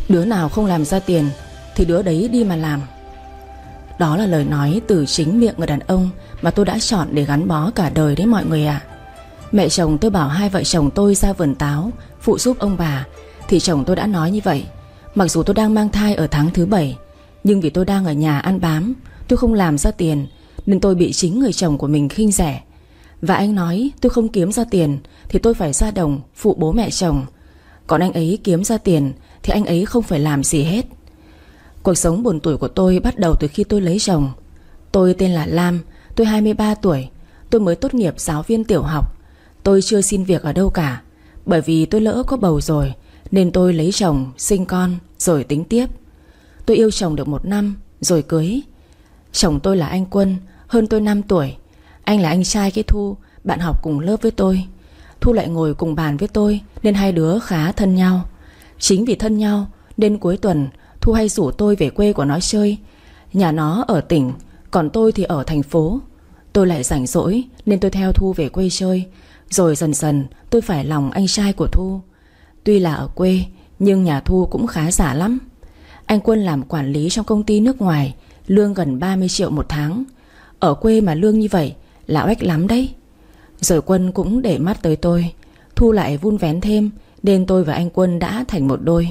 Đứa nào không làm ra tiền thì đứa đấy đi mà làm. Đó là lời nói từ chính miệng người đàn ông mà tôi đã chọn để gắn bó cả đời đấy mọi người ạ. Mẹ chồng tôi bảo hai vợ chồng tôi ra vườn táo phụ giúp ông bà, thì chồng tôi đã nói như vậy. Mặc dù tôi đang mang thai ở tháng thứ 7, nhưng vì tôi đang ở nhà ăn bám, tôi không làm ra tiền, nên tôi bị chính người chồng của mình khinh rẻ. Và anh nói tôi không kiếm ra tiền thì tôi phải ra đồng phụ bố mẹ chồng. Còn anh ấy kiếm ra tiền thì anh ấy không phải làm gì hết. Cuộc sống buồn tủi của tôi bắt đầu từ khi tôi lấy chồng. Tôi tên là Lam, tôi 23 tuổi. Tôi mới tốt nghiệp giáo viên tiểu học. Tôi chưa xin việc ở đâu cả, bởi vì tôi lỡ có bầu rồi, nên tôi lấy chồng, sinh con rồi tính tiếp. Tôi yêu chồng được 1 năm rồi cưới. Chồng tôi là anh Quân, hơn tôi 5 tuổi. Anh là anh trai cái Thu, bạn học cùng lớp với tôi. Thu lại ngồi cùng bàn với tôi, nên hai đứa khá thân nhau. Chính vì thân nhau nên cuối tuần Thu hay rủ tôi về quê của nó chơi. Nhà nó ở tỉnh, còn tôi thì ở thành phố. Tôi lại rảnh rỗi nên tôi theo Thu về quê chơi. Rồi dần dần tôi phải lòng anh trai của Thu. Tuy là ở quê nhưng nhà Thu cũng khá giả lắm. Anh Quân làm quản lý trong công ty nước ngoài, lương gần 30 triệu một tháng. Ở quê mà lương như vậy là oách lắm đấy. Rồi Quân cũng để mắt tới tôi. Thu lại vun vén thêm, nên tôi và anh Quân đã thành một đôi.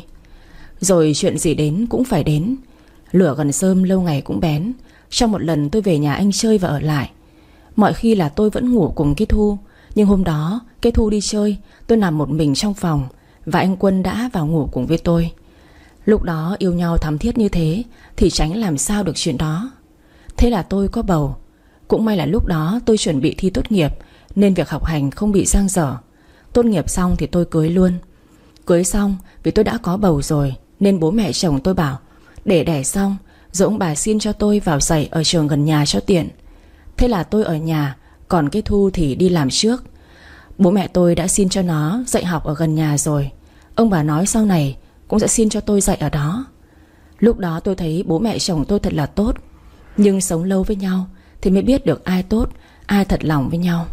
Rồi chuyện gì đến cũng phải đến. Lửa gần rơm lâu ngày cũng bén. Trong một lần tôi về nhà anh chơi và ở lại. Mọi khi là tôi vẫn ngủ cùng cái Thu, nhưng hôm đó cái Thu đi chơi, tôi nằm một mình trong phòng, và anh Quân đã vào ngủ cùng với tôi. Lúc đó yêu nhau thắm thiết như thế thì tránh làm sao được chuyện đó. Thế là tôi có bầu. Cũng may là lúc đó tôi chuẩn bị thi tốt nghiệp, nên việc học hành không bị dang dở. Tốt nghiệp xong thì tôi cưới luôn. Cưới xong vì tôi đã có bầu rồi, nên bố mẹ chồng tôi bảo để đẻ xong rồi ông bà xin cho tôi vào dạy ở trường gần nhà cho tiện. Thế là tôi ở nhà, còn cái Thu thì đi làm trước. Bố mẹ tôi đã xin cho nó dạy học ở gần nhà rồi. Ông bà nói sau này cũng sẽ xin cho tôi dạy ở đó. Lúc đó tôi thấy bố mẹ chồng tôi thật là tốt. Nhưng sống lâu với nhau thì mới biết được ai tốt, ai thật lòng với nhau.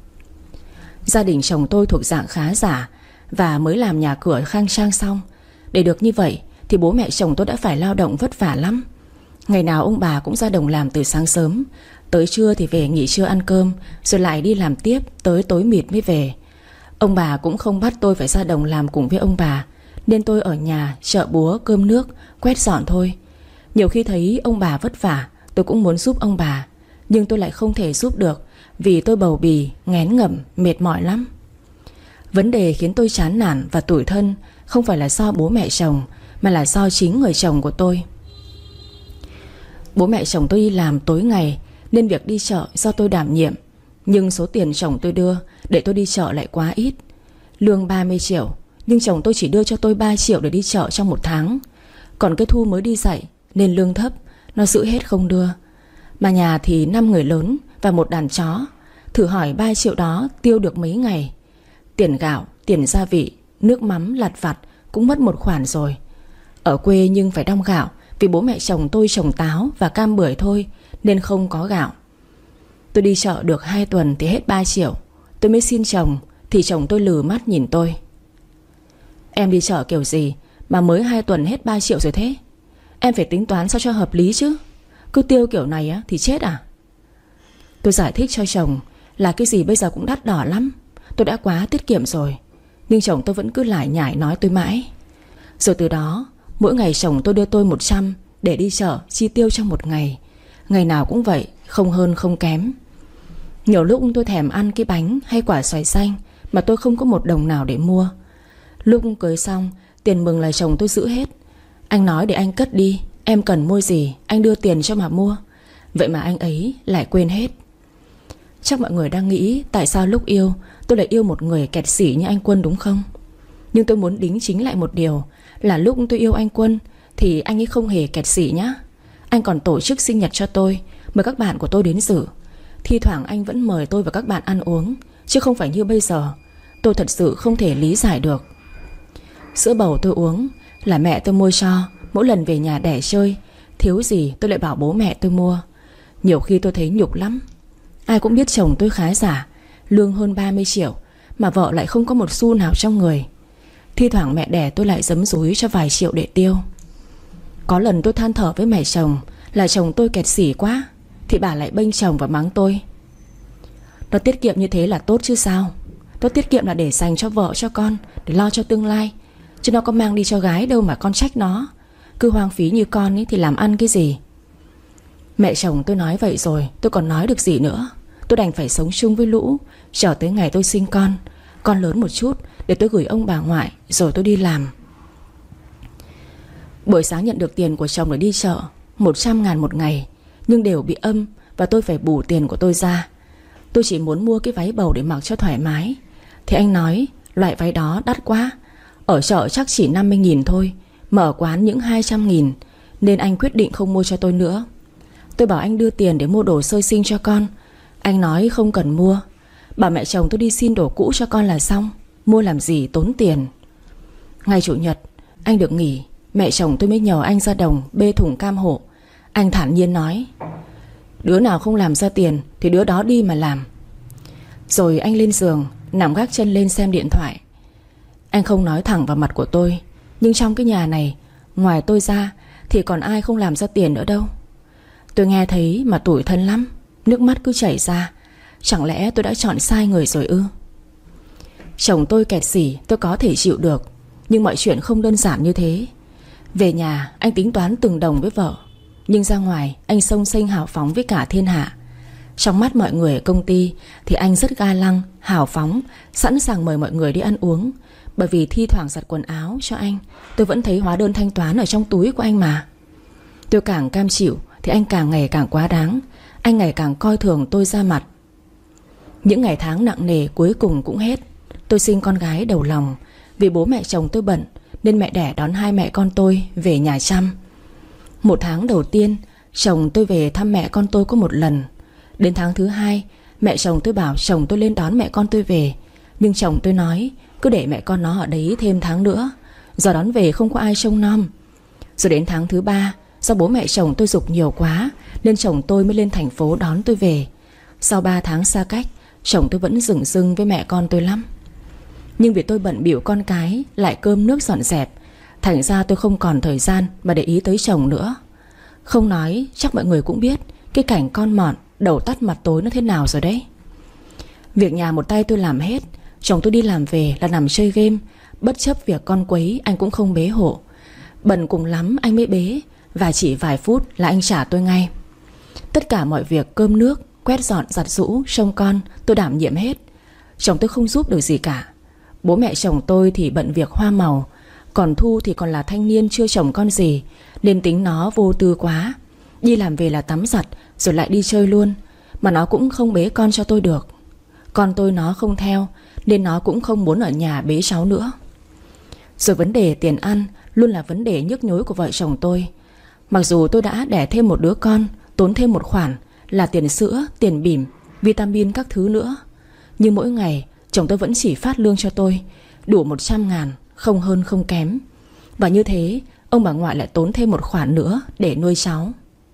Gia đình chồng tôi thuộc dạng khá giả, và mới làm nhà cửa khang trang xong. Để được như vậy thì bố mẹ chồng tôi đã phải lao động vất vả lắm. Ngày nào ông bà cũng ra đồng làm từ sáng sớm, tới trưa thì về nghỉ trưa ăn cơm, rồi lại đi làm tiếp tới tối mịt mới về. Ông bà cũng không bắt tôi phải ra đồng làm cùng với ông bà, nên tôi ở nhà chợ búa cơm nước, quét dọn thôi. Nhiều khi thấy ông bà vất vả, tôi cũng muốn giúp ông bà, nhưng tôi lại không thể giúp được, vì tôi bầu bì, nghén ngẩm, mệt mỏi lắm. Vấn đề khiến tôi chán nản và tủi thân không phải là do bố mẹ chồng, mà là do chính người chồng của tôi. Bố mẹ chồng tôi đi làm tối ngày, nên việc đi chợ do tôi đảm nhiệm. Nhưng số tiền chồng tôi đưa để tôi đi chợ lại quá ít. Lương 30 triệu, nhưng chồng tôi chỉ đưa cho tôi 3 triệu để đi chợ trong 1 tháng. Còn cái Thu mới đi dạy nên lương thấp, nó giữ hết không đưa. Mà nhà thì 5 người lớn và 1 đàn chó. Thử hỏi 3 triệu đó tiêu được mấy ngày. Tiền gạo, tiền gia vị, nước mắm, lặt vặt cũng mất một khoản rồi. Ở quê nhưng phải đong gạo, vì bố mẹ chồng tôi trồng táo và cam bưởi thôi, nên không có gạo. Tôi đi chợ được 2 tuần thì hết 3 triệu. Tôi mới xin chồng, thì chồng tôi lừ mắt nhìn tôi. Em đi chợ kiểu gì mà mới 2 tuần hết 3 triệu rồi thế? Em phải tính toán sao cho hợp lý chứ. Cứ tiêu kiểu này á thì chết à? Tôi giải thích cho chồng là cái gì bây giờ cũng đắt đỏ lắm. Tôi đã quá tiết kiệm rồi. Nhưng chồng tôi vẫn cứ lải nhải nói tôi mãi. Rồi từ đó mỗi ngày chồng tôi đưa tôi 100 để đi chợ chi tiêu trong 1 ngày. Ngày nào cũng vậy, không hơn không kém. Nhiều lúc tôi thèm ăn cái bánh hay quả xoài xanh mà tôi không có 1 đồng nào để mua. Lúc cưới xong, tiền mừng là chồng tôi giữ hết. Anh nói để anh cất đi, em cần mua gì anh đưa tiền cho mà mua. Vậy mà anh ấy lại quên hết. Chắc mọi người đang nghĩ tại sao lúc yêu tôi lại yêu một người kẹt xỉ như anh Quân đúng không? Nhưng tôi muốn đính chính lại một điều là lúc tôi yêu anh Quân thì anh ấy không hề kẹt xỉ nhá. Anh còn tổ chức sinh nhật cho tôi, mời các bạn của tôi đến dự. Thi thoảng anh vẫn mời tôi và các bạn ăn uống, chứ không phải như bây giờ. Tôi thật sự không thể lý giải được. Sữa bầu tôi uống là mẹ tôi mua cho. Mỗi lần về nhà đẻ chơi, thiếu gì tôi lại bảo bố mẹ tôi mua. Nhiều khi tôi thấy nhục lắm. Ai cũng biết chồng tôi khá giả, lương hơn 30 triệu mà vợ lại không có 1 xu nào trong người. Thi thoảng mẹ đẻ tôi lại giấm dúi cho vài triệu để tiêu. Có lần tôi than thở với mẹ chồng là chồng tôi kẹt xỉ quá, thì bà lại bênh chồng và mắng tôi. Nó tiết kiệm như thế là tốt chứ sao. Nó tiết kiệm là để dành cho vợ cho con, để lo cho tương lai, chứ nó có mang đi cho gái đâu mà con trách nó. Cứ hoang phí như con ấy thì làm ăn cái gì. Mẹ chồng tôi nói vậy rồi, tôi còn nói được gì nữa. Tôi đành phải sống chung với lũ, chờ tới ngày tôi sinh con lớn một chút, để tôi gửi ông bà ngoại, rồi tôi đi làm. Buổi sáng nhận được tiền của chồng để đi chợ, 100.000 một ngày, nhưng đều bị âm và tôi phải bù tiền của tôi ra. Tôi chỉ muốn mua cái váy bầu để mặc cho thoải mái, thì anh nói loại váy đó đắt quá, ở chợ chắc chỉ 50.000 thôi, mở quán những 200.000, nên anh quyết định không mua cho tôi nữa. Tôi bảo anh đưa tiền để mua đồ sơ sinh cho con. Anh nói không cần mua, bảo mẹ chồng tôi đi xin đồ cũ cho con là xong, mua làm gì tốn tiền. Ngày Chủ nhật anh được nghỉ, mẹ chồng tôi mới nhờ anh ra đồng bê thùng cam hộ. Anh thản nhiên nói, đứa nào không làm ra tiền thì đứa đó đi mà làm. Rồi anh lên giường, nằm gác chân lên xem điện thoại. Anh không nói thẳng vào mặt của tôi, nhưng trong cái nhà này, ngoài tôi ra thì còn ai không làm ra tiền nữa đâu. Tôi nghe thấy mà tủi thân lắm, nước mắt cứ chảy ra. Chẳng lẽ tôi đã chọn sai người rồi ư? Chồng tôi kẹt xỉ tôi có thể chịu được, nhưng mọi chuyện không đơn giản như thế. Về nhà anh tính toán từng đồng với vợ, nhưng ra ngoài anh xông xênh hào phóng với cả thiên hạ. Trong mắt mọi người ở công ty thì anh rất ga lăng, hào phóng, sẵn sàng mời mọi người đi ăn uống. Bởi vì thi thoảng giặt quần áo cho anh, tôi vẫn thấy hóa đơn thanh toán ở trong túi của anh mà. Tôi càng cam chịu thì anh càng ngày càng quá đáng. Anh ngày càng coi thường tôi ra mặt. Những ngày tháng nặng nề cuối cùng cũng hết. Tôi sinh con gái đầu lòng. Vì bố mẹ chồng tôi bận nên mẹ đẻ đón hai mẹ con tôi về nhà chăm. Một tháng đầu tiên chồng tôi về thăm mẹ con tôi có một lần. Đến tháng thứ hai, mẹ chồng tôi bảo chồng tôi lên đón mẹ con tôi về, nhưng chồng tôi nói cứ để mẹ con nó ở đấy thêm tháng nữa, giờ đón về không có ai trông nom. Rồi đến tháng thứ ba, do bố mẹ chồng tôi giục nhiều quá nên chồng tôi mới lên thành phố đón tôi về. Sau 3 tháng xa cách, chồng tôi vẫn dửng dưng với mẹ con tôi lắm. Nhưng vì tôi bận bịu con cái, lại cơm nước dọn dẹp, thành ra tôi không còn thời gian mà để ý tới chồng nữa. Không nói chắc mọi người cũng biết cái cảnh con mọn, đầu tắt mặt tối nó thế nào rồi đấy. Việc nhà một tay tôi làm hết. Chồng tôi đi làm về là nằm chơi game. Bất chấp việc con quấy, anh cũng không bế hộ. Bận cùng lắm anh mới bế, và chỉ vài phút là anh trả tôi ngay. Tất cả mọi việc cơm nước, quét dọn, giặt giũ, trông con tôi đảm nhiệm hết. Chồng tôi không giúp được gì cả. Bố mẹ chồng tôi thì bận việc hoa màu, còn Thu thì còn là thanh niên chưa chồng con gì, nên tính nó vô tư quá. Đi làm về là tắm giặt rồi lại đi chơi luôn, mà nó cũng không bế con cho tôi được. Con tôi nó không theo, nên nó cũng không muốn ở nhà bế cháu nữa. Rồi vấn đề tiền ăn luôn là vấn đề nhức nhối của vợ chồng tôi. Mặc dù tôi đã đẻ thêm một đứa con, tốn thêm một khoản là tiền sữa, tiền bỉm, vitamin các thứ nữa, nhưng mỗi ngày chồng tôi vẫn chỉ phát lương cho tôi đủ 100.000, không hơn không kém. Và như thế ông bà ngoại lại tốn thêm một khoản nữa để nuôi cháu.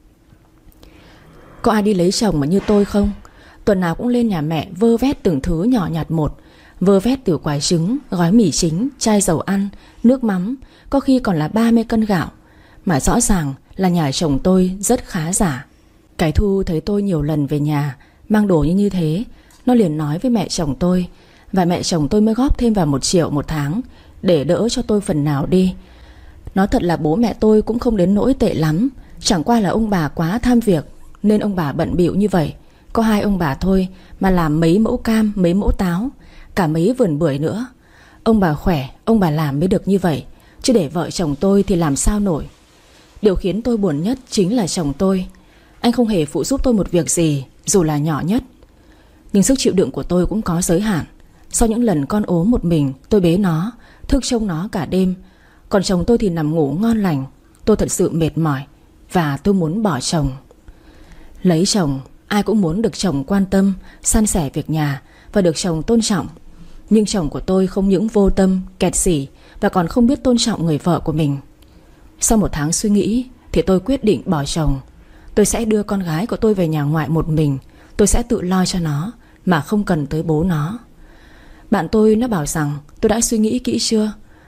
Có ai đi lấy chồng mà như tôi không? Tuần nào cũng lên nhà mẹ vơ vét từng thứ nhỏ nhặt một. Vơ vét từ quả trứng, gói mì chính, chai dầu ăn, nước mắm, có khi còn là 30 cân gạo. Mà rõ ràng là nhà chồng tôi rất khá giả. Cái Thu thấy tôi nhiều lần về nhà mang đồ như thế, nó liền nói với mẹ chồng tôi, và mẹ chồng tôi mới góp thêm vào 1 triệu một tháng để đỡ cho tôi phần nào đi. Nói thật là bố mẹ tôi cũng không đến nỗi tệ lắm, chẳng qua là ông bà quá tham việc nên ông bà bận bịu như vậy. Có 2 ông bà thôi mà làm mấy mẫu cam, mấy mẫu táo, cả mấy vườn bưởi nữa. Ông bà khỏe, ông bà làm mới được như vậy, chứ để vợ chồng tôi thì làm sao nổi. Điều khiến tôi buồn nhất chính là chồng tôi. Anh không hề phụ giúp tôi một việc gì, dù là nhỏ nhất. Nhưng sức chịu đựng của tôi cũng có giới hạn. Sau những lần con ốm một mình, tôi bế nó, thức trông nó cả đêm. Còn chồng tôi thì nằm ngủ ngon lành. Tôi thật sự mệt mỏi và tôi muốn bỏ chồng. Lấy chồng, ai cũng muốn được chồng quan tâm, san sẻ việc nhà và được chồng tôn trọng. Nhưng chồng của tôi không những vô tâm, kẹt xỉ và còn không biết tôn trọng người vợ của mình. Sau 1 tháng suy nghĩ thì tôi quyết định bỏ chồng. Tôi sẽ đưa con gái của tôi về nhà ngoại một mình. Tôi sẽ tự lo cho nó mà không cần tới bố nó. Bạn tôi nó bảo rằng tôi đã suy nghĩ kỹ chưa?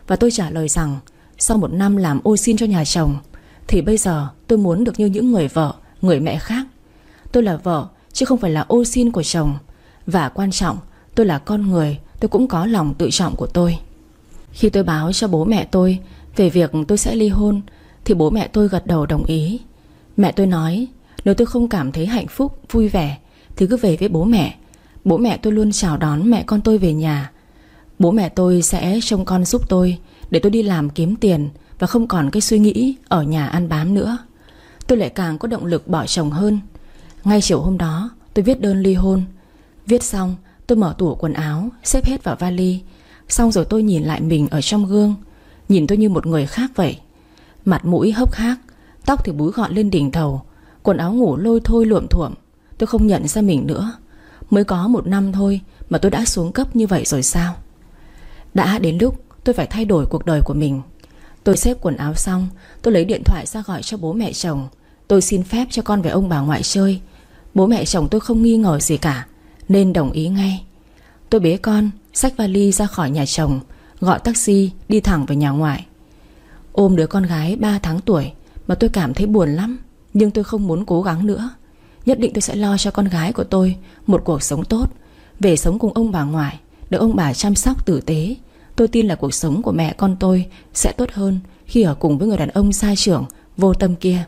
Và tôi trả lời rằng sau 1 năm làm ô sin cho nhà chồng thì bây giờ tôi muốn được như những người vợ, người mẹ khác. Tôi là vợ chứ không phải là ô sin của chồng. Và quan trọng, tôi là con người, tôi cũng có lòng tự trọng của tôi. Khi tôi báo cho bố mẹ tôi về việc tôi sẽ ly hôn thì bố mẹ tôi gật đầu đồng ý. Mẹ tôi nói nếu tôi không cảm thấy hạnh phúc, vui vẻ thì cứ về với bố mẹ. Bố mẹ tôi luôn chào đón mẹ con tôi về nhà. Bố mẹ tôi sẽ trông con giúp tôi để tôi đi làm kiếm tiền và không còn cái suy nghĩ ở nhà ăn bám nữa. Tôi lại càng có động lực bỏ chồng hơn. Ngay chiều hôm đó tôi viết đơn ly hôn. Viết xong tôi mở tủ quần áo, xếp hết vào vali. Xong rồi tôi nhìn lại mình ở trong gương. Nhìn tôi như một người khác vậy. Mặt mũi hốc hác, tóc thì búi gọn lên đỉnh đầu, quần áo ngủ lôi thôi luộm thuộm. Tôi không nhận ra mình nữa. Mới có 1 năm thôi mà tôi đã xuống cấp như vậy rồi sao? Đã đến lúc tôi phải thay đổi cuộc đời của mình. Tôi xếp quần áo xong, tôi lấy điện thoại ra gọi cho bố mẹ chồng. Tôi xin phép cho con về ông bà ngoại chơi. Bố mẹ chồng tôi không nghi ngờ gì cả nên đồng ý ngay. Tôi bế con, xách vali ra khỏi nhà chồng, gọi taxi đi thẳng về nhà ngoại. Ôm đứa con gái 3 tháng tuổi mà tôi cảm thấy buồn lắm. Nhưng tôi không muốn cố gắng nữa. Nhất định tôi sẽ lo cho con gái của tôi một cuộc sống tốt, về sống cùng ông bà ngoại, được ông bà chăm sóc tử tế. Tôi tin là cuộc sống của mẹ con tôi sẽ tốt hơn khi ở cùng với người đàn ông sai trưởng vô tâm kia.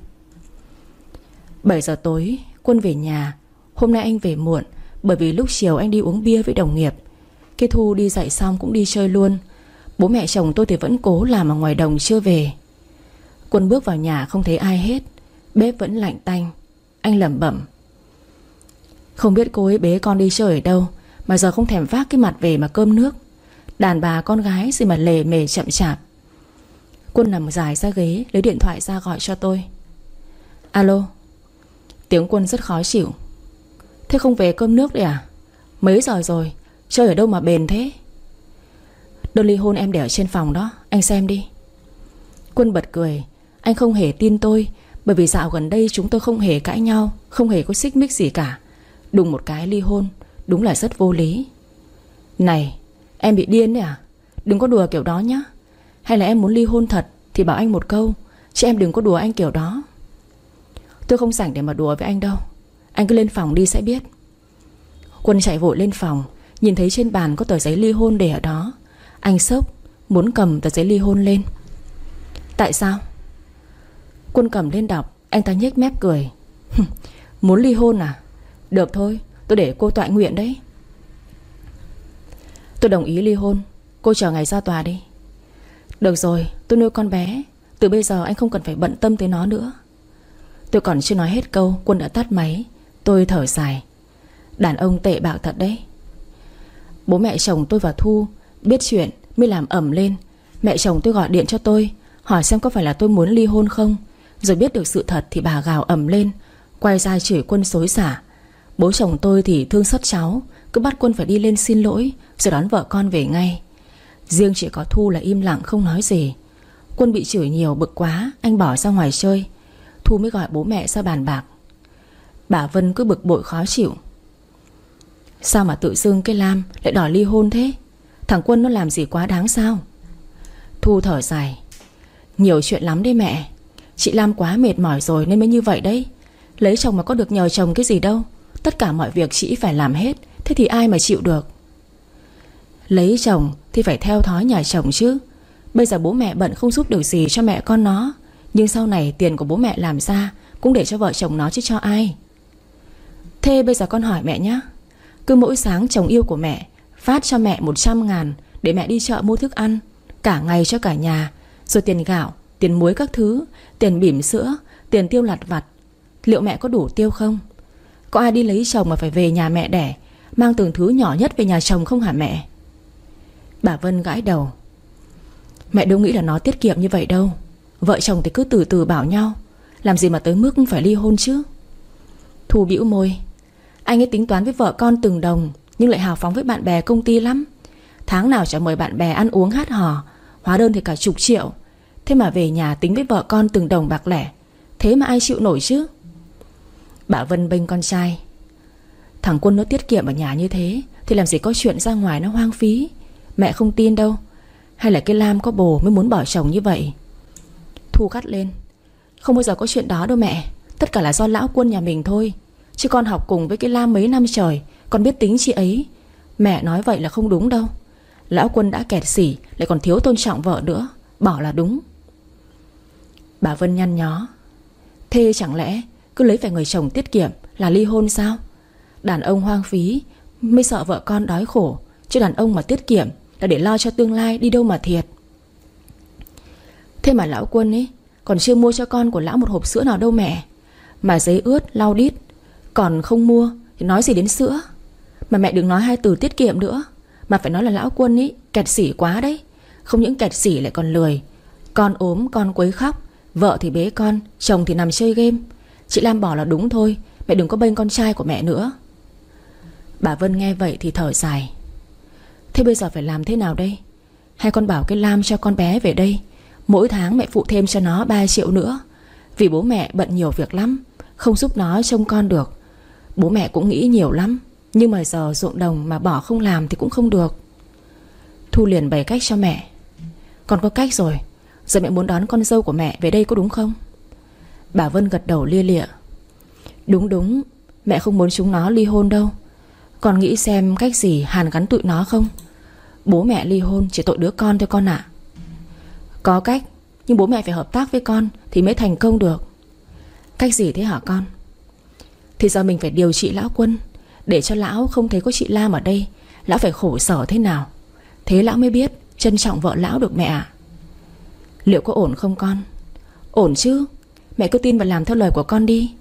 7 giờ tối Quân về nhà. Hôm nay anh về muộn bởi vì lúc chiều anh đi uống bia với đồng nghiệp. Cái Thu đi dạy xong cũng đi chơi luôn. Bố mẹ chồng tôi thì vẫn cố làm ở ngoài đồng chưa về. Quân bước vào nhà không thấy ai hết. Bếp vẫn lạnh tanh. Anh lẩm bẩm: không biết cô ấy bế con đi chơi ở đâu mà giờ không thèm vác cái mặt về mà cơm nước. Đàn bà con gái gì mà lề mề chậm chạp. Quân nằm dài ra ghế, lấy điện thoại ra gọi cho tôi. Alo. Tiếng Quân rất khó chịu. Thế không về cơm nước đấy à? Mấy giờ rồi, chơi ở đâu mà bền thế? Đơn ly hôn em để ở trên phòng đó, anh xem đi. Quân bật cười. Anh không hề tin tôi, bởi vì dạo gần đây chúng tôi không hề cãi nhau, không hề có xích mích gì cả. Đùng một cái ly hôn, đúng là rất vô lý. Này, em bị điên đấy à? Đừng có đùa kiểu đó nhá. Hay là em muốn ly hôn thật thì bảo anh một câu, chứ em đừng có đùa anh kiểu đó. Tôi không rảnh để mà đùa với anh đâu. Anh cứ lên phòng đi sẽ biết. Quân chạy vội lên phòng. Nhìn thấy trên bàn có tờ giấy ly hôn để ở đó. Anh sốc, muốn cầm tờ giấy ly hôn lên. Tại sao? Quân cầm lên đọc. Anh ta nhếch mép cười. Muốn ly hôn à? Được thôi, tôi để cô tọa nguyện đấy. Tôi đồng ý ly hôn. Cô chờ ngày ra tòa đi. Được rồi, tôi nuôi con bé. Từ bây giờ anh không cần phải bận tâm tới nó nữa. Tôi còn chưa nói hết câu, Quân đã tắt máy. Tôi thở dài. Đàn ông tệ bạo thật đấy. Bố mẹ chồng tôi và Thu biết chuyện mới làm ầm lên. Mẹ chồng tôi gọi điện cho tôi, hỏi xem có phải là tôi muốn ly hôn không. Rồi biết được sự thật thì bà gào ầm lên, quay ra chửi Quân xối xả. Bố chồng tôi thì thương xót cháu, cứ bắt Quân phải đi lên xin lỗi rồi đón vợ con về ngay. Riêng chỉ có Thu là im lặng không nói gì. Quân bị chửi nhiều bực quá, anh bỏ ra ngoài chơi. Thu mới gọi bố mẹ ra bàn bạc. Bà Vân cứ bực bội khó chịu. Sao mà tự dưng cái Lam lại đòi ly hôn thế? Thằng Quân nó làm gì quá đáng sao? Thu thở dài. Nhiều chuyện lắm đấy mẹ. Chị Lam quá mệt mỏi rồi nên mới như vậy đấy. Lấy chồng mà có được nhờ chồng cái gì đâu. Tất cả mọi việc chị phải làm hết. Thế thì ai mà chịu được? Lấy chồng thì phải theo thói nhà chồng chứ. Bây giờ bố mẹ bận không giúp được gì cho mẹ con nó, nhưng sau này tiền của bố mẹ làm ra cũng để cho vợ chồng nó chứ cho ai. Thế bây giờ con hỏi mẹ nhé. Cứ mỗi sáng chồng yêu của mẹ phát cho mẹ 100.000 để mẹ đi chợ mua thức ăn cả ngày cho cả nhà, rồi tiền gạo, tiền muối các thứ, tiền bỉm sữa, tiền tiêu lặt vặt, liệu mẹ có đủ tiêu không? Có ai đi lấy chồng mà phải về nhà mẹ đẻ mang từng thứ nhỏ nhất về nhà chồng không hả mẹ? Bà Vân gãi đầu. Mẹ đâu nghĩ là nó tiết kiệm như vậy đâu. Vợ chồng thì cứ từ từ bảo nhau, làm gì mà tới mức phải ly hôn chứ. Thu bĩu môi. Anh ấy tính toán với vợ con từng đồng, nhưng lại hào phóng với bạn bè công ty lắm. Tháng nào chả mời bạn bè ăn uống hát hò, hóa đơn thì cả chục triệu. Thế mà về nhà tính với vợ con từng đồng bạc lẻ. Thế mà ai chịu nổi chứ? Bà Vân bênh con trai. Thằng Quân nó tiết kiệm ở nhà như thế thì làm gì có chuyện ra ngoài nó hoang phí. Mẹ không tin đâu. Hay là cái Lam có bồ mới muốn bỏ chồng như vậy? Thu gắt lên: Không bao giờ có chuyện đó đâu mẹ. Tất cả là do lão Quân nhà mình thôi. Chứ con học cùng với cái Lam mấy năm trời, con biết tính chị ấy. Mẹ nói vậy là không đúng đâu. Lão Quân đã kẹt xỉ, lại còn thiếu tôn trọng vợ nữa, bỏ là đúng. Bà Vân nhăn nhó: Thế chẳng lẽ cứ lấy phải người chồng tiết kiệm là ly hôn sao? Đàn ông hoang phí mới sợ vợ con đói khổ, chứ đàn ông mà tiết kiệm là để lo cho tương lai, đi đâu mà thiệt. Thế mà lão Quân ấy còn chưa mua cho con của lão một hộp sữa nào đâu mẹ. Mà giấy ướt lau đít còn không mua thì nói gì đến sữa. Mà mẹ đừng nói hai từ tiết kiệm nữa, mà phải nói là lão Quân ấy kẹt xỉ quá đấy. Không những kẹt xỉ lại còn lười. Con ốm con quấy khóc, vợ thì bế con, chồng thì nằm chơi game. Chị Lam bỏ là đúng thôi. Mẹ đừng có bênh con trai của mẹ nữa. Bà Vân nghe vậy thì thở dài: Thế bây giờ phải làm thế nào đây? Hay con bảo cái Lam cho con bé về đây, mỗi tháng mẹ phụ thêm cho nó 3 triệu nữa. Vì bố mẹ bận nhiều việc lắm, không giúp nó trông con được. Bố mẹ cũng nghĩ nhiều lắm, nhưng mà giờ ruộng đồng mà bỏ không làm thì cũng không được. Thu liền bày cách cho mẹ: Con có cách rồi. Giờ mẹ muốn đón con dâu của mẹ về đây có đúng không? Bà Vân gật đầu lia lịa: Đúng, mẹ không muốn chúng nó ly hôn đâu. Con nghĩ xem cách gì hàn gắn tụi nó không? Bố mẹ ly hôn chỉ tội đứa con thôi con ạ. Có cách, nhưng bố mẹ phải hợp tác với con thì mới thành công được. Cách gì thế hả con? Thì giờ mình phải điều trị lão Quân, để cho lão không thấy có chị Lam ở đây, lão phải khổ sở thế nào. Thế lão mới biết trân trọng vợ lão được mẹ ạ. Liệu có ổn không con? Ổn chứ. Mẹ cứ tin và làm theo lời của con đi.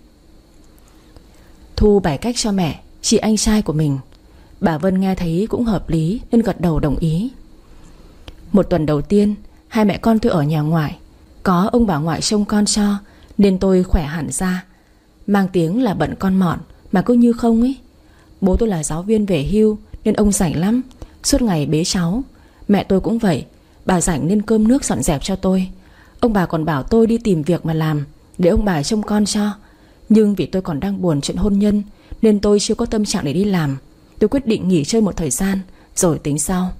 Thu bày cách cho mẹ, chị anh trai của mình. Bà Vân nghe thấy cũng hợp lý nên gật đầu đồng ý. Một tuần đầu tiên, hai mẹ con tôi ở nhà ngoại. Có ông bà ngoại trông con cho, nên tôi khỏe hẳn ra. Mang tiếng là bận con mọn mà cứ như không ấy. Bố tôi là giáo viên về hưu nên ông rảnh lắm, suốt ngày bế cháu. Mẹ tôi cũng vậy, bà rảnh nên cơm nước dọn dẹp cho tôi. Ông bà còn bảo tôi đi tìm việc mà làm, để ông bà trông con cho. Nhưng vì tôi còn đang buồn chuyện hôn nhân nên tôi chưa có tâm trạng để đi làm. Tôi quyết định nghỉ chơi một thời gian rồi tính sau.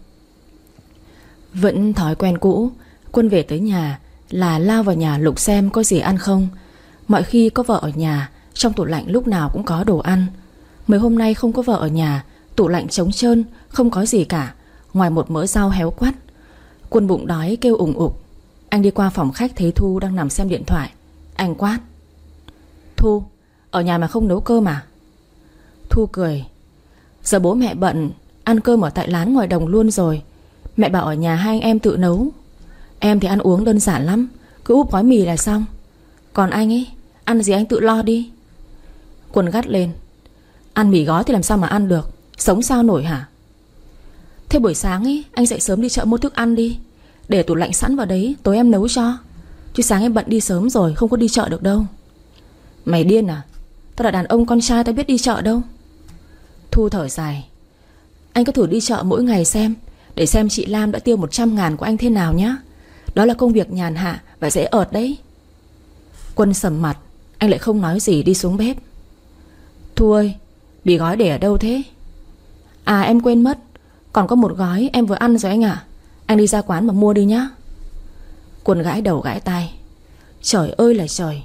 Vẫn thói quen cũ, Quân về tới nhà là lao vào nhà lục xem có gì ăn không. Mọi khi có vợ ở nhà, trong tủ lạnh lúc nào cũng có đồ ăn. Mấy hôm nay không có vợ ở nhà, tủ lạnh trống trơn, không có gì cả, ngoài một mớ rau héo quắt. Quân bụng đói kêu ủng ục. Anh đi qua phòng khách thấy Thu đang nằm xem điện thoại. Anh quát: Thu, ở nhà mà không nấu cơm à? Thu cười: Giờ bố mẹ bận, ăn cơm ở tại lán ngoài đồng luôn rồi. Mẹ bảo ở nhà hai anh em tự nấu. Em thì ăn uống đơn giản lắm, cứ úp gói mì là xong. Còn anh ấy, ăn gì anh tự lo đi. Quân gắt lên: Ăn mì gói thì làm sao mà ăn được, sống sao nổi hả? Thế buổi sáng ấy anh dậy sớm đi chợ mua thức ăn đi, để tủ lạnh sẵn vào đấy, tối em nấu cho. Chứ sáng em bận đi sớm rồi, không có đi chợ được đâu. Mày điên à? Tao là đàn ông con trai, tao biết đi chợ đâu. Thu thở dài: Anh cứ thử đi chợ mỗi ngày xem, để xem chị Lam đã tiêu 100.000 của anh thế nào nhá. Đó là công việc nhàn hạ và dễ ợt đấy. Quân sầm mặt, anh lại không nói gì đi xuống bếp. Thu ơi, mì gói để ở đâu thế? À em quên mất, còn có một gói em vừa ăn rồi anh ạ. Anh đi ra quán mà mua đi nhá. Quân gãi đầu gãi tai: Trời ơi là trời.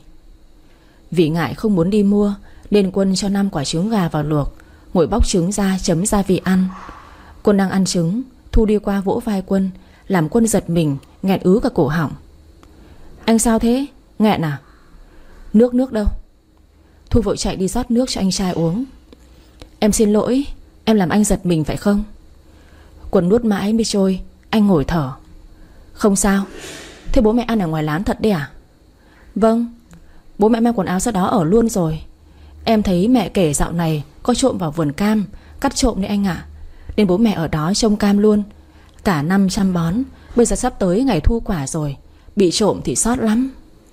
Vì ngại không muốn đi mua nên Quân cho 5 quả trứng gà vào luộc, ngồi bóc trứng ra chấm gia vị ăn. Quân đang ăn trứng, Thu đi qua vỗ vai Quân, làm Quân giật mình, nghẹn ứ cả cổ họng. Anh sao thế? Nghẹn à? Nước đâu? Thu vội chạy đi rót nước cho anh trai uống. Em xin lỗi, em làm anh giật mình phải không? Quân nuốt mãi mới trôi. Anh ngồi thở: Không sao. Thế bố mẹ ăn ở ngoài lán thật đấy à? Vâng, bố mẹ mang quần áo ra đó ở luôn rồi. Em thấy mẹ kể dạo này có trộm vào vườn cam, cắt trộm đấy anh ạ. Nên bố mẹ ở đó trông cam luôn. Cả năm chăm bón, bây giờ sắp tới ngày thu quả rồi, bị trộm thì xót lắm.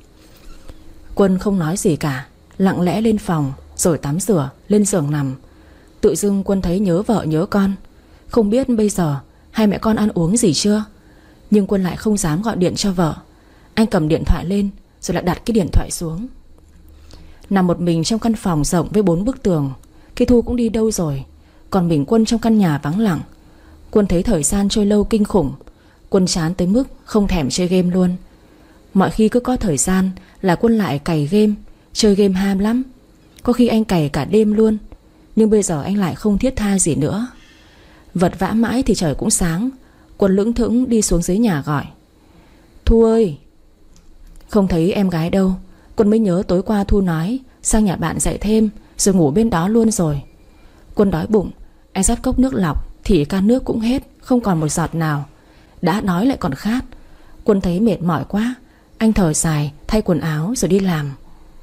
Quân không nói gì cả, lặng lẽ lên phòng, rồi tắm rửa, lên giường nằm. Tự dưng Quân thấy nhớ vợ nhớ con. Không biết bây giờ hai mẹ con ăn uống gì chưa. Nhưng Quân lại không dám gọi điện cho vợ. Anh cầm điện thoại lên, rồi lại đặt cái điện thoại xuống. Nằm một mình trong căn phòng rộng với 4 bức tường. Cái Thu cũng đi đâu rồi, còn mình Quân trong căn nhà vắng lặng. Quân thấy thời gian trôi lâu kinh khủng. Quân chán tới mức không thèm chơi game luôn. Mọi khi cứ có thời gian là Quân lại cày game. Chơi game ham lắm. Có khi anh cày cả đêm luôn. Nhưng bây giờ anh lại không thiết tha gì nữa. Vật vã mãi thì trời cũng sáng. Quân lững thững đi xuống dưới nhà gọi: Thu ơi. Không thấy em gái đâu. Quân mới nhớ tối qua Thu nói sang nhà bạn dạy thêm rồi ngủ bên đó luôn rồi. Quân đói bụng. Anh rót cốc nước lọc thì can nước cũng hết, không còn một giọt nào. Đã nói lại còn khát. Quân thấy mệt mỏi quá. Anh thở dài thay quần áo rồi đi làm.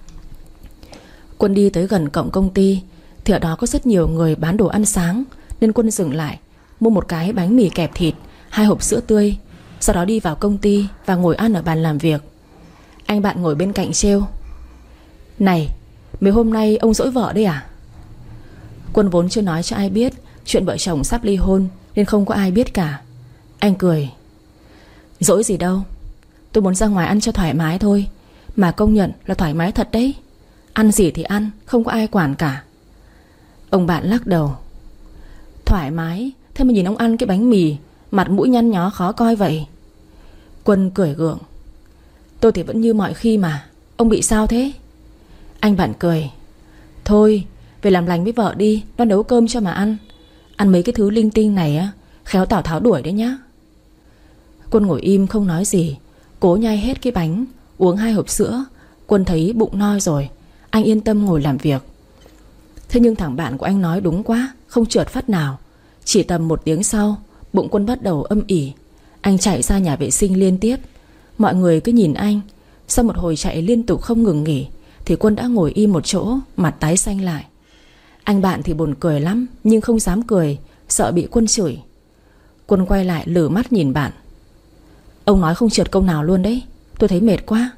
Quân đi tới gần cổng công ty thì ở đó có rất nhiều người bán đồ ăn sáng, nên Quân dừng lại mua một cái bánh mì kẹp thịt, 2 hộp sữa tươi. Sau đó đi vào công ty và ngồi ăn ở bàn làm việc. Anh bạn ngồi bên cạnh trêu: Này, mấy hôm nay ông dỗi vợ đấy à? Quân vốn chưa nói cho ai biết chuyện vợ chồng sắp ly hôn, nên không có ai biết cả. Anh cười: Dỗi gì đâu, tôi muốn ra ngoài ăn cho thoải mái thôi. Mà công nhận là thoải mái thật đấy. Ăn gì thì ăn, không có ai quản cả. Ông bạn lắc đầu: Thoải mái? Thế mà nhìn ông ăn cái bánh mì, mặt mũi nhăn nhó khó coi vậy. Quân cười gượng: Tôi thì vẫn như mọi khi mà. Ông bị sao thế? Anh bạn cười: Thôi, về làm lành với vợ đi, nó nấu cơm cho mà ăn. Ăn mấy cái thứ linh tinh này á, khéo Tào Tháo đuổi đấy nhá. Quân ngồi im không nói gì, cố nhai hết cái bánh, uống 2 hộp sữa. Quân thấy bụng no rồi, anh yên tâm ngồi làm việc. Thế nhưng thằng bạn của anh nói đúng quá, không trượt phát nào. Chỉ tầm 1 tiếng sau, bụng Quân bắt đầu âm ỉ. Anh chạy ra nhà vệ sinh liên tiếp. Mọi người cứ nhìn anh. Sau một hồi chạy liên tục không ngừng nghỉ thì Quân đã ngồi im một chỗ, mặt tái xanh lại. Anh bạn thì buồn cười lắm, nhưng không dám cười, sợ bị Quân chửi. Quân quay lại lử mắt nhìn bạn: Ông nói không trượt câu nào luôn đấy. Tôi thấy mệt quá.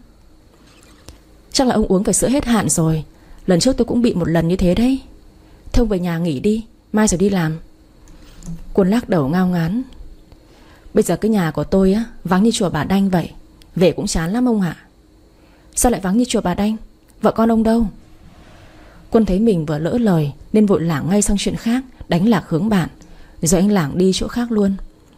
Chắc là ông uống phải sữa hết hạn rồi. Lần trước tôi cũng bị một lần như thế đấy. Thế ông về nhà nghỉ đi, mai rồi đi làm. Quân lắc đầu ngao ngán: Bây giờ cái nhà của tôi á, vắng như chùa Bà Đanh vậy. Về cũng chán lắm ông ạ. Sao lại vắng như chùa Bà Đanh? Vợ con ông đâu? Quân thấy mình vừa lỡ lời nên vội lảng ngay sang chuyện khác, đánh lạc hướng bạn. Rồi anh lảng đi chỗ khác luôn.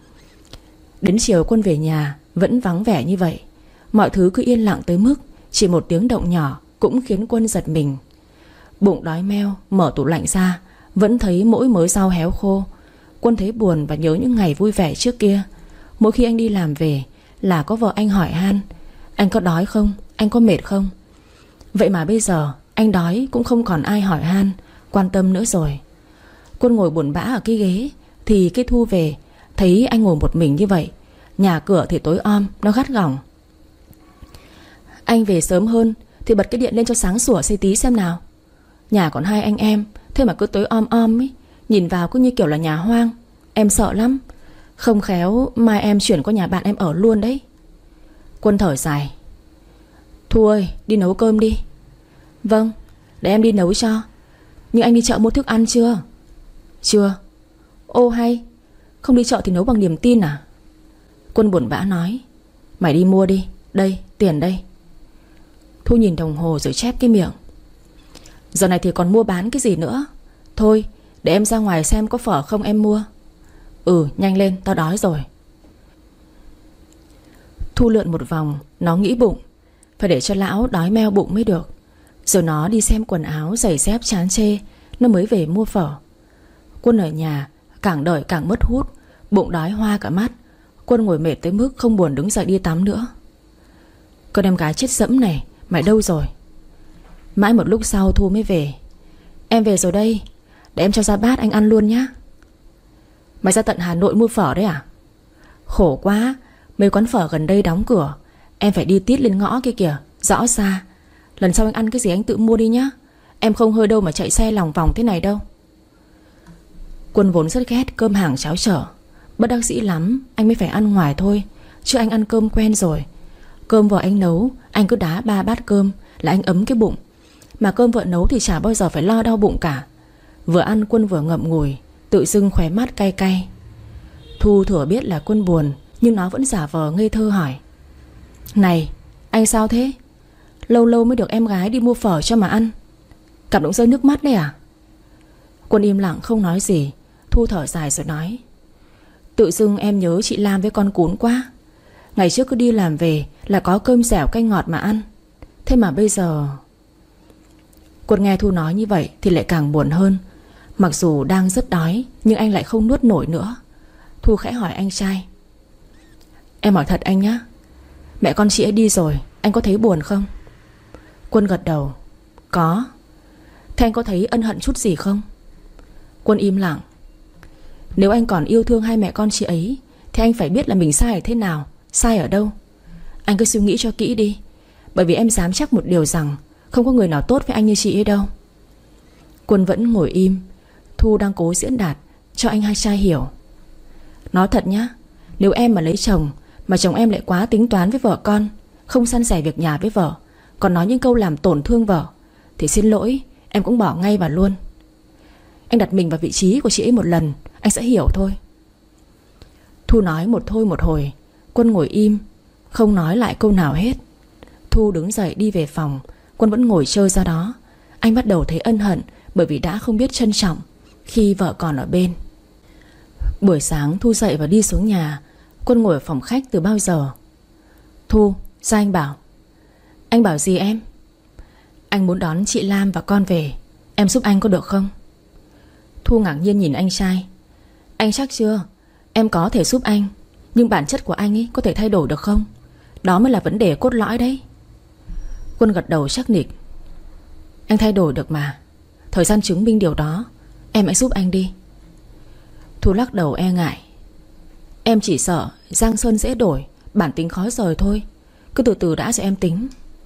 Đến chiều Quân về nhà vẫn vắng vẻ như vậy. Mọi thứ cứ yên lặng tới mức chỉ một tiếng động nhỏ cũng khiến Quân giật mình. Bụng đói meo, mở tủ lạnh ra vẫn thấy mỗi mớ rau héo khô. Quân thấy buồn và nhớ những ngày vui vẻ trước kia. Mỗi khi anh đi làm về là có vợ anh hỏi han: Anh có đói không? Anh có mệt không? Vậy mà bây giờ anh đói cũng không còn ai hỏi han, quan tâm nữa rồi. Quân ngồi buồn bã ở cái ghế thì cái Thu về, thấy anh ngồi một mình như vậy. Nhà cửa thì tối om, nó gắt gỏng. Anh về sớm hơn thì bật cái điện lên cho sáng sủa xê tí xem nào. Nhà còn 2 anh em, thế mà cứ tối om om ấy, nhìn vào cứ như kiểu là nhà hoang. Em sợ lắm. Không khéo mai em chuyển qua nhà bạn em ở luôn đấy. Quân thở dài: Thu ơi, đi nấu cơm đi. Vâng, để em đi nấu cho. Nhưng anh đi chợ mua thức ăn chưa? Chưa. Ô hay, không đi chợ thì nấu bằng niềm tin à? Quân buồn bã nói: Mày đi mua đi, đây, tiền đây. Thu nhìn đồng hồ rồi chép cái miệng: Giờ này thì còn mua bán cái gì nữa. Thôi, để em ra ngoài xem có phở không em mua. Ừ, nhanh lên, tao đói rồi. Thu lượn một vòng, nó nghĩ bụng phải để cho lão đói meo bụng mới được. Rồi nó đi xem quần áo, giày dép chán chê, nó mới về mua phở. Quân ở nhà càng đợi càng mất hút, bụng đói hoa cả mắt. Quân ngồi mệt tới mức không buồn đứng dậy đi tắm nữa. Con em gái chết dẫm này, mày đâu rồi? Mãi một lúc sau Thu mới về. Em về rồi đây, để em cho ra bát anh ăn luôn nhá. Mày ra tận Hà Nội mua phở đấy à? Khổ quá, mấy quán phở gần đây đóng cửa. Em phải đi tít lên ngõ kia kìa, rõ xa. Lần sau anh ăn cái gì anh tự mua đi nhá. Em không hơi đâu mà chạy xe lòng vòng thế này đâu. Quân vốn rất ghét cơm hàng cháo chở. Bất đắc dĩ lắm anh mới phải ăn ngoài thôi, chứ anh ăn cơm quen rồi. Cơm vợ anh nấu, anh cứ đá 3 bát cơm là anh ấm cái bụng. Mà cơm vợ nấu thì chả bao giờ phải lo đau bụng cả. Vừa ăn Quân vừa ngậm ngùi, tự dưng khóe mắt cay cay. Thu thừa biết là Quân buồn, nhưng nó vẫn giả vờ ngây thơ hỏi: Này, anh sao thế? Lâu lâu mới được em gái đi mua phở cho mà ăn. Cảm động rơi nước mắt đấy à? Quân im lặng không nói gì. Thu thở dài rồi nói: Tự dưng em nhớ chị Lam với con Cún quá. Ngày trước cứ đi làm về là có cơm dẻo canh ngọt mà ăn. Thế mà bây giờ... Quân nghe Thu nói như vậy thì lại càng buồn hơn. Mặc dù đang rất đói nhưng anh lại không nuốt nổi nữa. Thu khẽ hỏi anh trai: Em hỏi thật anh nhá, mẹ con chị ấy đi rồi, anh có thấy buồn không? Quân gật đầu: Có. Thế anh có thấy ân hận chút gì không? Quân im lặng. Nếu anh còn yêu thương hai mẹ con chị ấy thì anh phải biết là mình sai ở thế nào, sai ở đâu. Anh cứ suy nghĩ cho kỹ đi. Bởi vì em dám chắc một điều rằng không có người nào tốt với anh như chị ấy đâu. Quân vẫn ngồi im. Thu đang cố diễn đạt cho anh hai trai hiểu. Nói thật nhá, nếu em mà lấy chồng mà chồng em lại quá tính toán với vợ con, không san sẻ việc nhà với vợ, còn nói những câu làm tổn thương vợ, thì xin lỗi, em cũng bỏ ngay và luôn. Anh đặt mình vào vị trí của chị ấy một lần, anh sẽ hiểu thôi. Thu nói một thôi một hồi. Quân ngồi im, không nói lại câu nào hết. Thu đứng dậy đi về phòng. Quân vẫn ngồi chơi ra đó. Anh bắt đầu thấy ân hận bởi vì đã không biết trân trọng khi vợ còn ở bên. Buổi sáng Thu dậy và đi xuống nhà. Quân ngồi ở phòng khách từ bao giờ. Thu, sao anh bảo? Anh bảo gì em? Anh muốn đón chị Lam và con về. Em giúp anh có được không? Thu ngạc nhiên nhìn anh trai. Anh chắc chưa? Em có thể giúp anh, nhưng bản chất của anh ấy có thể thay đổi được không? Đó mới là vấn đề cốt lõi đấy. Quân gật đầu chắc nịch. Anh thay đổi được mà. Thời gian chứng minh điều đó. Em hãy giúp anh đi. Thu lắc đầu e ngại. Em chỉ sợ Giang Sơn dễ đổi, bản tính khó rời thôi. Cứ từ từ đã cho em tính.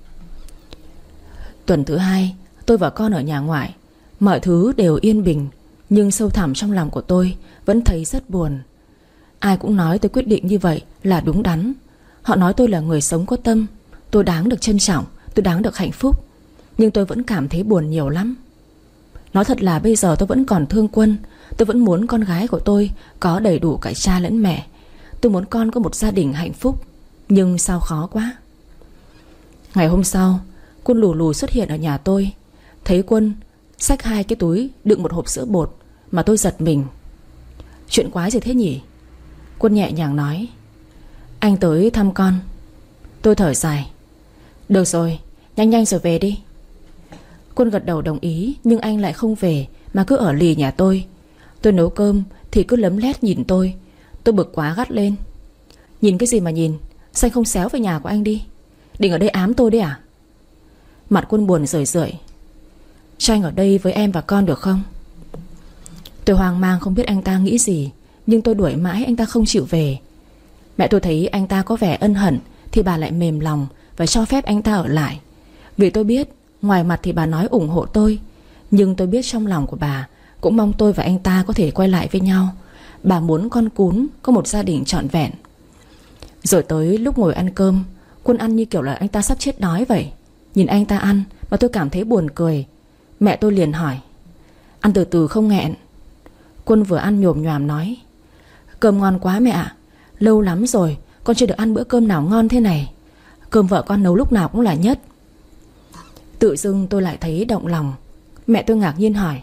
Tuần thứ 2 tôi và con ở nhà ngoại. Mọi thứ đều yên bình, nhưng sâu thẳm trong lòng của tôi vẫn thấy rất buồn. Ai cũng nói tôi quyết định như vậy là đúng đắn. Họ nói tôi là người sống có tâm, tôi đáng được trân trọng, tôi đáng được hạnh phúc. Nhưng tôi vẫn cảm thấy buồn nhiều lắm. Nói thật là bây giờ tôi vẫn còn thương Quân. Tôi vẫn muốn con gái của tôi có đầy đủ cả cha lẫn mẹ. Tôi muốn con có một gia đình hạnh phúc. Nhưng sao khó quá. Ngày hôm sau, Quân lù lù xuất hiện ở nhà tôi. Thấy Quân xách 2 cái túi đựng một hộp sữa bột mà tôi giật mình. Chuyện quái gì thế nhỉ? Quân nhẹ nhàng nói. Anh tới thăm con. Tôi thở dài. Được rồi, nhanh nhanh rồi về đi. Quân gật đầu đồng ý. Nhưng anh lại không về mà cứ ở lì nhà tôi. Tôi nấu cơm thì cứ lấm lét nhìn tôi. Tôi bực quá gắt lên. Nhìn cái gì mà nhìn? Sao anh không xéo về nhà của anh đi? Định ở đây ám tôi đấy à? Mặt Quân buồn rười rượi. Cho anh ở đây với em và con được không? Tôi hoang mang không biết anh ta nghĩ gì. Nhưng tôi đuổi mãi anh ta không chịu về. Mẹ tôi thấy anh ta có vẻ ân hận thì bà lại mềm lòng và cho phép anh ta ở lại. Vì tôi biết ngoài mặt thì bà nói ủng hộ tôi, nhưng tôi biết trong lòng của bà cũng mong tôi và anh ta có thể quay lại với nhau. Bà muốn con Cún có một gia đình trọn vẹn. Rồi tới lúc ngồi ăn cơm, Quân ăn như kiểu là anh ta sắp chết đói vậy. Nhìn anh ta ăn mà tôi cảm thấy buồn cười. Mẹ tôi liền hỏi. Ăn từ từ không nghẹn? Quân vừa ăn nhồm nhoàm nói. Cơm ngon quá mẹ ạ. Lâu lắm rồi con chưa được ăn bữa cơm nào ngon thế này. Cơm vợ con nấu lúc nào cũng là nhất. Tự dưng tôi lại thấy động lòng. Mẹ tôi ngạc nhiên hỏi.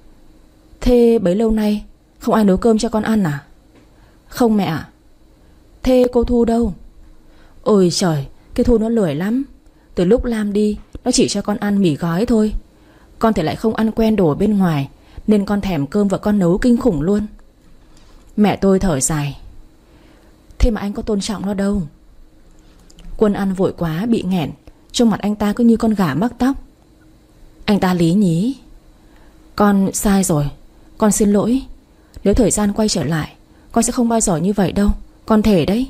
Thế bấy lâu nay không ai nấu cơm cho con ăn à? Không mẹ ạ. Thế cô Thu đâu? Ôi trời, cái Thu nó lười lắm. Từ lúc Lam đi nó chỉ cho con ăn mì gói thôi. Con thì lại không ăn quen đồ bên ngoài, nên con thèm cơm vợ con nấu kinh khủng luôn. Mẹ tôi thở dài. Thế mà anh có tôn trọng nó đâu. Quân ăn vội quá bị nghẹn. Trông mặt anh ta cứ như con gà mắc tóc. Anh ta lý nhí. Con sai rồi, con xin lỗi. Nếu thời gian quay trở lại, con sẽ không bao giờ như vậy đâu. Con thề đấy.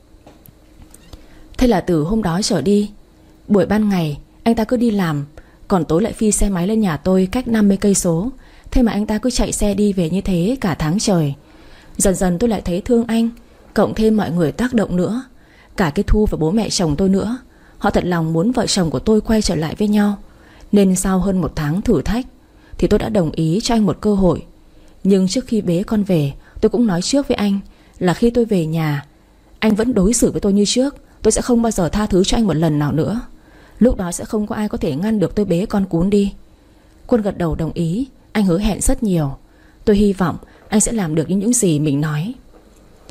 Thế là từ hôm đó trở đi, buổi ban ngày anh ta cứ đi làm, còn tối lại phi xe máy lên nhà tôi cách 50 cây số. Thế mà anh ta cứ chạy xe đi về như thế cả tháng trời. Dần dần tôi lại thấy thương anh. Cộng thêm mọi người tác động nữa, cả cái Thu và bố mẹ chồng tôi nữa. Họ thật lòng muốn vợ chồng của tôi quay trở lại với nhau. Nên sau hơn 1 tháng thử thách thì tôi đã đồng ý cho anh một cơ hội. Nhưng trước khi bế con về, tôi cũng nói trước với anh là khi tôi về nhà, anh vẫn đối xử với tôi như trước. Tôi sẽ không bao giờ tha thứ cho anh một lần nào nữa. Lúc đó sẽ không có ai có thể ngăn được tôi bế con Cún đi. Quân gật đầu đồng ý. Anh hứa hẹn rất nhiều. Tôi hy vọng anh sẽ làm được những gì mình nói.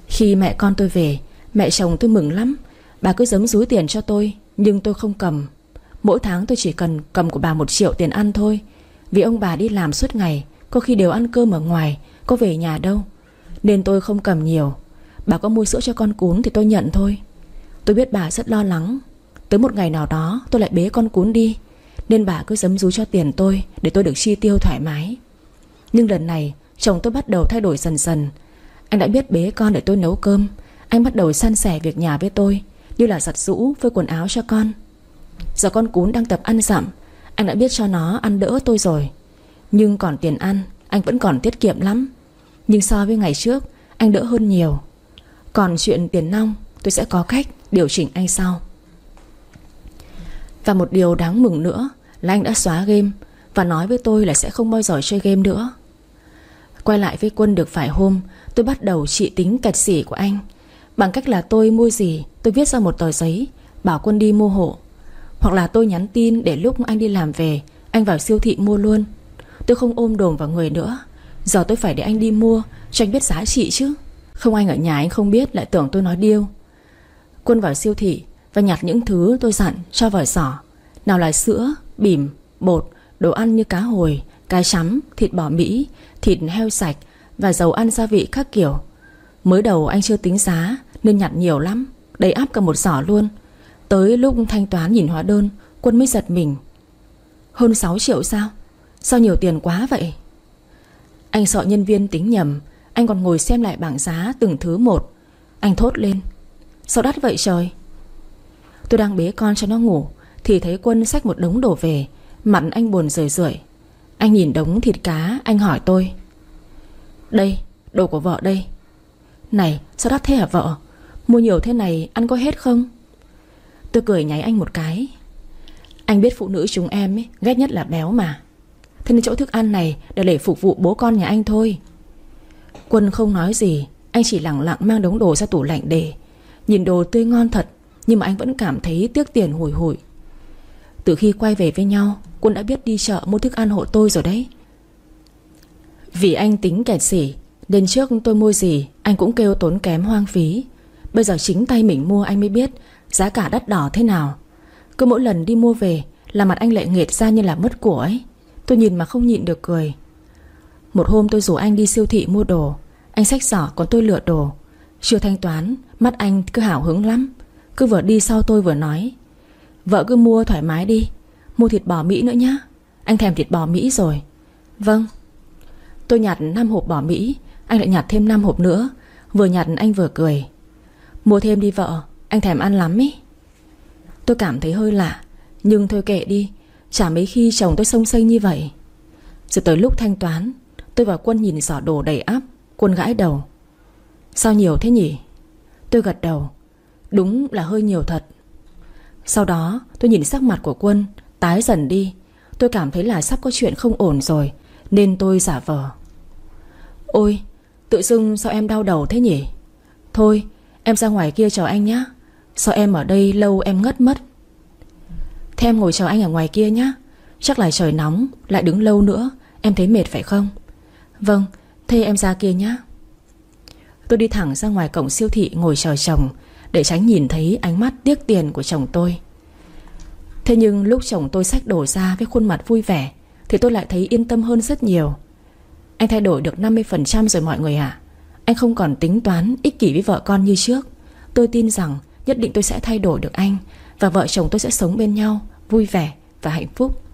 Khi mẹ con tôi về, mẹ chồng tôi mừng lắm. Bà cứ giấm dúi tiền cho tôi, nhưng tôi không cầm. Mỗi tháng tôi chỉ cần cầm của bà 1 triệu tiền ăn thôi. Vì ông bà đi làm suốt ngày, có khi đều ăn cơm ở ngoài, có về nhà đâu, nên tôi không cầm nhiều. Bà có mua sữa cho con cún thì tôi nhận thôi. Tôi biết bà rất lo lắng. Tới một ngày nào đó tôi lại bế con cún đi, nên bà cứ giấm dúi cho tiền tôi để tôi được chi tiêu thoải mái. Nhưng lần này chồng tôi bắt đầu thay đổi dần dần. Anh đã biết bế con để tôi nấu cơm. Anh bắt đầu san sẻ việc nhà với tôi, như là giặt giũ, phơi quần áo cho con. Giờ con cún đang tập ăn dặm, anh đã biết cho nó ăn đỡ tôi rồi. Nhưng còn tiền ăn, anh vẫn còn tiết kiệm lắm. Nhưng so với ngày trước, anh đỡ hơn nhiều. Còn chuyện tiền nong, tôi sẽ có cách điều chỉnh anh sau. Và một điều đáng mừng nữa là anh đã xóa game và nói với tôi là sẽ không bao giờ chơi game nữa. Quay lại với Quân được vài hôm, tôi bắt đầu trị tính kẹt xỉ của anh. Bằng cách là tôi mua gì, tôi viết ra một tờ giấy bảo Quân đi mua hộ. Hoặc là tôi nhắn tin để lúc anh đi làm về, anh vào siêu thị mua luôn. Tôi không ôm đồm vào người nữa. Giờ tôi phải để anh đi mua cho anh biết giá trị chứ. Không anh ở nhà anh không biết, lại tưởng tôi nói điêu. Quân vào siêu thị và nhặt những thứ tôi dặn cho vào giỏ. Nào là sữa, bỉm, bột, đồ ăn như cá hồi, cá chấm, thịt bò Mỹ, thịt heo sạch và dầu ăn gia vị các kiểu. Mới đầu anh chưa tính giá nên nhặt nhiều lắm, đầy ắp cả một giỏ luôn. Tới lúc thanh toán nhìn hóa đơn, Quân mới giật mình. Hơn 6 triệu sao? Sao nhiều tiền quá vậy? Anh sợ nhân viên tính nhầm. Anh còn ngồi xem lại bảng giá từng thứ một. Anh thốt lên: sao đắt vậy trời? Tôi đang bế con cho nó ngủ thì thấy Quân xách một đống đồ về. Mặt anh buồn rười rượi. Anh nhìn đống thịt cá, anh hỏi tôi: đây, đồ của vợ đây. Này, sao đắt thế hả vợ? Mua nhiều thế này ăn có hết không? Tôi cười nháy anh một cái. Anh biết phụ nữ chúng em ấy, ghét nhất là béo mà. Thế nên chỗ thức ăn này để phục vụ bố con nhà anh thôi. Quân không nói gì. Anh chỉ lẳng lặng mang đống đồ ra tủ lạnh để. Nhìn đồ tươi ngon thật, nhưng mà anh vẫn cảm thấy tiếc tiền hủi hủi. Từ khi quay về với nhau, Quân đã biết đi chợ mua thức ăn hộ tôi rồi đấy. Vì anh tính kẹt xỉ nên trước tôi mua gì anh cũng kêu tốn kém hoang phí. Bây giờ chính tay mình mua anh mới biết giá cả đắt đỏ thế nào. Cứ mỗi lần đi mua về là mặt anh lại nghệt ra như là mất của ấy. Tôi nhìn mà không nhịn được cười. Một hôm tôi rủ anh đi siêu thị mua đồ. Anh xách giỏ còn tôi lựa đồ. Chưa thanh toán, mắt anh cứ hào hứng lắm. Cứ vừa đi sau tôi vừa nói: vợ cứ mua thoải mái đi. Mua thịt bò Mỹ nữa nhá. Anh thèm thịt bò Mỹ rồi. Vâng. Tôi nhặt 5 hộp bò Mỹ. Anh lại nhặt thêm 5 hộp nữa. Vừa nhặt anh vừa cười: mua thêm đi vợ, anh thèm ăn lắm ý. Tôi cảm thấy hơi lạ, nhưng thôi kệ đi. Chả mấy khi chồng tôi xông xênh như vậy. Rồi tới lúc thanh toán, tôi và Quân nhìn giỏ đồ đầy ắp. Quân gãi đầu: sao nhiều thế nhỉ? Tôi gật đầu: đúng là hơi nhiều thật. Sau đó tôi nhìn sắc mặt của Quân tái dần đi. Tôi cảm thấy là sắp có chuyện không ổn rồi, nên tôi giả vờ: ôi, tự dưng sao em đau đầu thế nhỉ? Thôi, em ra ngoài kia chờ anh nhé. Sao em ở đây lâu em ngất mất. Thế em ngồi chờ anh ở ngoài kia nhé. Chắc là trời nóng, lại đứng lâu nữa em thấy mệt phải không? Vâng, thế em ra kia nhé. Tôi đi thẳng ra ngoài cổng siêu thị ngồi chờ chồng, để tránh nhìn thấy ánh mắt tiếc tiền của chồng tôi. Thế nhưng lúc chồng tôi xách đồ ra với khuôn mặt vui vẻ thì tôi lại thấy yên tâm hơn rất nhiều. Anh thay đổi được 50% rồi mọi người ạ. Anh không còn tính toán ích kỷ với vợ con như trước. Tôi tin rằng nhất định tôi sẽ thay đổi được anh, và vợ chồng tôi sẽ sống bên nhau vui vẻ và hạnh phúc.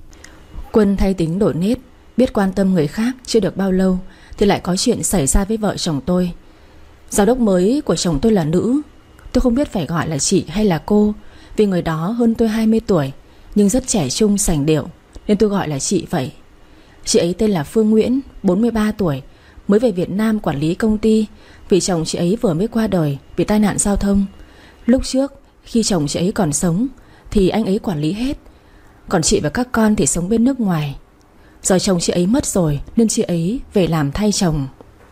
Quân thay tính đổi nết, biết quan tâm người khác chưa được bao lâu thì lại có chuyện xảy ra với vợ chồng tôi. Giám đốc mới của chồng tôi là nữ. Tôi không biết phải gọi là chị hay là cô, vì người đó hơn tôi 20 tuổi nhưng rất trẻ trung sành điệu, nên tôi gọi là chị vậy. Chị ấy tên là Phương Nguyễn, 43 tuổi, mới về Việt Nam quản lý công ty, vì chồng chị ấy vừa mới qua đời vì tai nạn giao thông. Lúc trước khi chồng chị ấy còn sống thì anh ấy quản lý hết, còn chị và các con thì sống bên nước ngoài. Giờ chồng chị ấy mất rồi nên chị ấy về làm thay chồng.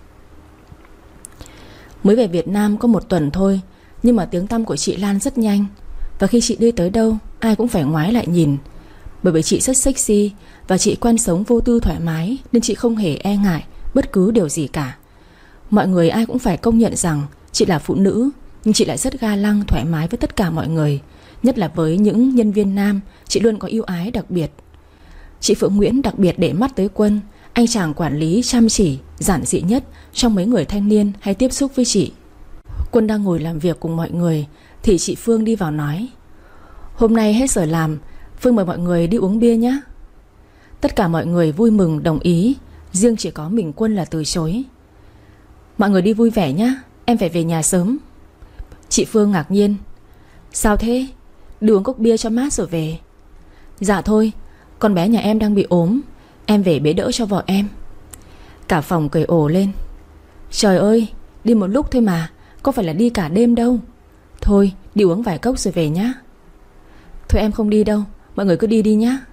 Mới về Việt Nam có 1 tuần thôi, nhưng mà tiếng tăm của chị lan rất nhanh. Và khi chị đi tới đâu, ai cũng phải ngoái lại nhìn. Bởi vì chị rất sexy và chị quen sống vô tư thoải mái, nên chị không hề e ngại bất cứ điều gì cả. Mọi người ai cũng phải công nhận rằng chị là phụ nữ, nhưng chị lại rất ga lăng, thoải mái với tất cả mọi người. Nhất là với những nhân viên nam, chị luôn có ưu ái đặc biệt. Chị Phượng Nguyễn đặc biệt để mắt tới Quân, anh chàng quản lý chăm chỉ, giản dị nhất trong mấy người thanh niên hay tiếp xúc với chị. Quân đang ngồi làm việc cùng mọi người thì chị Phương đi vào nói: "Hôm nay hết giờ làm, Phương mời mọi người đi uống bia nhé." Tất cả mọi người vui mừng đồng ý, riêng chỉ có mình Quân là từ chối. "Mọi người đi vui vẻ nhé, em phải về nhà sớm." Chị Phương ngạc nhiên: "Sao thế? Đi uống cốc bia cho mát rồi về." "Dạ thôi, con bé nhà em đang bị ốm, em về bế đỡ cho vợ em." Cả phòng cười ồ lên: "Trời ơi, đi một lúc thôi mà, có phải là đi cả đêm đâu. Thôi đi uống vài cốc rồi về nhá." "Thôi em không đi đâu, mọi người cứ đi đi nhá."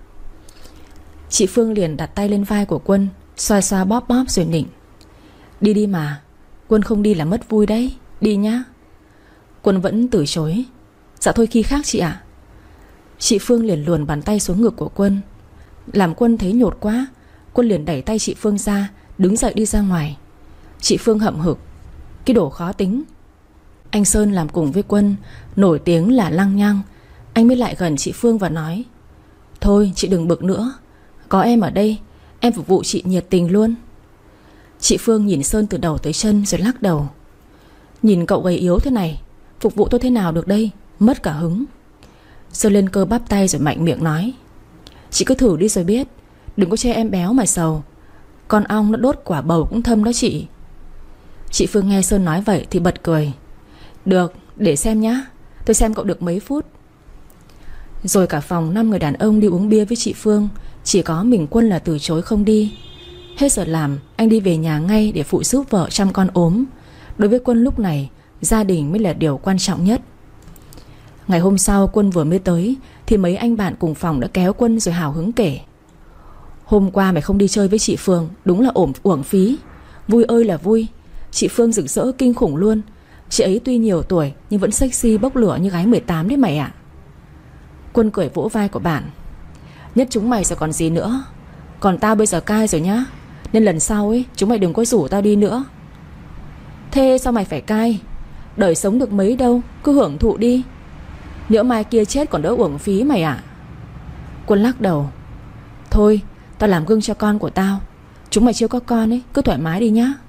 Chị Phương liền đặt tay lên vai của Quân, xoa xoa bóp bóp rồi nịnh: "Đi đi mà, Quân không đi là mất vui đấy, đi nhá." Quân vẫn từ chối: "Dạ thôi khi khác chị ạ." Chị Phương liền luồn bàn tay xuống ngực của Quân. Làm Quân thấy nhột quá, Quân liền đẩy tay chị Phương ra, đứng dậy đi ra ngoài. Chị Phương hậm hực: "Cái đồ khó tính." Anh Sơn làm cùng với Quân, nổi tiếng là lăng nhăng. Anh mới lại gần chị Phương và nói: "Thôi chị đừng bực nữa, có em ở đây, em phục vụ chị nhiệt tình luôn." Chị Phương nhìn Sơn từ đầu tới chân rồi lắc đầu: "Nhìn cậu gầy yếu thế này, phục vụ tôi thế nào được đây, mất cả hứng." Sơn lên cơ bắp tay rồi mạnh miệng nói: "Chị cứ thử đi rồi biết, đừng có chê em béo mà sầu. Con ong nó đốt quả bầu cũng thâm đó chị." Chị Phương nghe Sơn nói vậy thì bật cười: "Được, để xem nhá, tôi xem cậu được mấy phút." Rồi cả phòng 5 người đàn ông đi uống bia với chị Phương, chỉ có mình Quân là từ chối không đi. Hết giờ làm, anh đi về nhà ngay để phụ giúp vợ chăm con ốm. Đối với Quân lúc này, gia đình mới là điều quan trọng nhất. Ngày hôm sau Quân vừa mới tới thì mấy anh bạn cùng phòng đã kéo Quân rồi hào hứng kể: "Hôm qua mày không đi chơi với chị Phương, đúng là uổng phí. Vui ơi là vui, chị Phương rực rỡ kinh khủng luôn. Chị ấy tuy nhiều tuổi nhưng vẫn sexy bốc lửa như gái 18 đấy mày ạ." Quân cười vỗ vai của bạn: "Nhất chúng mày rồi còn gì nữa. Còn tao bây giờ cai rồi nhá, nên lần sau ấy chúng mày đừng có rủ tao đi nữa." "Thế sao mày phải cai? Đời sống được mấy đâu, cứ hưởng thụ đi. Nhỡ mai kia chết còn đỡ uổng phí mày ạ." Quân lắc đầu: "Thôi tao làm gương cho con của tao, chúng mày chưa có con ấy, cứ thoải mái đi nhá."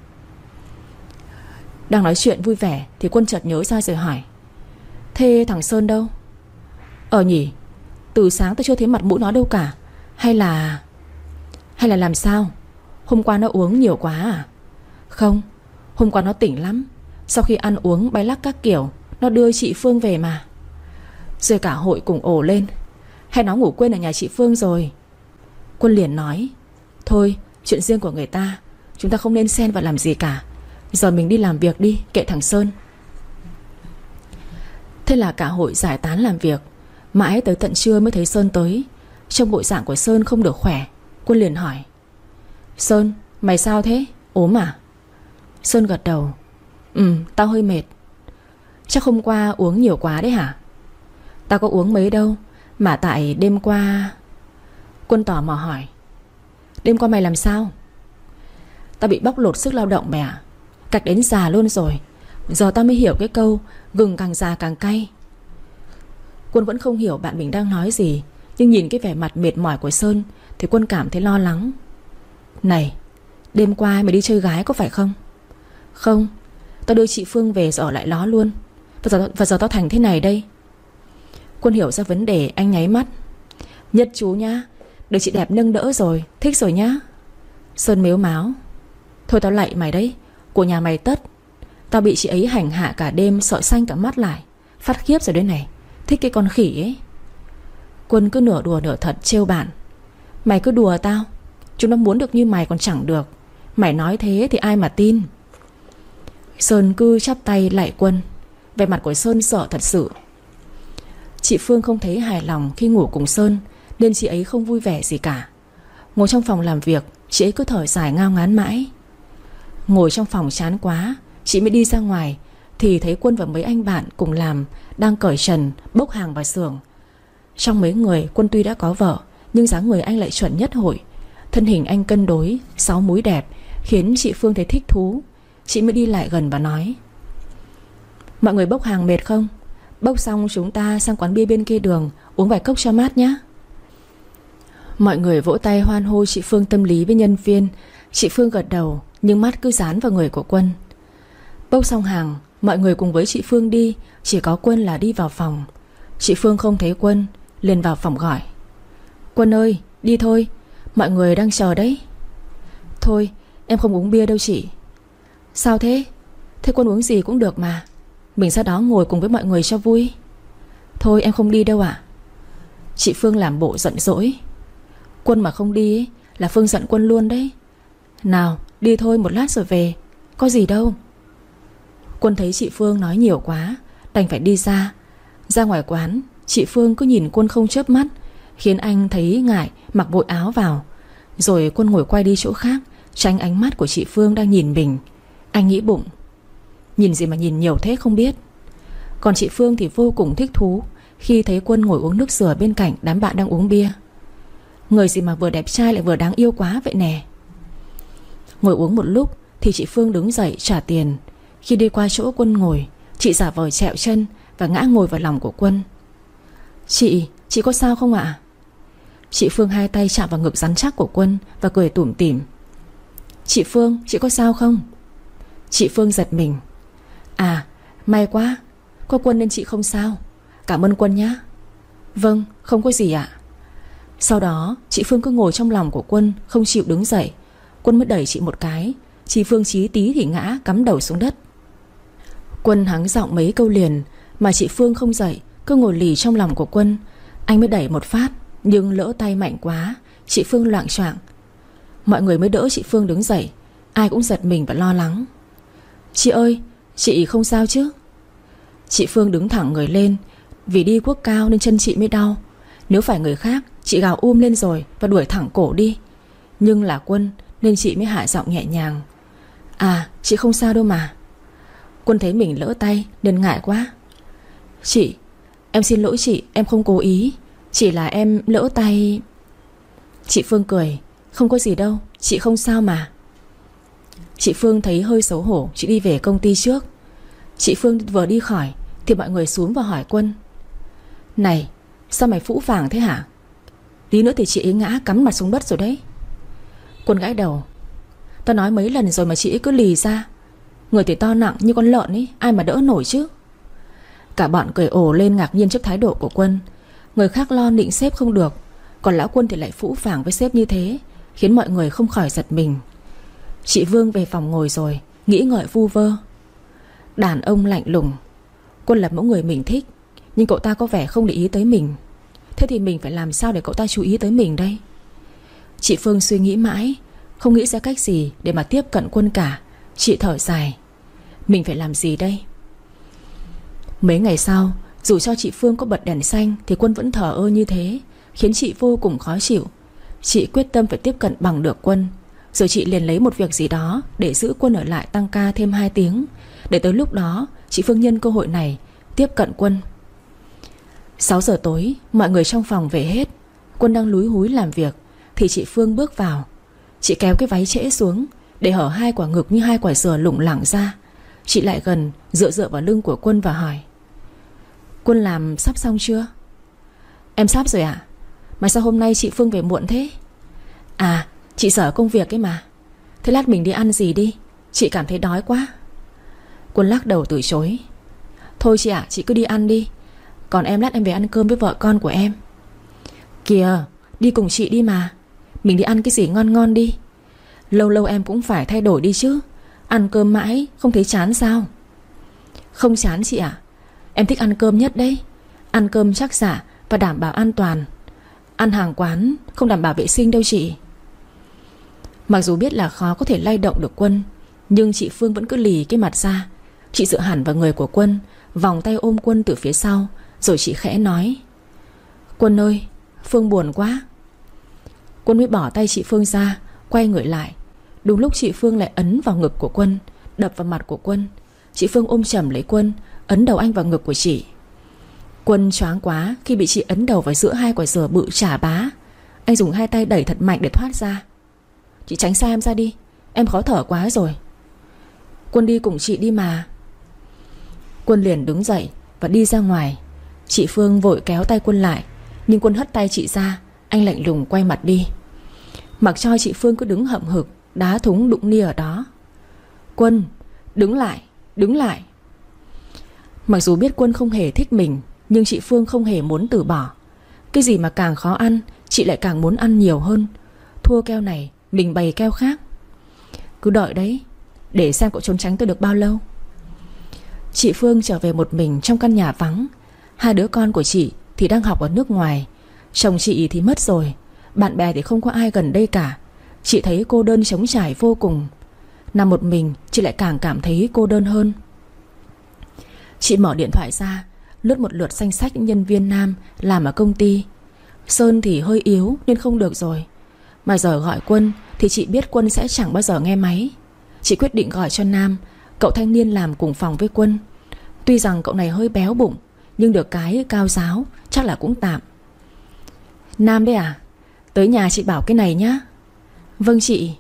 Đang nói chuyện vui vẻ thì Quân chợt nhớ ra rồi hỏi: "Thế thằng Sơn đâu?" Nhỉ, từ sáng tôi chưa thấy mặt mũi nó đâu cả. Hay là làm sao? Hôm qua nó uống nhiều quá à?" "Không, hôm qua nó tỉnh lắm. Sau khi ăn uống bay lắc các kiểu, nó đưa chị Phương về mà." Rồi cả hội cùng ồ lên: "Hay nó ngủ quên ở nhà chị Phương rồi?" Quân liền nói: "Thôi, chuyện riêng của người ta, chúng ta không nên xen vào làm gì cả. Giờ mình đi làm việc đi, kệ thằng Sơn." Thế là cả hội giải tán làm việc. Mãi tới tận trưa mới thấy Sơn tới. Trông bộ dạng của Sơn không được khỏe. Quân liền hỏi: "Sơn, mày sao thế? Ốm à?" Sơn gật đầu: Tao hơi mệt." "Chắc hôm qua uống nhiều quá đấy hả?" "Tao có uống mấy đâu, mà tại đêm qua." Quân tò mò hỏi: "Đêm qua mày làm sao?" "Tao bị bóc lột sức lao động mẹ ạ. Cạch đến già luôn rồi. Giờ tao mới hiểu cái câu gừng càng già càng cay." Quân vẫn không hiểu bạn mình đang nói gì, nhưng nhìn cái vẻ mặt mệt mỏi của Sơn thì Quân cảm thấy lo lắng. "Này, đêm qua mày đi chơi gái có phải không?" "Không, tao đưa chị Phương về rồi ở lại đó luôn. Và giờ tao thành thế này đây." Quân hiểu ra vấn đề, anh nháy mắt: "Nhất chú nhá, được chị đẹp nâng đỡ rồi, thích rồi nhá." Sơn mếu máo: "Thôi tao lạy mày đấy, của nhà mày tất. Tao bị chị ấy hành hạ cả đêm, sợ xanh cả mắt lại, phát khiếp rồi đây này. Thích cái con khỉ ấy." Quân cứ nửa đùa nửa thật trêu bạn: "Mày cứ đùa tao, chúng nó muốn được như mày còn chẳng được. Mày nói thế thì ai mà tin." Sơn cứ chắp tay lạy Quân. Vẻ mặt của Sơn sợ thật sự. Chị Phương không thấy hài lòng khi ngủ cùng Sơn, nên chị ấy không vui vẻ gì cả. Ngồi trong phòng làm việc, chị ấy cứ thở dài ngao ngán mãi. Ngồi trong phòng chán quá, chị mới đi ra ngoài thì thấy Quân và mấy anh bạn cùng làm đang cởi trần bốc hàng vào xưởng. Trong mấy người, Quân tuy đã có vợ, nhưng dáng người anh lại chuẩn nhất hội. Thân hình anh cân đối, sáu múi đẹp, khiến chị Phương thấy thích thú. chị mới đi lại gần và nói: Mọi người bốc hàng mệt không? Bốc xong chúng ta sang quán bia bên kia đường uống vài cốc cho mát nhé. Mọi người vỗ tay hoan hô chị Phương tâm lý với nhân viên. Chị Phương gật đầu nhưng mắt cứ dán vào người của Quân. Bốc xong hàng, mọi người cùng với chị Phương đi. Chỉ có Quân là đi vào phòng. Chị Phương không thấy Quân, liền vào phòng gọi: Quân ơi, đi thôi, mọi người đang chờ đấy. Thôi, em không uống bia đâu chị. Sao thế? Thế Quân uống gì cũng được mà. Mình ra đó ngồi cùng với mọi người cho vui. Thôi em không đi đâu ạ. Chị Phương làm bộ giận dỗi. Quân mà không đi ấy, là Phương giận Quân luôn đấy. Nào, đi thôi, một lát rồi về. Có gì đâu. Quân thấy chị Phương nói nhiều quá, đành phải đi ra. Ra ngoài quán, chị Phương cứ nhìn Quân không chớp mắt, khiến anh thấy ngại, mặc vội áo vào. Rồi Quân ngồi quay đi chỗ khác, tránh ánh mắt của chị Phương đang nhìn mình. Anh nghĩ bụng: nhìn gì mà nhìn nhiều thế không biết. Còn chị Phương thì vô cùng thích thú khi thấy Quân ngồi uống nước dừa bên cạnh đám bạn đang uống bia. Người gì mà vừa đẹp trai lại vừa đáng yêu quá vậy nè. Ngồi uống một lúc thì chị Phương đứng dậy trả tiền. Khi đi qua chỗ Quân ngồi, chị giả vờ trẹo chân và ngã ngồi vào lòng của Quân. Chị có sao không ạ? Chị Phương hai tay chạm vào ngực rắn chắc của Quân và cười tủm tỉm. Chị Phương, chị có sao không? Chị Phương giật mình. À, may quá, có Quân nên chị không sao. Cảm ơn Quân nhé. Vâng, không có gì ạ. Sau đó chị Phương cứ ngồi trong lòng của Quân, không chịu đứng dậy. Quân mới đẩy chị một cái. Chị Phương chí tí thì ngã cắm đầu xuống đất. Quân hắng giọng mấy câu liền mà chị Phương không dậy, cứ ngồi lì trong lòng của Quân. Anh mới đẩy một phát, nhưng lỡ tay mạnh quá, chị Phương loạng choạng. Mọi người mới đỡ chị Phương đứng dậy. Ai cũng giật mình và lo lắng. Chị ơi, chị không sao chứ? Chị Phương đứng thẳng người lên. Vì đi quốc cao nên chân chị mới đau. Nếu phải người khác, chị gào lên rồi và đuổi thẳng cổ đi. Nhưng là Quân nên chị mới hạ giọng nhẹ nhàng. À, chị không sao đâu mà. Quân thấy mình lỡ tay nên ngại quá. Chị, em xin lỗi chị, em không cố ý. Chỉ là em lỡ tay. Chị Phương cười. Không có gì đâu, chị không sao mà. Chị Phương thấy hơi xấu hổ, chị đi về công ty trước. Chị Phương vừa đi khỏi thì mọi người xuống và hỏi Quân: Này, sao mày phũ phàng thế hả? Tí nữa thì chị ấy ngã cắm mặt xuống đất rồi đấy. Quân gãi đầu. Tao nói mấy lần rồi mà chị ấy cứ lì ra. Người thì to nặng như con lợn ấy, ai mà đỡ nổi chứ. Cả bọn cười ồ lên ngạc nhiên trước thái độ của Quân. Người khác lo nịnh sếp không được, còn lão Quân thì lại phũ phàng với sếp như thế, khiến mọi người không khỏi giật mình. Chị Vương về phòng ngồi rồi, nghĩ ngợi vu vơ. Đàn ông lạnh lùng. Quân là mẫu người mình thích, nhưng cậu ta có vẻ không để ý tới mình. Thế thì mình phải làm sao để cậu ta chú ý tới mình đây? Chị Phương suy nghĩ mãi, không nghĩ ra cách gì để mà tiếp cận Quân cả. Chị thở dài. Mình phải làm gì đây? Mấy ngày sau, dù cho chị Phương có bật đèn xanh thì Quân vẫn thờ ơ như thế, khiến chị vô cùng khó chịu. Chị quyết tâm phải tiếp cận bằng được Quân. Rồi chị liền lấy một việc gì đó để giữ Quân ở lại tăng ca thêm 2 tiếng, để tới lúc đó chị Phương nhân cơ hội này tiếp cận Quân. 6 giờ tối, mọi người trong phòng về hết. Quân đang lúi húi làm việc thì chị Phương bước vào. Chị kéo cái váy trễ xuống để hở 2 quả ngực như 2 quả dừa lủng lẳng ra. Chị lại gần, dựa vào lưng của Quân và hỏi: Quân làm sắp xong chưa? Em sắp rồi ạ. Mà sao hôm nay chị Phương về muộn thế? À, chị dở công việc ấy mà. Thế lát mình đi ăn gì đi, chị cảm thấy đói quá. Quân lắc đầu từ chối. Thôi chị ạ, chị cứ đi ăn đi. Còn em lát em về ăn cơm với vợ con của em. Kìa, đi cùng chị đi mà. Mình đi ăn cái gì ngon ngon đi. Lâu lâu em cũng phải thay đổi đi chứ. Ăn cơm mãi không thấy chán sao? Không chán chị ạ. Em thích ăn cơm nhất đấy. Ăn cơm chắc rả và đảm bảo an toàn. Ăn hàng quán không đảm bảo vệ sinh đâu chị. Mặc dù biết là khó có thể lay động được Quân, nhưng chị Phương vẫn cứ lì cái mặt ra. Chị dựa hẳn vào người của Quân, vòng tay ôm Quân từ phía sau. Rồi chị khẽ nói: Quân ơi, Phương buồn quá. Quân mới bỏ tay chị Phương ra, quay người lại. Đúng lúc chị Phương lại ấn vào ngực của Quân, đập vào mặt của Quân. Chị Phương ôm chầm lấy Quân, ấn đầu anh vào ngực của chị. Quân choáng quá khi bị chị ấn đầu vào giữa 2 quả dừa bự chà bá. Anh dùng 2 tay đẩy thật mạnh để thoát ra. Chị tránh xa em ra đi, em khó thở quá rồi. Quân đi cùng chị đi mà. Quân liền đứng dậy và đi ra ngoài. Chị Phương vội kéo tay Quân lại, nhưng Quân hất tay chị ra. Anh lạnh lùng quay mặt đi. Mặc cho chị Phương cứ đứng hậm hực, đá thúng đụng nia ở đó. Quân, đứng lại, đứng lại. Mặc dù biết Quân không hề thích mình, nhưng chị Phương không hề muốn từ bỏ. Cái gì mà càng khó ăn, chị lại càng muốn ăn nhiều hơn. Thua keo này, mình bày keo khác. Cứ đợi đấy, để xem cậu trốn tránh tôi được bao lâu. Chị Phương trở về một mình trong căn nhà vắng. Hai đứa con của chị thì đang học ở nước ngoài. Chồng chị thì mất rồi. Bạn bè thì không có ai gần đây cả. Chị thấy cô đơn trống trải vô cùng. Nằm một mình chị lại càng cảm thấy cô đơn hơn. Chị mở điện thoại ra, lướt một lượt danh sách những nhân viên nam làm ở công ty. Sơn thì hơi yếu nên không được rồi. Mà giờ gọi Quân thì chị biết Quân sẽ chẳng bao giờ nghe máy. Chị quyết định gọi cho Nam, cậu thanh niên làm cùng phòng với Quân. Tuy rằng cậu này hơi béo bụng, nhưng được cái cao ráo, chắc là cũng tạm. Nam đấy à? Tới nhà chị bảo cái này nhá. Vâng chị.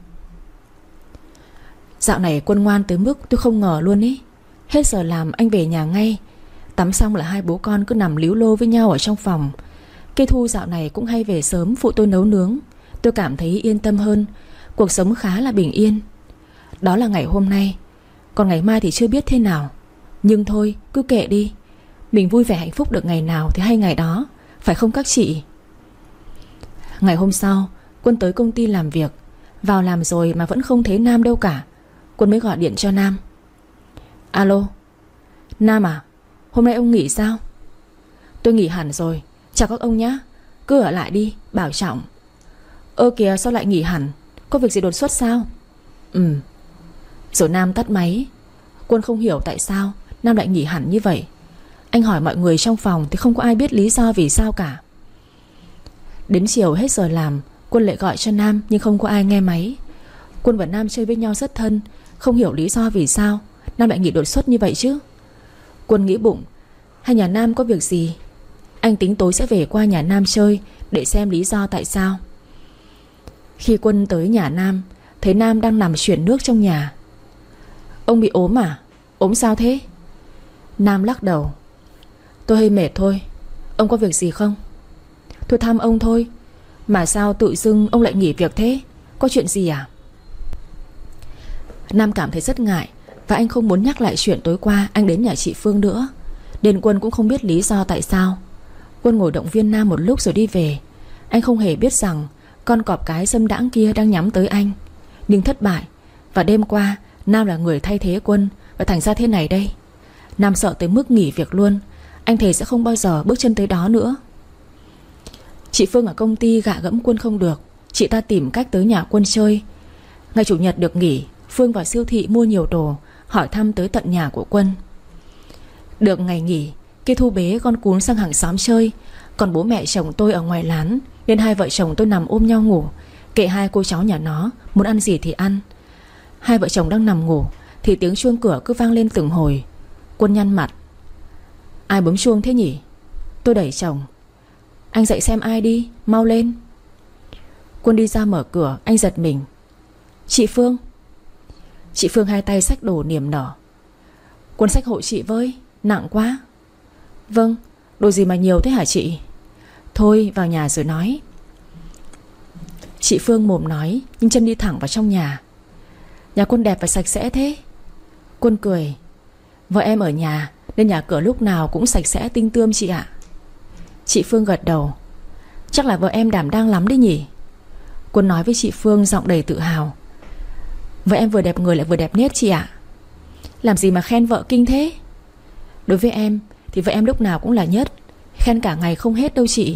Dạo này Quân ngoan tới mức tôi không ngờ luôn ý. Hết giờ làm anh về nhà ngay. Tắm xong là hai bố con cứ nằm líu lô với nhau ở trong phòng. Cây Thu dạo này cũng hay về sớm phụ tôi nấu nướng. Tôi cảm thấy yên tâm hơn. Cuộc sống khá là bình yên. Đó là ngày hôm nay. Còn ngày mai thì chưa biết thế nào. Nhưng thôi cứ kệ đi. Mình vui vẻ hạnh phúc được ngày nào thì hay ngày đó. Phải không các chị? Ngày hôm sau Quân tới công ty làm việc. Vào làm rồi mà vẫn không thấy Nam đâu cả. Quân mới gọi điện cho Nam. Alo Nam à, hôm nay ông nghỉ sao? Tôi nghỉ hẳn rồi. Chào các ông nhá. Cứ ở lại đi, bảo trọng. Ơ kìa, sao lại nghỉ hẳn? Có việc gì đột xuất sao? Rồi Nam tắt máy. Quân không hiểu tại sao Nam lại nghỉ hẳn như vậy. Anh hỏi mọi người trong phòng thì không có ai biết lý do vì sao cả. Đến chiều hết giờ làm, Quân lại gọi cho Nam nhưng không có ai nghe máy. Quân và Nam chơi với nhau rất thân. Không hiểu lý do vì sao Nam lại nghỉ đột xuất như vậy chứ. Quân nghĩ bụng, hay nhà Nam có việc gì. Anh tính tối sẽ về qua nhà Nam chơi để xem lý do tại sao. Khi Quân tới nhà Nam, thấy Nam đang nằm chuyển nước trong nhà. Ông bị ốm à? Ốm sao thế? Nam lắc đầu. Tôi hơi mệt thôi. Ông có việc gì không? Tôi thăm ông thôi. Mà sao tự dưng ông lại nghỉ việc thế? Có chuyện gì à? Nam cảm thấy rất ngại, và anh không muốn nhắc lại chuyện tối qua anh đến nhà chị Phương nữa. Nên Quân cũng không biết lý do tại sao. Quân ngồi động viên Nam một lúc rồi đi về. Anh không hề biết rằng con cọp cái dâm đãng kia đang nhắm tới anh. Nhưng thất bại. Và đêm qua Nam là người thay thế Quân, và thành ra thế này đây. Nam sợ tới mức nghỉ việc luôn. Anh thề sẽ không bao giờ bước chân tới đó nữa. Chị Phương ở công ty gạ gẫm Quân không được. Chị ta tìm cách tới nhà Quân chơi. Ngày chủ nhật được nghỉ, Phương vào siêu thị mua nhiều đồ, hỏi thăm tới tận nhà của Quân. Được ngày nghỉ, Kia Thu bế con cún sang hàng xóm chơi. Còn bố mẹ chồng tôi ở ngoài lán, nên hai vợ chồng tôi nằm ôm nhau ngủ, kệ hai cô cháu nhà nó muốn ăn gì thì ăn. Hai vợ chồng đang nằm ngủ thì tiếng chuông cửa cứ vang lên từng hồi. Quân nhăn mặt. Ai bấm chuông thế nhỉ? Tôi đẩy chồng. Anh dậy xem ai đi, mau lên. Quân đi ra mở cửa. Anh giật mình. Chị Phương. Chị Phương hai tay xách đồ niềm nở. Quân xách hộ chị với, nặng quá. Vâng, đồ gì mà nhiều thế hả chị? Thôi vào nhà rồi nói. Chị Phương mồm nói nhưng chân đi thẳng vào trong nhà. Nhà Quân đẹp và sạch sẽ thế. Quân cười. Vợ em ở nhà nên nhà cửa lúc nào cũng sạch sẽ tinh tươm chị ạ. Chị Phương gật đầu. Chắc là vợ em đảm đang lắm đấy nhỉ. Quân nói với chị Phương giọng đầy tự hào. Vợ em vừa đẹp người lại vừa đẹp nết chị ạ. Làm gì mà khen vợ kinh thế. Đối với em thì vợ em lúc nào cũng là nhất. Khen cả ngày không hết đâu chị.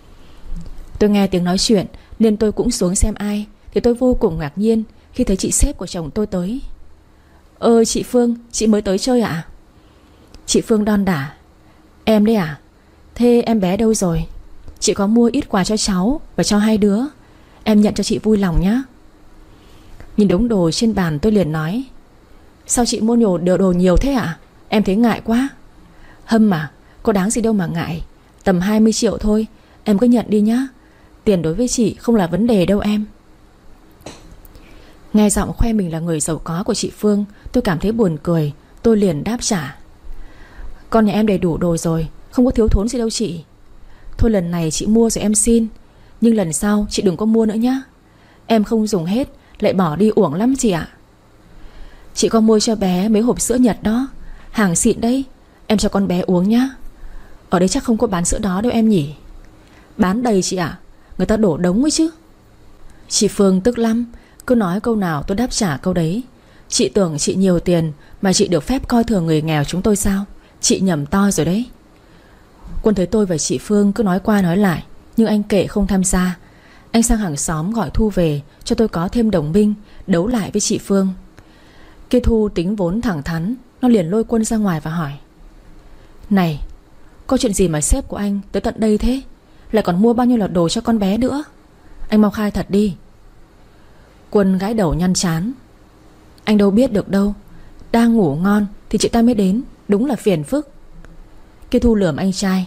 Tôi nghe tiếng nói chuyện nên tôi cũng xuống xem ai. Thì tôi vô cùng ngạc nhiên khi thấy chị sếp của chồng tôi tới. Chị Phương, chị mới tới chơi ạ? Chị Phương đon đả. Em đấy à? Thế em bé đâu rồi? Chị có mua ít quà cho cháu và cho hai đứa. Em nhận cho chị vui lòng nhé. Nhìn đống đồ trên bàn tôi liền nói. Sao chị mua đồ nhiều thế ạ? Em thấy ngại quá. Hâm mà, có đáng gì đâu mà ngại. Tầm 20 triệu thôi. Em cứ nhận đi nhá. Tiền đối với chị không là vấn đề đâu em. Nghe giọng khoe mình là người giàu có của chị Phương, tôi cảm thấy buồn cười. Tôi liền đáp trả: con nhà em đầy đủ đồ rồi, không có thiếu thốn gì đâu chị. Thôi lần này chị mua rồi em xin, nhưng lần sau chị đừng có mua nữa nhá. Em không dùng hết lại bỏ đi uổng lắm chị ạ. Chị có mua cho bé mấy hộp sữa Nhật đó, hàng xịn đấy. Em cho con bé uống nhá. Ở đây chắc không có bán sữa đó đâu em nhỉ? Bán đầy chị ạ, người ta đổ đống ấy chứ. Chị Phương tức lắm, cứ nói câu nào tôi đáp trả câu đấy. Chị tưởng chị nhiều tiền mà chị được phép coi thường người nghèo chúng tôi sao? Chị nhầm to rồi đấy. Quân thấy tôi và chị Phương cứ nói qua nói lại, nhưng anh kệ không tham gia. Anh sang hàng xóm gọi Thu về cho tôi có thêm đồng minh đấu lại với chị Phương. Kia Thu tính vốn thẳng thắn, nó liền lôi Quân ra ngoài và hỏi: này, có chuyện gì mà sếp của anh tới tận đây thế? Lại còn mua bao nhiêu là đồ cho con bé nữa? Anh mau khai thật đi. Quân gãi đầu nhăn chán: anh đâu biết được đâu. Đang ngủ ngon thì chị ta mới đến, đúng là phiền phức. Kia Thu lườm anh trai: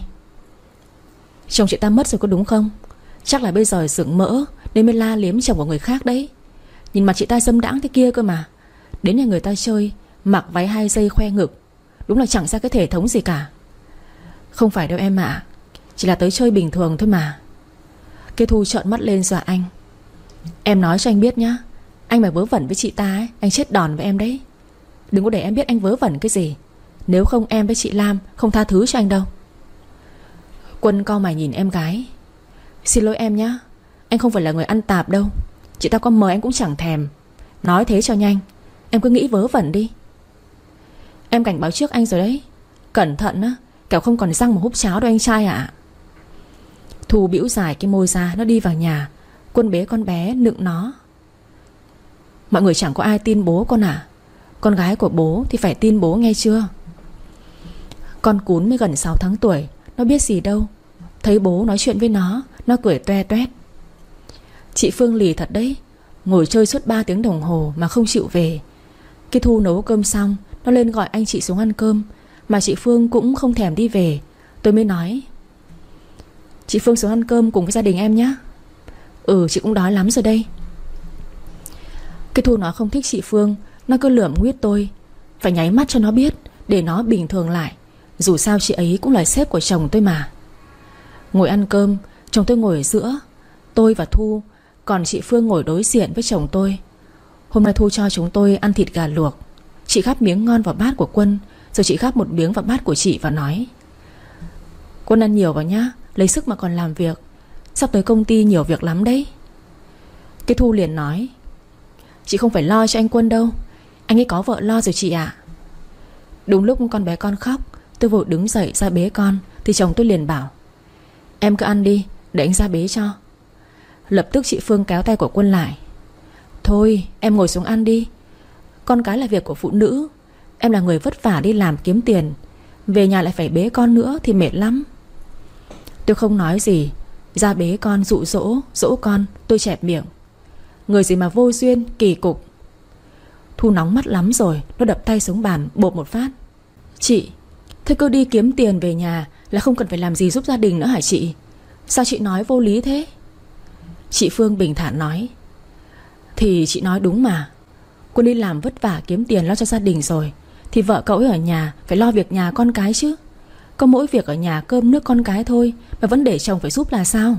chồng chị ta mất rồi có đúng không? Chắc là bây giờ sững mỡ nên mới la liếm chồng của người khác đấy. Nhìn mặt chị ta dâm đãng thế kia cơ mà. Đến nhà người ta chơi, mặc váy 2 giây khoe ngực, đúng là chẳng ra cái thể thống gì cả. Không phải đâu em ạ, chỉ là tới chơi bình thường thôi mà. Kia Thu trợn mắt lên dọa anh: em nói cho anh biết nhá, anh mà vớ vẩn với chị ta ấy, anh chết đòn với em đấy. Đừng có để em biết anh vớ vẩn cái gì, nếu không em với chị Lam không tha thứ cho anh đâu. Quân cau mày nhìn em gái: xin lỗi em nhá, anh không phải là người ăn tạp đâu. Chị ta có mời anh cũng chẳng thèm. Nói thế cho nhanh, em cứ nghĩ vớ vẩn đi. Em cảnh báo trước anh rồi đấy, cẩn thận á, kẻo không còn răng mà húp cháo đâu anh trai ạ. Thu bĩu dài cái môi ra, nó đi vào nhà. Quân bế con bé nựng nó: mọi người chẳng có ai tin bố con à? Con gái của bố thì phải tin bố nghe chưa? Con cún mới gần 6 tháng tuổi, nó biết gì đâu. Thấy bố nói chuyện với nó cười toe toét. Chị Phương lì thật đấy, ngồi chơi suốt 3 tiếng đồng hồ mà không chịu về. Cái Thu nấu cơm xong, nó lên gọi anh chị xuống ăn cơm, mà chị Phương cũng không thèm đi về. Tôi mới nói: chị Phương xuống ăn cơm cùng với gia đình em nhé. Ừ, chị cũng đói lắm rồi đây. Cái Thu nó không thích chị Phương, nó cứ lườm nguyết tôi. Phải nháy mắt cho nó biết, để nó bình thường lại. Dù sao chị ấy cũng là sếp của chồng tôi mà. Ngồi ăn cơm, chồng tôi ngồi ở giữa, tôi và Thu, còn chị Phương ngồi đối diện với chồng tôi. Hôm nay Thu cho chúng tôi ăn thịt gà luộc. Chị gắp miếng ngon vào bát của Quân, rồi chị gắp một miếng vào bát của chị và nói: Quân ăn nhiều vào nhá, lấy sức mà còn làm việc. Sắp tới công ty nhiều việc lắm đấy. Cái Thu liền nói: chị không phải lo cho anh Quân đâu, anh ấy có vợ lo rồi chị ạ. Đúng lúc con bé con khóc, tôi vội đứng dậy ra bế con, thì chồng tôi liền bảo: em cứ ăn đi, để anh ra bế cho. Lập tức chị Phương kéo tay của Quân lại: thôi em ngồi xuống ăn đi, con cái là việc của phụ nữ. Em là người vất vả đi làm kiếm tiền, về nhà lại phải bế con nữa thì mệt lắm. Tôi không nói gì, ra bế con dụ dỗ con. Tôi chẹp miệng: người gì mà vô duyên, kỳ cục. Thu nóng mắt lắm rồi, nó đập tay xuống bàn bộp một phát: chị, thế cứ đi kiếm tiền về nhà là không cần phải làm gì giúp gia đình nữa hả chị? Sao chị nói vô lý thế? Chị Phương bình thản nói: thì chị nói đúng mà. Quân đi làm vất vả kiếm tiền lo cho gia đình rồi, thì vợ cậu ấy ở nhà phải lo việc nhà con cái chứ. Có mỗi việc ở nhà cơm nước con cái thôi mà vẫn để chồng phải giúp là sao?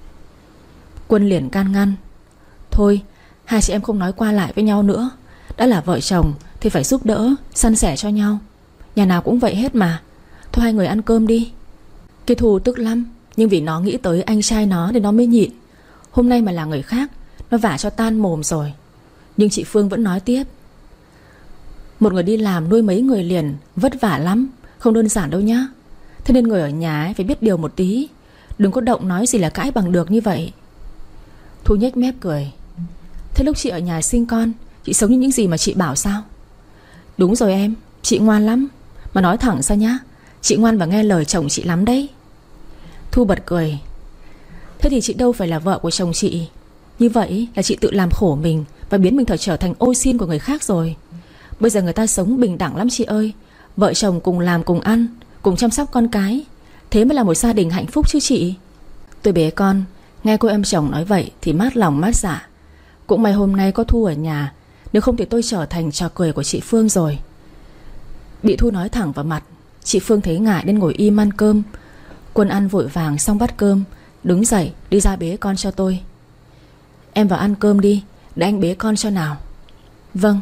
Quân liền can ngăn: thôi, hai chị em không nói qua lại với nhau nữa. Đã là vợ chồng thì phải giúp đỡ, san sẻ cho nhau. Nhà nào cũng vậy hết mà. Thôi hai người ăn cơm đi. Cái Thu tức lắm, nhưng vì nó nghĩ tới anh trai nó nên nó mới nhịn. Hôm nay mà là người khác, nó vả cho tan mồm rồi. Nhưng chị Phương vẫn nói tiếp: một người đi làm nuôi mấy người liền vất vả lắm, không đơn giản đâu nhá. Thế nên người ở nhà ấy phải biết điều một tí, đừng có động nói gì là cãi bằng được như vậy. Thu nhếch mép cười: thế lúc chị ở nhà sinh con, chị sống như những gì mà chị bảo sao? Đúng rồi em, chị ngoan lắm. Mà nói thẳng ra nhá, chị ngoan và nghe lời chồng chị lắm đấy. Thu bật cười: thế thì chị đâu phải là vợ của chồng chị. Như vậy là chị tự làm khổ mình và biến mình trở thành ô xin của người khác rồi. Bây giờ người ta sống bình đẳng lắm chị ơi. Vợ chồng cùng làm cùng ăn, cùng chăm sóc con cái, thế mới là một gia đình hạnh phúc chứ chị. Tôi bế con, nghe cô em chồng nói vậy thì mát lòng mát dạ. Cũng may hôm nay có Thu ở nhà, nếu không thì tôi trở thành trò cười của chị Phương rồi. Bị Thu nói thẳng vào mặt, chị Phương thấy ngại nên ngồi im ăn cơm. Quân ăn vội vàng xong bát cơm, đứng dậy đi ra bế con cho tôi. Em vào ăn cơm đi, để anh bế con cho nào. Vâng.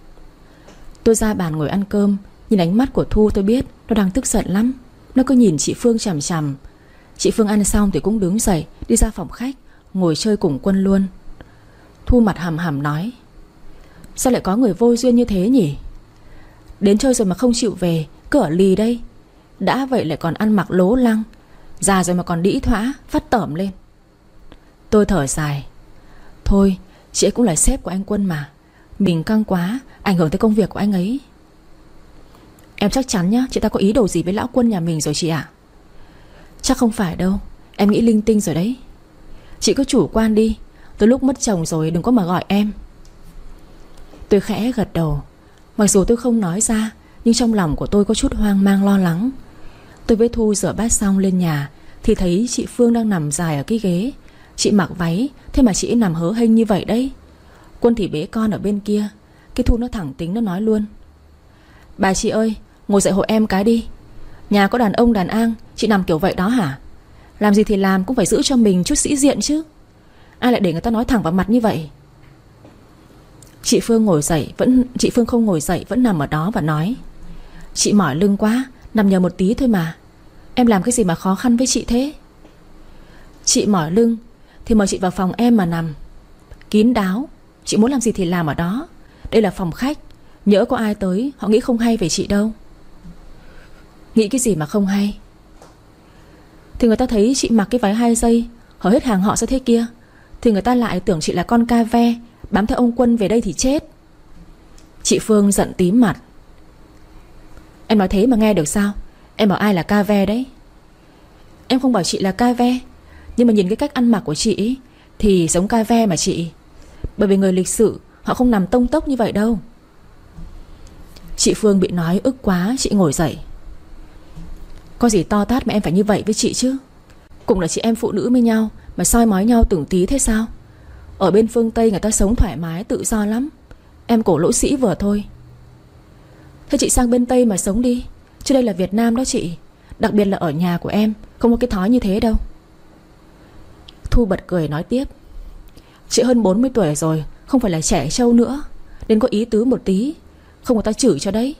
Tôi ra bàn ngồi ăn cơm. Nhìn ánh mắt của Thu tôi biết nó đang tức giận lắm. Nó cứ nhìn chị Phương chằm chằm. Chị Phương ăn xong thì cũng đứng dậy đi ra phòng khách, ngồi chơi cùng Quân luôn. Thu mặt hầm hầm nói: sao lại có người vô duyên như thế nhỉ? Đến chơi rồi mà không chịu về, cứ ở lì đây. Đã vậy lại còn ăn mặc lố lăng, già rồi mà còn đĩ thõa, phát tởm lên. Tôi thở dài: thôi, chị ấy cũng là sếp của anh Quân mà. Mình căng quá, ảnh hưởng tới công việc của anh ấy. Em chắc chắn nhá, chị ta có ý đồ gì với lão Quân nhà mình rồi chị ạ? Chắc không phải đâu, em nghĩ linh tinh rồi đấy. Chị cứ chủ quan đi, tới lúc mất chồng rồi đừng có mà gọi em. Tôi khẽ gật đầu. Mặc dù tôi không nói ra, nhưng trong lòng của tôi có chút hoang mang lo lắng. Tôi với Thu rửa bát xong lên nhà thì thấy chị Phương đang nằm dài ở cái ghế. Chị mặc váy, thế mà chị nằm hớ hênh như vậy đấy. Quân thì bế con ở bên kia. Cái Thu nó thẳng tính, nó nói luôn: bà chị ơi, ngồi dậy hộ em cái đi. Nhà có đàn ông đàn an, chị nằm kiểu vậy đó hả? Làm gì thì làm cũng phải giữ cho mình chút sĩ diện chứ. Ai lại để người ta nói thẳng vào mặt như vậy? Chị Phương không ngồi dậy, vẫn nằm ở đó và nói: chị mỏi lưng quá, nằm nhờ một tí thôi mà. Em làm cái gì mà khó khăn với chị thế? Chị mỏi lưng thì mời chị vào phòng em mà nằm. Kín đáo, chị muốn làm gì thì làm ở đó. Đây là phòng khách, nhỡ có ai tới họ nghĩ không hay về chị đâu. Nghĩ cái gì mà không hay? Thì người ta thấy chị mặc cái váy 2 giây, hở hết hàng họ ra thế kia, thì người ta lại tưởng chị là con ca ve bám theo ông Quân về đây thì chết. Chị Phương giận tím mặt: em nói thế mà nghe được sao? Em bảo ai là ca ve đấy? Em không bảo chị là ca ve, nhưng mà nhìn cái cách ăn mặc của chị ấy, thì giống ca ve mà chị. Bởi vì người lịch sự họ không nằm tông tốc như vậy đâu. Chị Phương bị nói ức quá, chị ngồi dậy: có gì to tát mà em phải như vậy với chị chứ? Cũng là chị em phụ nữ với nhau mà soi mói nhau từng tí thế sao? Ở bên phương Tây người ta sống thoải mái tự do lắm. Em cổ lỗ sĩ vừa thôi. Thế chị sang bên Tây mà sống đi, chứ đây là Việt Nam đó chị. Đặc biệt là ở nhà của em không có cái thói như thế đâu. Thu bật cười nói tiếp: chị hơn 40 tuổi rồi, không phải là trẻ trâu nữa, nên có ý tứ một tí, không người ta chửi cho đấy.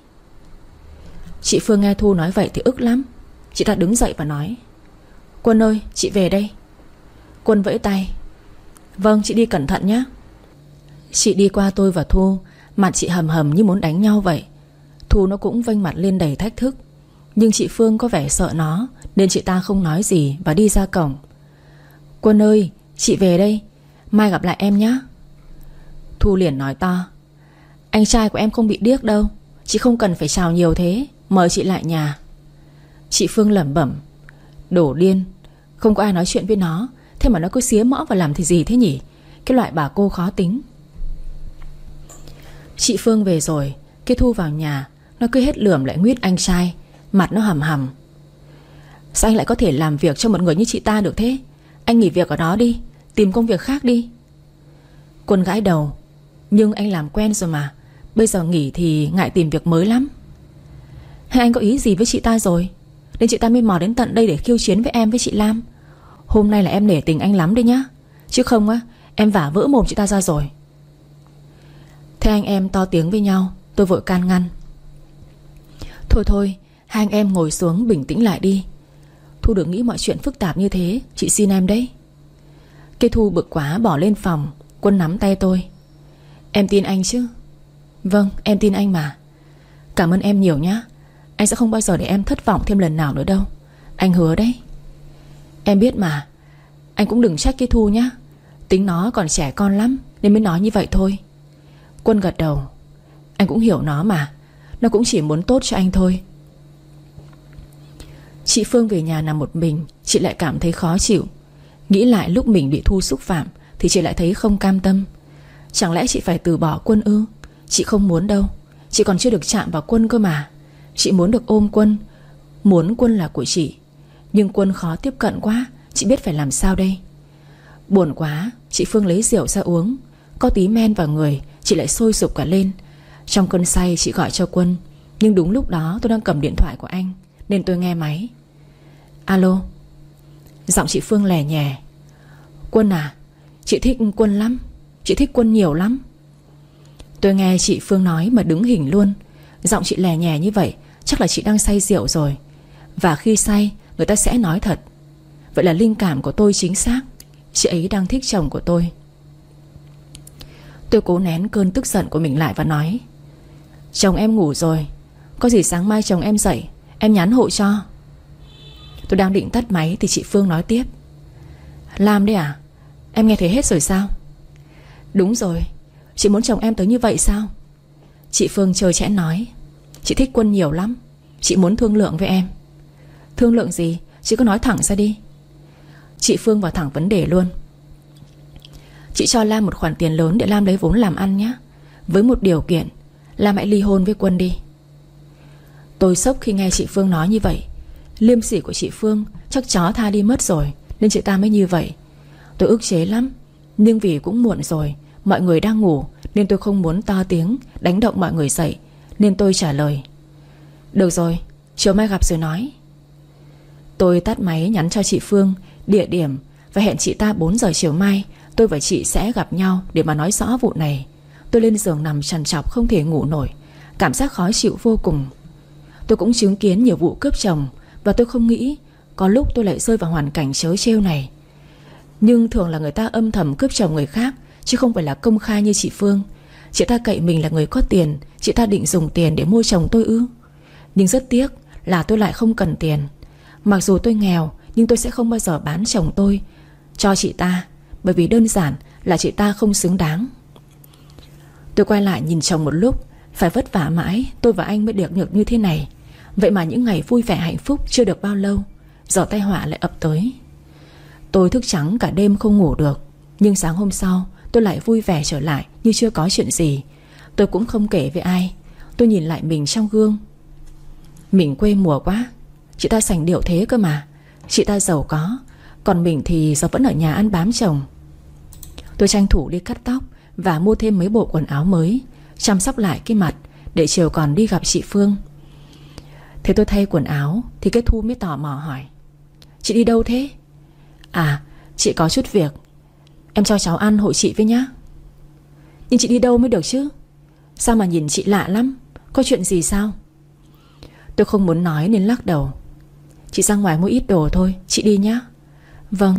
Chị Phương nghe Thu nói vậy thì ức lắm. Chị ta đứng dậy và nói: Quân ơi, chị về đây. Quân vẫy tay: vâng, chị đi cẩn thận nhé. Chị đi qua tôi và Thu, mặt chị hầm hầm như muốn đánh nhau vậy. Thu nó cũng vênh mặt lên đầy thách thức, nhưng chị Phương có vẻ sợ nó, nên chị ta không nói gì và đi ra cổng. Quân ơi, chị về đây, mai gặp lại em nhé. Thu liền nói to: anh trai của em không bị điếc đâu, chị không cần phải chào nhiều thế, mời chị lại nhà. Chị Phương lẩm bẩm: đổ điên, không có ai nói chuyện với nó, thế mà nó cứ xía mõ và làm thì gì thế nhỉ? Cái loại bà cô khó tính. Chị Phương về rồi, cái Thu vào nhà, nó cứ hết lườm lại nguyết anh trai, mặt nó hầm hầm: sao anh lại có thể làm việc cho một người như chị ta được thế? Anh nghỉ việc ở đó đi, tìm công việc khác đi. Quân gãi đầu: nhưng anh làm quen rồi mà, bây giờ nghỉ thì ngại tìm việc mới lắm. Hay anh có ý gì với chị ta rồi, nên chị ta mới mò đến tận đây để khiêu chiến với em với chị Lam? Hôm nay là em nể tình anh lắm đấy nhá, chứ không á em vả vỡ mồm chị ta ra rồi. Thế anh em to tiếng với nhau, tôi vội can ngăn: thôi thôi, hai anh em ngồi xuống bình tĩnh lại đi. Thu đừng nghĩ mọi chuyện phức tạp như thế, chị xin em đấy. Cái Thu bực quá bỏ lên phòng. Quân nắm tay tôi: em tin anh chứ? Vâng, em tin anh mà. Cảm ơn em nhiều nhá. Anh sẽ không bao giờ để em thất vọng thêm lần nào nữa đâu, anh hứa đấy. Em biết mà. Anh cũng đừng trách cái Thu nhá, tính nó còn trẻ con lắm nên mới nói như vậy thôi. Quân gật đầu: anh cũng hiểu nó mà, nó cũng chỉ muốn tốt cho anh thôi. Chị Phương về nhà nằm một mình, chị lại cảm thấy khó chịu. Nghĩ lại lúc mình bị Thu xúc phạm thì chị lại thấy không cam tâm. Chẳng lẽ chị phải từ bỏ Quân ư? Chị không muốn đâu, chị còn chưa được chạm vào Quân cơ mà. Chị muốn được ôm Quân, muốn Quân là của chị. Nhưng Quân khó tiếp cận quá, chị biết phải làm sao đây. Buồn quá, chị Phương lấy rượu ra uống. Có tí men vào người, chị lại sôi sục cả lên. Trong cơn say chị gọi cho Quân, nhưng đúng lúc đó tôi đang cầm điện thoại của anh, nên tôi nghe máy. Alo. Giọng chị Phương lè nhè. Quân à, chị thích Quân lắm. Chị thích Quân nhiều lắm. Tôi nghe chị Phương nói mà đứng hình luôn. Giọng chị lè nhè như vậy chắc là chị đang say rượu rồi. Và khi say người ta sẽ nói thật. Vậy là linh cảm của tôi chính xác. Chị ấy đang thích chồng của tôi. Tôi cố nén cơn tức giận của mình lại và nói: chồng em ngủ rồi, có gì sáng mai chồng em dậy em nhắn hộ cho. Tôi đang định tắt máy thì chị Phương nói tiếp: Lam đấy à? Em nghe thấy hết rồi sao? Đúng rồi. Chị muốn chồng em tới như vậy sao? Chị Phương trơ trẽn nói: chị thích Quân nhiều lắm. Chị muốn thương lượng với em. Thương lượng gì? Chị cứ nói thẳng ra đi. Chị Phương vào thẳng vấn đề luôn: chị cho Lam một khoản tiền lớn để Lam lấy vốn làm ăn nhé. Với một điều kiện, Lam hãy ly hôn với Quân đi. Tôi sốc khi nghe chị Phương nói như vậy. Liêm sỉ của chị Phương chắc chó tha đi mất rồi, nên chị ta mới như vậy. Tôi ức chế lắm, nhưng vì cũng muộn rồi, mọi người đang ngủ, nên tôi không muốn to tiếng đánh động mọi người dậy, nên tôi trả lời: được rồi, chiều mai gặp rồi nói. Tôi tắt máy nhắn cho chị Phương địa điểm và hẹn chị ta 4 giờ chiều mai tôi và chị sẽ gặp nhau để mà nói rõ vụ này. Tôi lên giường nằm trằn trọc không thể ngủ nổi, cảm giác khó chịu vô cùng. Tôi cũng chứng kiến nhiều vụ cướp chồng, và tôi không nghĩ có lúc tôi lại rơi vào hoàn cảnh trớ trêu này. Nhưng thường là người ta âm thầm cướp chồng người khác, chứ không phải là công khai như chị Phương. Chị ta cậy mình là người có tiền, chị ta định dùng tiền để mua chồng tôi ư? Nhưng rất tiếc là tôi lại không cần tiền. Mặc dù tôi nghèo, nhưng tôi sẽ không bao giờ bán chồng tôi cho chị ta, bởi vì đơn giản là chị ta không xứng đáng. Tôi quay lại nhìn chồng một lúc. Phải vất vả mãi tôi và anh mới được như thế này. Vậy mà những ngày vui vẻ hạnh phúc chưa được bao lâu, giờ tai họa lại ập tới. Tôi thức trắng cả đêm không ngủ được. Nhưng sáng hôm sau tôi lại vui vẻ trở lại như chưa có chuyện gì. Tôi cũng không kể với ai. Tôi nhìn lại mình trong gương. Mình quê mùa quá. Chị ta sành điệu thế cơ mà. Chị ta giàu có, còn mình thì giờ vẫn ở nhà ăn bám chồng. Tôi tranh thủ đi cắt tóc và mua thêm mấy bộ quần áo mới, chăm sóc lại cái mặt để chiều còn đi gặp chị Phương. Thế tôi thay quần áo thì cái Thu mới tò mò hỏi: chị đi đâu thế? À, chị có chút việc. Em cho cháu ăn hộ chị với nhá. Nhưng chị đi đâu mới được chứ? Sao mà nhìn chị lạ lắm? Có chuyện gì sao? Tôi không muốn nói nên lắc đầu: chị ra ngoài mua ít đồ thôi, chị đi nhá. Vâng.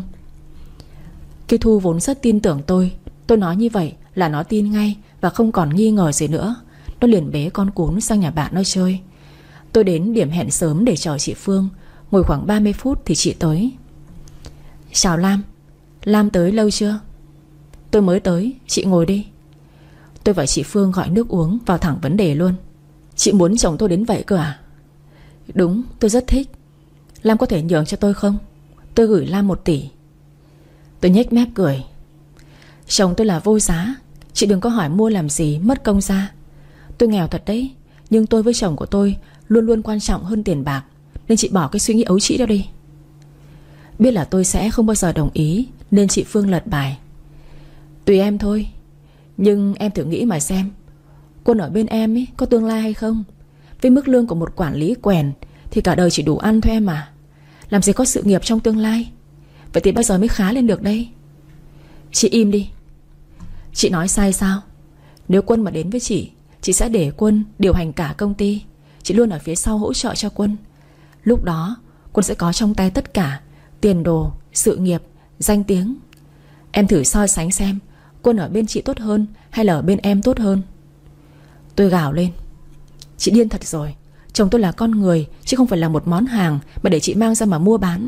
Cái Thu vốn rất tin tưởng tôi. Tôi nói như vậy là nó tin ngay và không còn nghi ngờ gì nữa. Nó liền bế con cún sang nhà bạn nó chơi. Tôi đến điểm hẹn sớm để chờ chị Phương. Ngồi khoảng 30 phút thì chị tới. Chào Lam. Lam tới lâu chưa? Tôi mới tới, chị ngồi đi. Tôi và chị Phương gọi nước uống, vào thẳng vấn đề luôn. Chị muốn chồng tôi đến vậy cơ à? Đúng, tôi rất thích. Lam có thể nhường cho tôi không? Tôi gửi Lam 1 tỷ. Tôi nhếch mép cười. Chồng tôi là vô giá. Chị đừng có hỏi mua làm gì mất công ra. Tôi nghèo thật đấy, nhưng tôi với chồng của tôi luôn luôn quan trọng hơn tiền bạc. Nên chị bỏ cái suy nghĩ ấu trĩ đó đi. Biết là tôi sẽ không bao giờ đồng ý, nên chị Phương lật bài. Tùy em thôi. Nhưng em thử nghĩ mà xem, Quân ở bên em ấy có tương lai hay không? Với mức lương của một quản lý quèn thì cả đời chỉ đủ ăn thôi em à. Làm gì có sự nghiệp trong tương lai. Vậy thì bao giờ mới khá lên được đây? Chị im đi. Chị nói sai sao? Nếu Quân mà đến với chị sẽ để Quân điều hành cả công ty. Chị luôn ở phía sau hỗ trợ cho Quân. Lúc đó Quân sẽ có trong tay tất cả: tiền đồ, sự nghiệp, danh tiếng. Em thử so sánh xem, Quân ở bên chị tốt hơn hay là ở bên em tốt hơn? Tôi gào lên: chị điên thật rồi. Chồng tôi là con người, chứ không phải là một món hàng mà để chị mang ra mà mua bán.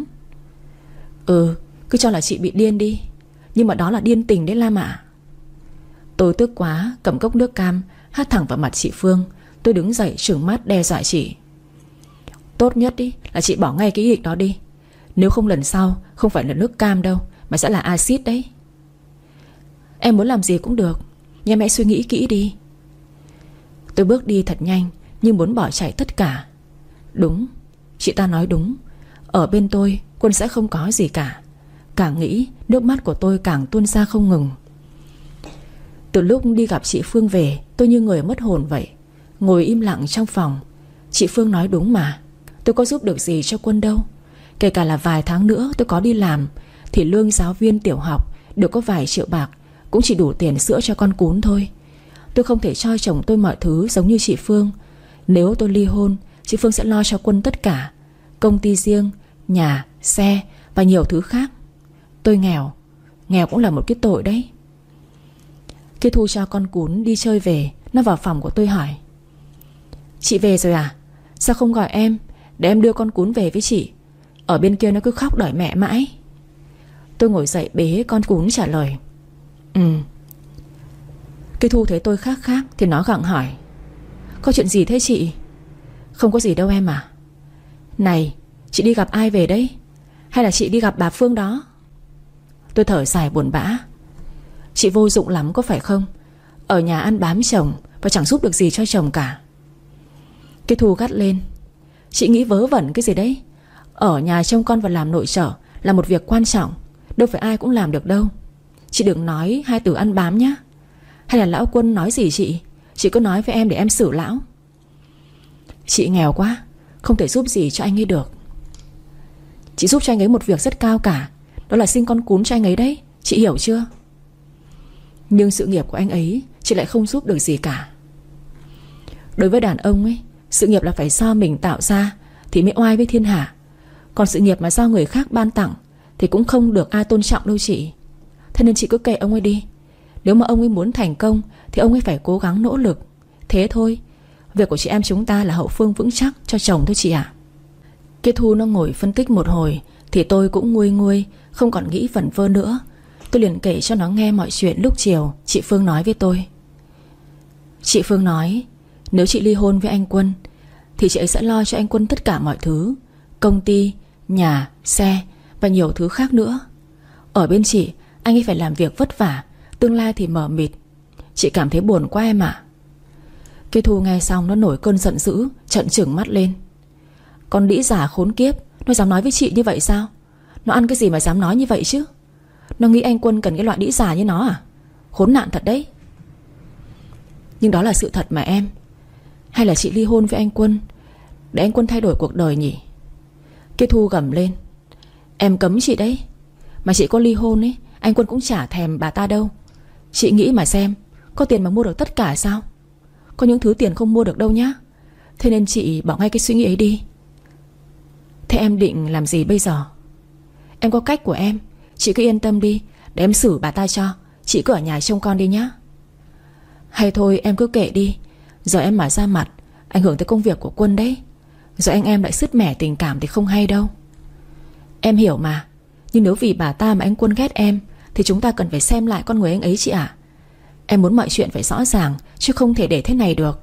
Cứ cho là chị bị điên đi. Nhưng mà đó là điên tình đấy Lam ạ. Tôi tức quá, cầm cốc nước cam hắt thẳng vào mặt chị Phương. Tôi đứng dậy trừng mắt đe dọa chị. Tốt nhất đi là chị bỏ ngay cái ý định đó đi. Nếu không lần sau không phải là nước cam đâu, mà sẽ là axit đấy. Em muốn làm gì cũng được, nhưng hãy suy nghĩ kỹ đi. Tôi bước đi thật nhanh, nhưng muốn bỏ chạy tất cả. Đúng, chị ta nói đúng. Ở bên tôi Quân sẽ không có gì cả. Càng nghĩ nước mắt của tôi càng tuôn ra không ngừng. Từ lúc đi gặp chị Phương về, tôi như người mất hồn vậy, ngồi im lặng trong phòng. Chị Phương nói đúng mà, tôi có giúp được gì cho Quân đâu. Kể cả là vài tháng nữa tôi có đi làm thì lương giáo viên tiểu học được có vài triệu bạc, cũng chỉ đủ tiền sữa cho con cún thôi. Tôi không thể cho chồng tôi mọi thứ giống như chị Phương. Nếu tôi ly hôn, chị Phương sẽ lo cho Quân tất cả: công ty riêng, nhà, xe và nhiều thứ khác. Tôi nghèo, nghèo cũng là một cái tội đấy. Khi Thu cho con cún đi chơi về, nó vào phòng của tôi hỏi: chị về rồi à? Sao không gọi em để em đưa con cún về với chị? Ở bên kia nó cứ khóc đòi mẹ mãi. Tôi ngồi dậy bế con cún trả lời: Cái Thu thấy tôi khác khác thì nó gặng hỏi: có chuyện gì thế chị? Không có gì đâu em à. Này, chị đi gặp ai về đấy? Hay là chị đi gặp bà Phương đó? Tôi thở dài buồn bã: chị vô dụng lắm có phải không? Ở nhà ăn bám chồng và chẳng giúp được gì cho chồng cả. Cái Thu gắt lên: chị nghĩ vớ vẩn cái gì đấy? Ở nhà trông con và làm nội trợ là một việc quan trọng, đâu phải ai cũng làm được đâu. Chị đừng nói hai từ ăn bám nhá. Hay là lão Quân nói gì chị cứ nói với em để em xử lão. Chị nghèo quá, không thể giúp gì cho anh ấy được. Chị giúp cho anh ấy một việc rất cao cả, đó là sinh con cún cho anh ấy đấy, chị hiểu chưa? Nhưng sự nghiệp của anh ấy chị lại không giúp được gì cả. Đối với đàn ông ấy, sự nghiệp là phải do mình tạo ra thì mới oai với thiên hạ. Còn sự nghiệp mà do người khác ban tặng thì cũng không được ai tôn trọng đâu chị. Thế nên chị cứ kệ ông ấy đi. Nếu mà ông ấy muốn thành công thì ông ấy phải cố gắng nỗ lực. Thế thôi. Việc của chị em chúng ta là hậu phương vững chắc cho chồng thôi chị ạ. Cái Thu nó ngồi phân tích một hồi thì tôi cũng nguôi nguôi, không còn nghĩ vẩn vơ nữa. Tôi liền kể cho nó nghe mọi chuyện lúc chiều chị Phương nói với tôi. Chị Phương nói nếu chị ly hôn với anh Quân thì chị ấy sẽ lo cho anh Quân tất cả mọi thứ: công ty, nhà, xe và nhiều thứ khác nữa. Ở bên chị, anh ấy phải làm việc vất vả, tương lai thì mờ mịt. Chị cảm thấy buồn quá em ạ. Cái Thu nghe xong nó nổi cơn giận dữ, trợn trừng mắt lên: con đĩ giả khốn kiếp, nó dám nói với chị như vậy sao? Nó ăn cái gì mà dám nói như vậy chứ? Nó nghĩ anh Quân cần cái loại đĩ giả như nó à? Khốn nạn thật đấy. Nhưng đó là sự thật mà em. Hay là chị ly hôn với anh Quân để anh Quân thay đổi cuộc đời nhỉ? Cái Thu gầm lên: em cấm chị đấy. Mà chị có ly hôn ấy, anh Quân cũng chả thèm bà ta đâu. Chị nghĩ mà xem, có tiền mà mua được tất cả sao? Có những thứ tiền không mua được đâu nhá. Thế nên chị bỏ ngay cái suy nghĩ ấy đi. Thế em định làm gì bây giờ? Em có cách của em, chị cứ yên tâm đi, để em xử bà ta cho. Chị cứ ở nhà trông con đi nhá. Hay thôi em cứ kệ đi. Giờ em mà ra mặt ảnh hưởng tới công việc của Quân đấy. Rồi anh em lại sứt mẻ tình cảm thì không hay đâu. Em hiểu mà. Nhưng nếu vì bà ta mà anh Quân ghét em thì chúng ta cần phải xem lại con người anh ấy chị ạ. Em muốn mọi chuyện phải rõ ràng, chứ không thể để thế này được.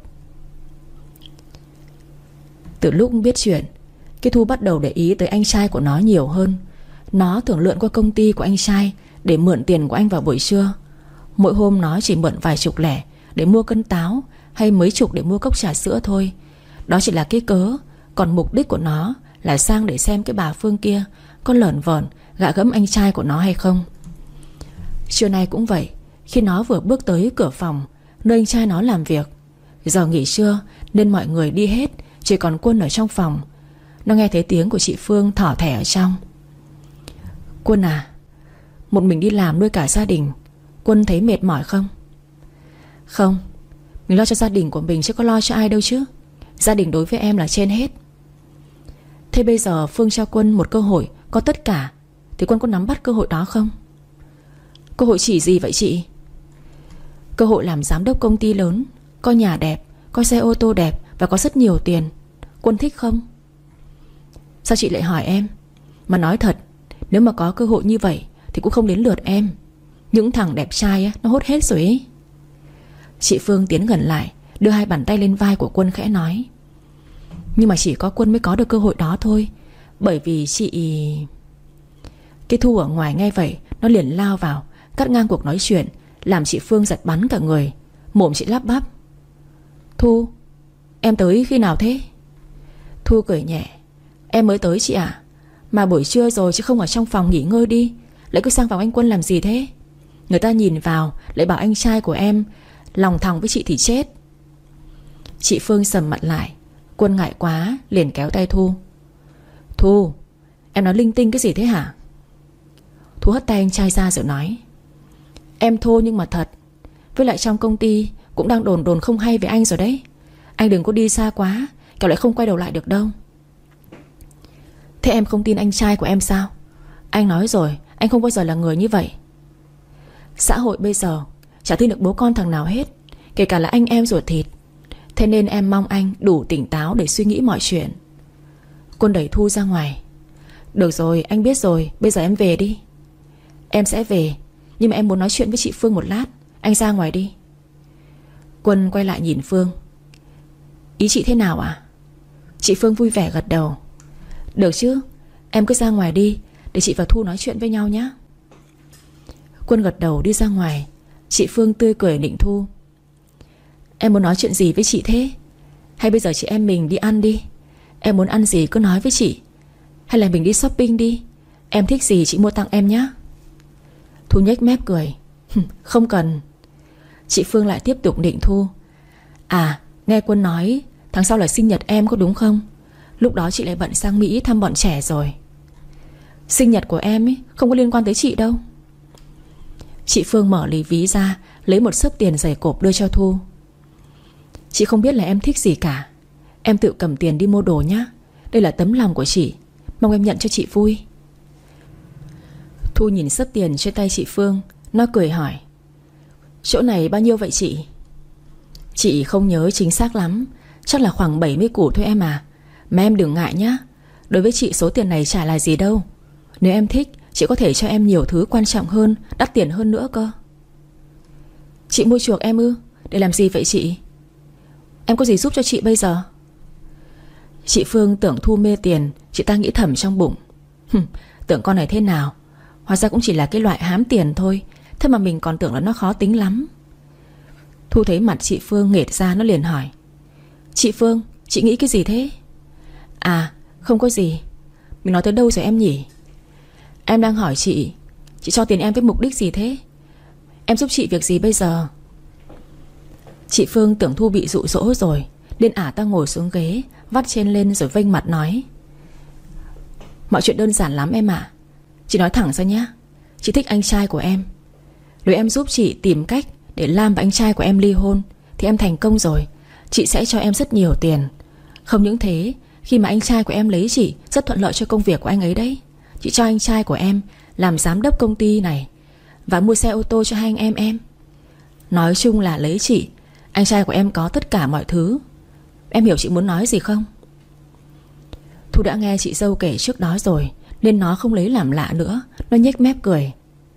Từ lúc biết chuyện, cái Thu bắt đầu để ý tới anh trai của nó nhiều hơn. Nó thường lượn qua công ty của anh trai để mượn tiền của anh vào buổi trưa. Mỗi hôm nó chỉ mượn vài chục lẻ để mua cân táo, hay mấy chục để mua cốc trà sữa thôi. Đó chỉ là cái cớ. Còn mục đích của nó là sang để xem cái bà Phương kia có lởn vởn gạ gẫm anh trai của nó hay không. Trưa nay cũng vậy. Khi nó vừa bước tới cửa phòng nơi anh trai nó làm việc, giờ nghỉ trưa nên mọi người đi hết, chỉ còn Quân ở trong phòng. Nó nghe thấy tiếng của chị Phương thỏ thẻ ở trong. Quân à, một mình đi làm nuôi cả gia đình, Quân thấy mệt mỏi không? Không, mình lo cho gia đình của mình chứ có lo cho ai đâu chứ. Gia đình đối với em là trên hết. Thế bây giờ Phương cho Quân một cơ hội có tất cả thì Quân có nắm bắt cơ hội đó không? Cơ hội chỉ gì vậy chị? Cơ hội làm giám đốc công ty lớn, có nhà đẹp, có xe ô tô đẹp và có rất nhiều tiền. Quân thích không? Sao chị lại hỏi em? Mà nói thật, nếu mà có cơ hội như vậy thì cũng không đến lượt em. Những thằng đẹp trai á, nó hốt hết rồi ấy. Chị Phương tiến gần lại, đưa hai bàn tay lên vai của Quân khẽ nói: nhưng mà chỉ có Quân mới có được cơ hội đó thôi. Bởi vì chị... Cái Thu ở ngoài nghe vậy, nó liền lao vào, cắt ngang cuộc nói chuyện, làm chị Phương giật bắn cả người. Mồm chị lắp bắp: Thu, em tới khi nào thế? Thu cười nhẹ: em mới tới chị ạ. Mà buổi trưa rồi chứ không ở trong phòng nghỉ ngơi đi, lại cứ sang phòng anh Quân làm gì thế? Người ta nhìn vào lại bảo anh trai của em lòng thòng với chị thì chết. Chị Phương sầm mặt lại. Quân ngại quá liền kéo tay Thu. Thu, em nói linh tinh cái gì thế hả? Thu hất tay anh trai ra rồi nói: Em thô nhưng mà thật. Với lại trong công ty cũng đang đồn không hay về anh rồi đấy. Anh đừng có đi xa quá, kẻo lại không quay đầu lại được đâu. Thế em không tin anh trai của em sao? Anh nói rồi, anh không bao giờ là người như vậy. Xã hội bây giờ chả tin được bố con thằng nào hết, kể cả là anh em ruột thịt. Thế nên em mong anh đủ tỉnh táo để suy nghĩ mọi chuyện. Quân đẩy Thu ra ngoài. Được rồi, anh biết rồi, bây giờ em về đi. Em sẽ về, nhưng mà em muốn nói chuyện với chị Phương một lát. Anh ra ngoài đi. Quân quay lại nhìn Phương. Ý chị thế nào ạ? Chị Phương vui vẻ gật đầu. Được chứ, em cứ ra ngoài đi, để chị và Thu nói chuyện với nhau nhé. Quân gật đầu đi ra ngoài. Chị Phương tươi cười nịnh Thu. Em muốn nói chuyện gì với chị thế? Hay bây giờ chị em mình đi ăn đi. Em muốn ăn gì cứ nói với chị. Hay là mình đi shopping đi. Em thích gì chị mua tặng em nhé. Thu nhếch mép cười. Không cần. Chị Phương lại tiếp tục nịnh Thu. À, nghe Quân nói tháng sau là sinh nhật em có đúng không? Lúc đó chị lại bận sang Mỹ thăm bọn trẻ rồi. Sinh nhật của em ấy không có liên quan tới chị đâu. Chị Phương mở lì ví ra, lấy một xấp tiền dày cộp đưa cho Thu. Chị không biết là em thích gì cả. Em tự cầm tiền đi mua đồ nhé. Đây là tấm lòng của chị. Mong em nhận cho chị vui. Thu nhìn xấp tiền trên tay chị Phương. Nó cười hỏi: Chỗ này bao nhiêu vậy chị? Chị không nhớ chính xác lắm, chắc là khoảng 70 củ thôi em à. Mà em đừng ngại nhá. Đối với chị số tiền này chả là gì đâu. Nếu em thích, chị có thể cho em nhiều thứ quan trọng hơn, đắt tiền hơn nữa cơ. Chị mua chuộc em ư? Để làm gì vậy chị? Em có gì giúp cho chị bây giờ? Chị Phương tưởng Thu mê tiền. Chị ta nghĩ thầm trong bụng. Tưởng con này thế nào, hóa ra cũng chỉ là cái loại hám tiền thôi. Thế mà mình còn tưởng là nó khó tính lắm. Thu thấy mặt chị Phương nghệt ra, nó liền hỏi: Chị Phương, chị nghĩ cái gì thế? À, không có gì. Mình nói tới đâu rồi em nhỉ? Em đang hỏi chị cho tiền em với mục đích gì thế? Em giúp chị việc gì bây giờ? Chị Phương tưởng Thu bị dụ dỗ rồi, nên ả ta ngồi xuống ghế, vắt trên lên rồi vênh mặt nói: Mọi chuyện đơn giản lắm em ạ. Chị nói thẳng ra nhé. Chị thích anh trai của em. Nếu em giúp chị tìm cách để Lam và anh trai của em ly hôn thì em thành công rồi. Chị sẽ cho em rất nhiều tiền. Không những thế, khi mà anh trai của em lấy chị, rất thuận lợi cho công việc của anh ấy đấy. Chị cho anh trai của em làm giám đốc công ty này và mua xe ô tô cho hai anh em. Nói chung là lấy chị, anh trai của em có tất cả mọi thứ. Em hiểu chị muốn nói gì không? Thu đã nghe chị dâu kể trước đó rồi, nên nó không lấy làm lạ nữa. Nó nhếch mép cười.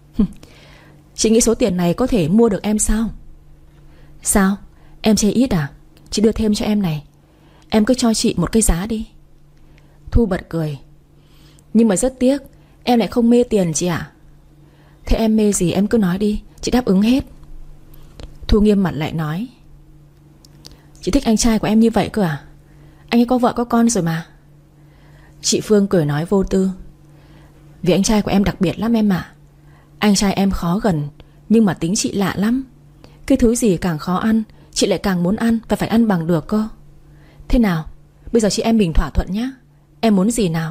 Chị nghĩ số tiền này có thể mua được em sao? Sao? Em chê ít à? Chị đưa thêm cho em này. Em cứ cho chị một cái giá đi. Thu bật cười. Nhưng mà rất tiếc, em lại không mê tiền chị ạ. Thế em mê gì em cứ nói đi, chị đáp ứng hết. Thu nghiêm mặt lại nói: Chị thích anh trai của em như vậy cơ à? Anh ấy có vợ có con rồi mà. Chị Phương cười nói vô tư: Vì anh trai của em đặc biệt lắm em ạ. Anh trai em khó gần, nhưng mà tính chị lạ lắm. Cái thứ gì càng khó ăn, chị lại càng muốn ăn và phải ăn bằng được cơ. Thế nào, bây giờ chị em mình thỏa thuận nhé. Em muốn gì nào?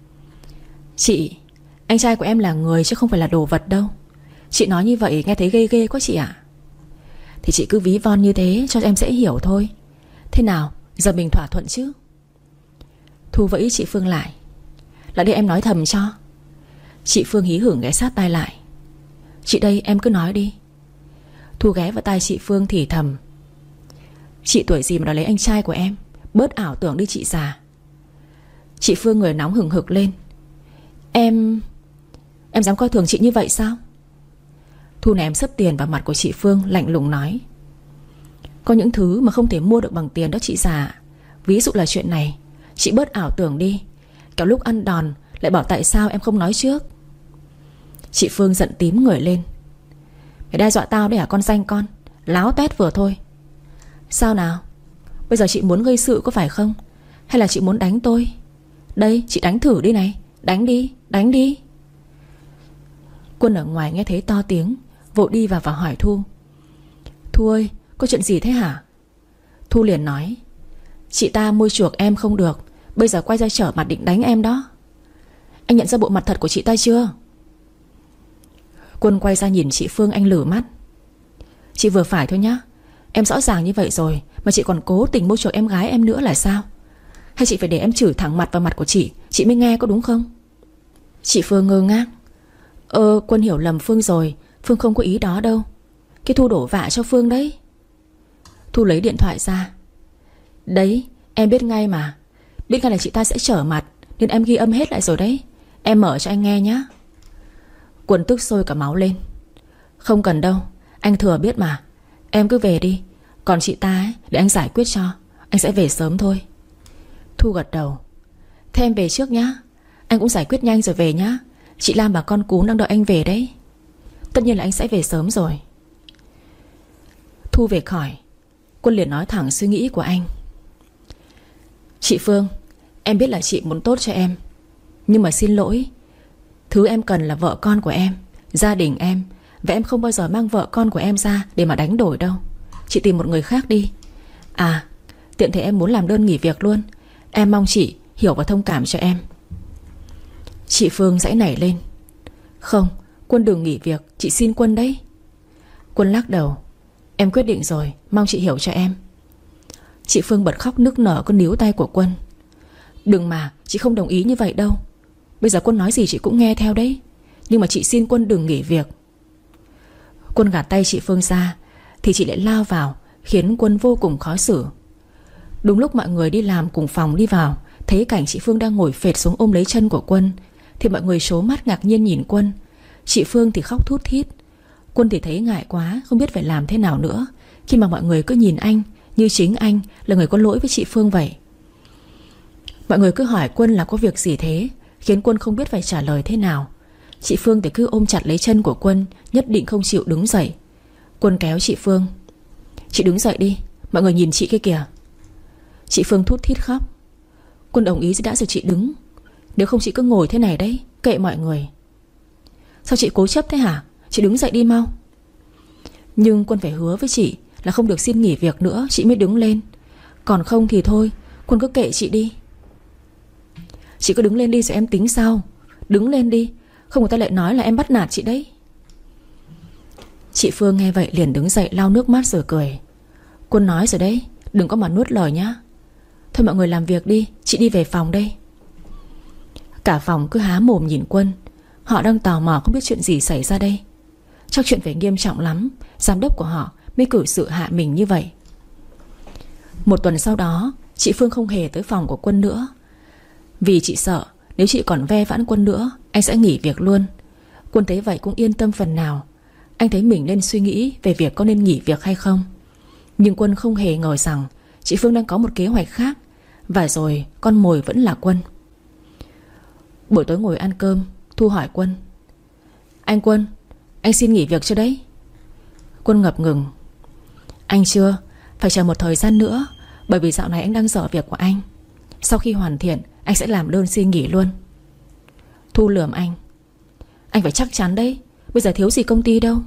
Chị, anh trai của em là người chứ không phải là đồ vật đâu. Chị nói như vậy nghe thấy ghê ghê quá chị ạ. Thì chị cứ ví von như thế cho em dễ hiểu thôi. Thế nào, giờ mình thỏa thuận chứ? Thu vẫy chị Phương lại: Lại đây em nói thầm cho. Chị Phương hí hửng ghé sát tai lại: Chị đây, em cứ nói đi. Thu ghé vào tai chị Phương thì thầm: Chị tuổi gì mà đòi lấy anh trai của em? Bớt ảo tưởng đi chị già. Chị Phương người nóng hừng hực lên: Em dám coi thường chị như vậy sao? Thu ném xấp tiền vào mặt của chị Phương, lạnh lùng nói: Có những thứ mà không thể mua được bằng tiền đó chị già. Ví dụ là chuyện này. Chị bớt ảo tưởng đi, kẻo lúc ăn đòn lại bảo tại sao em không nói trước. Chị Phương giận tím người lên: Mày đe dọa tao đấy hả con danh con? Láo tét vừa thôi. Sao nào? Bây giờ chị muốn gây sự có phải không? Hay là chị muốn đánh tôi? Đây, chị đánh thử đi này. Đánh đi, đánh đi. Quân ở ngoài nghe thấy to tiếng, vội đi vào và hỏi Thu: Thu ơi, có chuyện gì thế hả? Thu liền nói: Chị ta mua chuộc em không được, bây giờ quay ra trở mặt định đánh em đó. Anh nhận ra bộ mặt thật của chị ta chưa? Quân quay ra nhìn chị Phương, anh lử mắt: Chị vừa phải thôi nhá. Em rõ ràng như vậy rồi mà chị còn cố tình mua chuộc em gái em nữa là sao? Hay chị phải để em chửi thẳng mặt vào mặt của chị mới nghe, có đúng không? Chị Phương ngơ ngác: Quân hiểu lầm Phương rồi, Phương không có ý đó đâu. Cái Thu đổ vạ cho Phương đấy. Thu lấy điện thoại ra: Đấy, em biết ngay mà. Biết ngay là chị ta sẽ trở mặt, nên em ghi âm hết lại rồi đấy. Em mở cho anh nghe nhá. Quân tức sôi cả máu lên: Không cần đâu, anh thừa biết mà. Em cứ về đi. Còn chị ta ấy, để anh giải quyết cho. Anh sẽ về sớm thôi. Thu gật đầu: Thế em về trước nhá. Anh cũng giải quyết nhanh rồi về nhá. Chị Lam và con cún đang đợi anh về đấy. Tất nhiên là anh sẽ về sớm rồi. Thu về khỏi, Quân liền nói thẳng suy nghĩ của anh: Chị Phương, em biết là chị muốn tốt cho em, nhưng mà xin lỗi, thứ em cần là vợ con của em, gia đình em. Và em không bao giờ mang vợ con của em ra để mà đánh đổi đâu. Chị tìm một người khác đi. À, tiện thể em muốn làm đơn nghỉ việc luôn. Em mong chị hiểu và thông cảm cho em. Chị Phương giãy nảy lên: Không, Quân đừng nghỉ việc, chị xin Quân đấy. Quân lắc đầu: Em quyết định rồi, mong chị hiểu cho em. Chị Phương bật khóc nức nở, cứ níu tay của Quân: Đừng mà, chị không đồng ý như vậy đâu. Bây giờ Quân nói gì chị cũng nghe theo đấy. Nhưng mà chị xin Quân đừng nghỉ việc. Quân gạt tay chị Phương ra thì chị lại lao vào, khiến Quân vô cùng khó xử. Đúng lúc mọi người đi làm cùng phòng đi vào, thấy cảnh chị Phương đang ngồi phệt xuống ôm lấy chân của Quân, thì mọi người trố mắt ngạc nhiên nhìn Quân. Chị Phương thì khóc thút thít. Quân thì thấy ngại quá, không biết phải làm thế nào nữa, khi mà mọi người cứ nhìn anh như chính anh là người có lỗi với chị Phương vậy. Mọi người cứ hỏi Quân là có việc gì thế, khiến Quân không biết phải trả lời thế nào. Chị Phương thì cứ ôm chặt lấy chân của Quân, nhất định không chịu đứng dậy. Quân kéo chị Phương: Chị đứng dậy đi, mọi người nhìn chị kia kìa. Chị Phương thút thít khóc. Quân đồng ý đã rồi chị đứng. Nếu không chị cứ ngồi thế này đấy, kệ mọi người. Sao chị cố chấp thế hả? Chị đứng dậy đi mau. Nhưng Quân phải hứa với chị là không được xin nghỉ việc nữa chị mới đứng lên. Còn không thì thôi, Quân cứ kệ chị đi. Chị cứ đứng lên đi rồi em tính sau. Đứng lên đi, không người ta lại nói là em bắt nạt chị đấy. Chị Phương nghe vậy liền đứng dậy lau nước mắt rồi cười: Quân nói rồi đấy, đừng có mà nuốt lời nhá. Thôi mọi người làm việc đi, chị đi về phòng đây. Cả phòng cứ há mồm nhìn Quân. Họ đang tò mò không biết chuyện gì xảy ra đây. Chắc chuyện phải nghiêm trọng lắm, giám đốc của họ mới cử sự hạ mình như vậy. Một tuần sau đó, chị Phương không hề tới phòng của Quân nữa. Vì chị sợ nếu chị còn ve vãn Quân nữa, anh sẽ nghỉ việc luôn. Quân thấy vậy cũng yên tâm phần nào. Anh thấy mình nên suy nghĩ về việc có nên nghỉ việc hay không. Nhưng Quân không hề ngờ rằng chị Phương đang có một kế hoạch khác. Và rồi con mồi vẫn là Quân. Buổi tối ngồi ăn cơm, Thu hỏi Quân: Anh Quân, anh xin nghỉ việc chưa đấy? Quân ngập ngừng: Anh chưa, phải chờ một thời gian nữa. Bởi vì dạo này anh đang dở việc của anh. Sau khi hoàn thiện, anh sẽ làm đơn xin nghỉ luôn. Thu lườm anh: Anh phải chắc chắn đấy, bây giờ thiếu gì công ty đâu.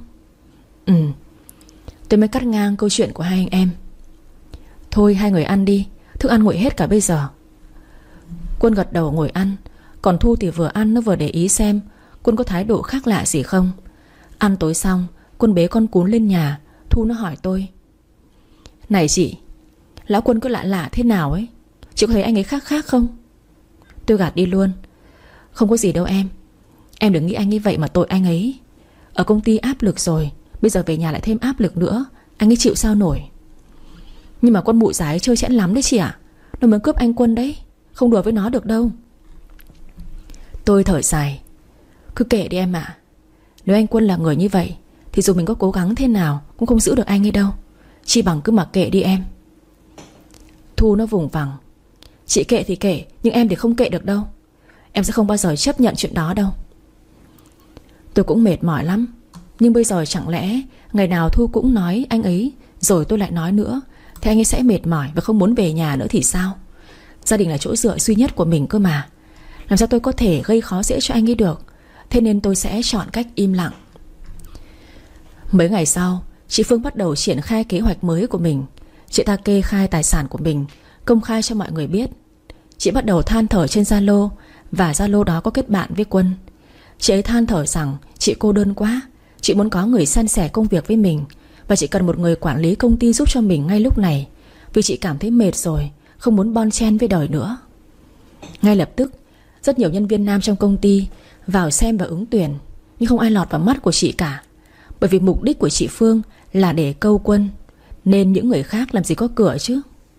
Tôi mới cắt ngang câu chuyện của hai anh em. Thôi hai người ăn đi, thức ăn nguội hết cả bây giờ. Quân gật đầu ngồi ăn. Còn Thu thì vừa ăn nó vừa để ý xem Quân có thái độ khác lạ gì không. Ăn tối xong, Quân bế con cún lên nhà. Thu nó hỏi tôi: Này chị, lão Quân cứ lạ lạ thế nào ấy, chị có thấy anh ấy khác khác không? Tôi gạt đi luôn: Không có gì đâu em. Em đừng nghĩ anh ấy vậy mà tội anh ấy. Ở công ty áp lực rồi, bây giờ về nhà lại thêm áp lực nữa, anh ấy chịu sao nổi. Nhưng mà con mụ già ấy chơi chẽn lắm đấy chị ạ. Nó muốn cướp anh Quân đấy, không đùa với nó được đâu. Tôi thở dài: Cứ kệ đi em ạ. Nếu anh Quân là người như vậy thì dù mình có cố gắng thế nào cũng không giữ được anh ấy đâu. Chi bằng cứ mặc kệ đi em. Thu nó vùng vằng: Chị kệ thì kệ, nhưng em thì không kệ được đâu. Em sẽ không bao giờ chấp nhận chuyện đó đâu. Tôi cũng mệt mỏi lắm. Nhưng bây giờ chẳng lẽ ngày nào Thu cũng nói anh ấy, rồi tôi lại nói nữa, thì anh ấy sẽ mệt mỏi và không muốn về nhà nữa thì sao? Gia đình là chỗ dựa duy nhất của mình cơ mà. Làm sao tôi có thể gây khó dễ cho anh ấy được. Thế nên tôi sẽ chọn cách im lặng. Mấy ngày sau, chị Phương bắt đầu triển khai kế hoạch mới của mình. Chị ta kê khai tài sản của mình, công khai cho mọi người biết. Chị bắt đầu than thở trên Zalo, và Zalo đó có kết bạn với Quân. Chị ấy than thở rằng chị cô đơn quá, chị muốn có người san sẻ công việc với mình, và chị cần một người quản lý công ty giúp cho mình ngay lúc này, vì chị cảm thấy mệt rồi, không muốn bon chen với đời nữa. Ngay lập tức, rất nhiều nhân viên nam trong công ty vào xem và ứng tuyển, nhưng không ai lọt vào mắt của chị cả. Bởi vì mục đích của chị Phương là để câu Quân, nên những người khác làm gì có cửa chứ.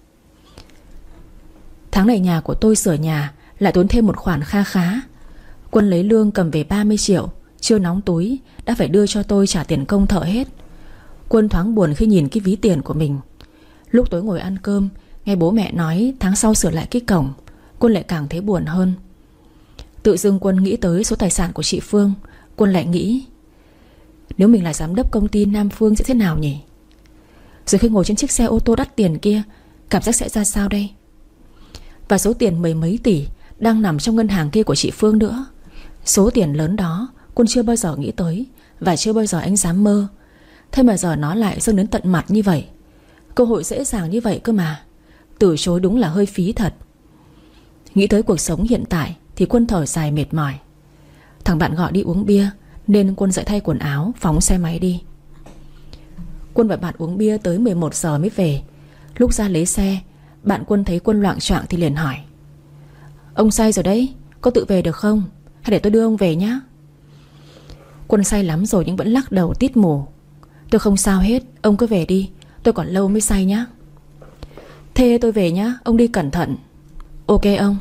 Tháng này nhà của tôi sửa nhà lại tốn thêm một khoản kha khá. Quân lấy lương cầm về 30 triệu, chưa nóng túi đã phải đưa cho tôi trả tiền công thợ hết. Quân thoáng buồn khi nhìn cái ví tiền của mình. Lúc tối ngồi ăn cơm, nghe bố mẹ nói tháng sau sửa lại cái cổng, Quân lại càng thấy buồn hơn. Tự dưng Quân nghĩ tới số tài sản của chị Phương. Quân lại nghĩ, nếu mình là giám đốc công ty Nam Phương sẽ thế nào nhỉ? Rồi khi ngồi trên chiếc xe ô tô đắt tiền kia, cảm giác sẽ ra sao đây? Và số tiền mười mấy tỷ đang nằm trong ngân hàng kia của chị Phương nữa. Số tiền lớn đó Quân chưa bao giờ nghĩ tới, và chưa bao giờ anh dám mơ. Thế mà giờ nó lại dâng đến tận mặt như vậy. Cơ hội dễ dàng như vậy cơ mà. Từ chối đúng là hơi phí thật. Nghĩ tới cuộc sống hiện tại thì Quân thở dài mệt mỏi. Thằng bạn gọi đi uống bia, nên Quân dậy thay quần áo, phóng xe máy đi. Quân và bạn uống bia tới 11 giờ mới về. Lúc ra lấy xe, bạn Quân thấy Quân loạng choạng thì liền hỏi, ông say rồi đấy, có tự về được không? Hay để tôi đưa ông về nhá? Quân say lắm rồi nhưng vẫn lắc đầu tít mù. Tôi không sao hết, ông cứ về đi, tôi còn lâu mới say nhá. Thế tôi về nhá, ông đi cẩn thận. Ok ông.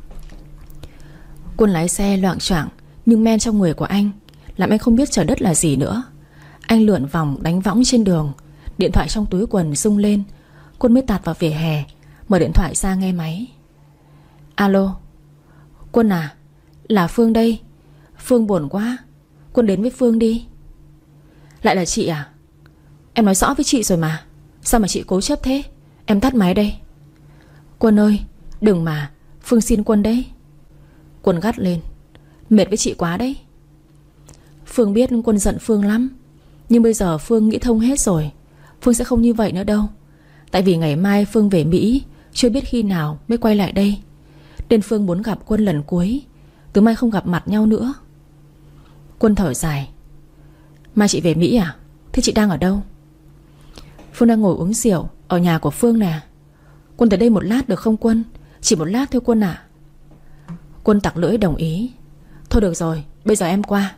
Quân lái xe loạng choạng, nhưng men trong người của anh làm anh không biết trời đất là gì nữa. Anh lượn vòng đánh võng trên đường. Điện thoại trong túi quần rung lên. Quân mới tạt vào vỉa hè, mở điện thoại ra nghe máy. Alo. Quân à, là Phương đây. Phương buồn quá, Quân đến với Phương đi. Lại là chị à? Em nói rõ với chị rồi mà, sao mà chị cố chấp thế? Em tắt máy đây. Quân ơi, đừng mà, Phương xin Quân đấy. Quân gắt lên, mệt với chị quá đấy. Phương biết Quân giận Phương lắm, nhưng bây giờ Phương nghĩ thông hết rồi. Phương sẽ không như vậy nữa đâu. Tại vì ngày mai Phương về Mỹ, chưa biết khi nào mới quay lại đây, nên Phương muốn gặp Quân lần cuối. Từ mai không gặp mặt nhau nữa. Quân thở dài. Mai chị về Mỹ à? Thế chị đang ở đâu? Phương đang ngồi uống rượu ở nhà của Phương nè. Quân tới đây một lát được không Quân? Chỉ một lát thôi Quân ạ. Quân tặc lưỡi đồng ý. Thôi được rồi, bây giờ em qua.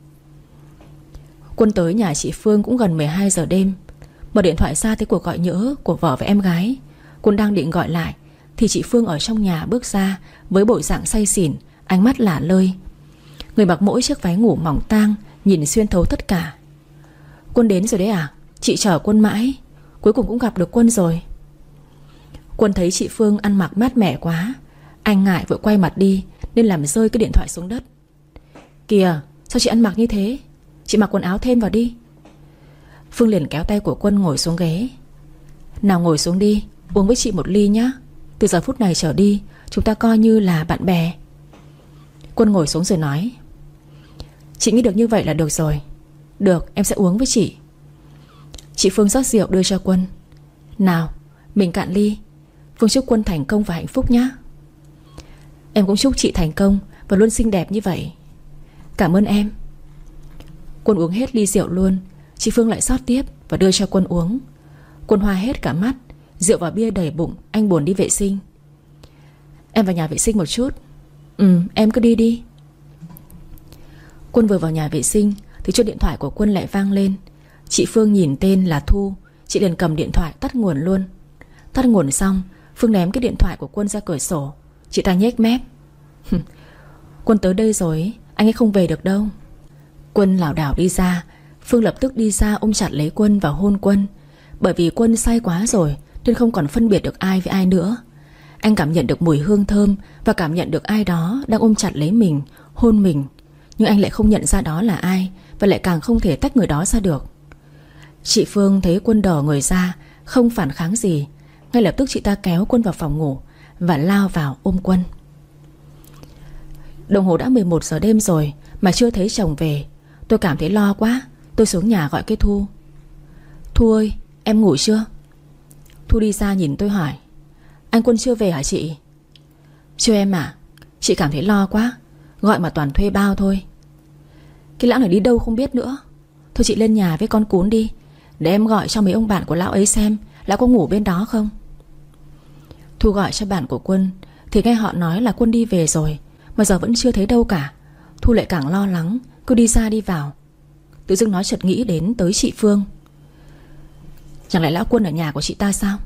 Quân tới nhà chị Phương cũng gần 12 giờ đêm. Mở điện thoại ra thấy cuộc gọi nhỡ của vợ và em gái. Quân đang định gọi lại thì chị Phương ở trong nhà bước ra với bộ dạng say xỉn, ánh mắt lả lơi. Người mặc mỗi chiếc váy ngủ mỏng tang, nhìn xuyên thấu tất cả. Quân đến rồi đấy à? Chị chờ Quân mãi, cuối cùng cũng gặp được Quân rồi. Quân thấy chị Phương ăn mặc mát mẻ quá, anh ngại vội quay mặt đi, nên làm rơi cái điện thoại xuống đất. Kìa, sao chị ăn mặc như thế? Chị mặc quần áo thêm vào đi. Phương liền kéo tay của Quân ngồi xuống ghế. Nào ngồi xuống đi, uống với chị một ly nhá. Từ giờ phút này trở đi, chúng ta coi như là bạn bè. Quân ngồi xuống rồi nói, chị nghĩ được như vậy là được rồi. Được, em sẽ uống với chị. Chị Phương rót rượu đưa cho Quân. Nào, mình cạn ly. Phương chúc Quân thành công và hạnh phúc nhé. Em cũng chúc chị thành công và luôn xinh đẹp như vậy. Cảm ơn em. Quân uống hết ly rượu luôn. Chị Phương lại rót tiếp và đưa cho Quân uống. Quân hoa hết cả mắt. Rượu và bia đầy bụng, anh buồn đi vệ sinh. Em vào nhà vệ sinh một chút. Em cứ đi đi. Quân vừa vào nhà vệ sinh thì chuông điện thoại của Quân lại vang lên. Chị Phương nhìn tên là Thu. Chị liền cầm điện thoại tắt nguồn luôn. Tắt nguồn xong, Phương ném cái điện thoại của Quân ra cửa sổ. Chị ta nhếch mép. Quân tới đây rồi, anh ấy không về được đâu. Quân lảo đảo đi ra. Phương lập tức đi ra ôm chặt lấy Quân và hôn Quân. Bởi vì Quân say quá rồi nên không còn phân biệt được ai với ai nữa. Anh cảm nhận được mùi hương thơm và cảm nhận được ai đó đang ôm chặt lấy mình, hôn mình. Nhưng anh lại không nhận ra đó là ai, và lại càng không thể tách người đó ra được. Chị Phương thấy Quân đờ người ra, không phản kháng gì. Ngay lập tức chị ta kéo Quân vào phòng ngủ và lao vào ôm Quân. Đồng hồ đã 11 giờ đêm rồi mà chưa thấy chồng về. Tôi cảm thấy lo quá. Tôi xuống nhà gọi cái Thu. Thu ơi, em ngủ chưa? Thu đi ra nhìn tôi hỏi: Anh Quân chưa về hả chị? Chưa em ạ. Chị cảm thấy lo quá, gọi mà toàn thuê bao thôi. Cái lão này đi đâu không biết nữa. Thôi chị lên nhà với con cún đi, để em gọi cho mấy ông bạn của lão ấy xem lão có ngủ bên đó không. Thu gọi cho bạn của Quân thì nghe họ nói là Quân đi về rồi, mà giờ vẫn chưa thấy đâu cả. Thu lại càng lo lắng, cứ đi ra đi vào. Tự dưng nó chợt nghĩ đến tới chị Phương. Chẳng lẽ lão Quân ở nhà của chị ta sao?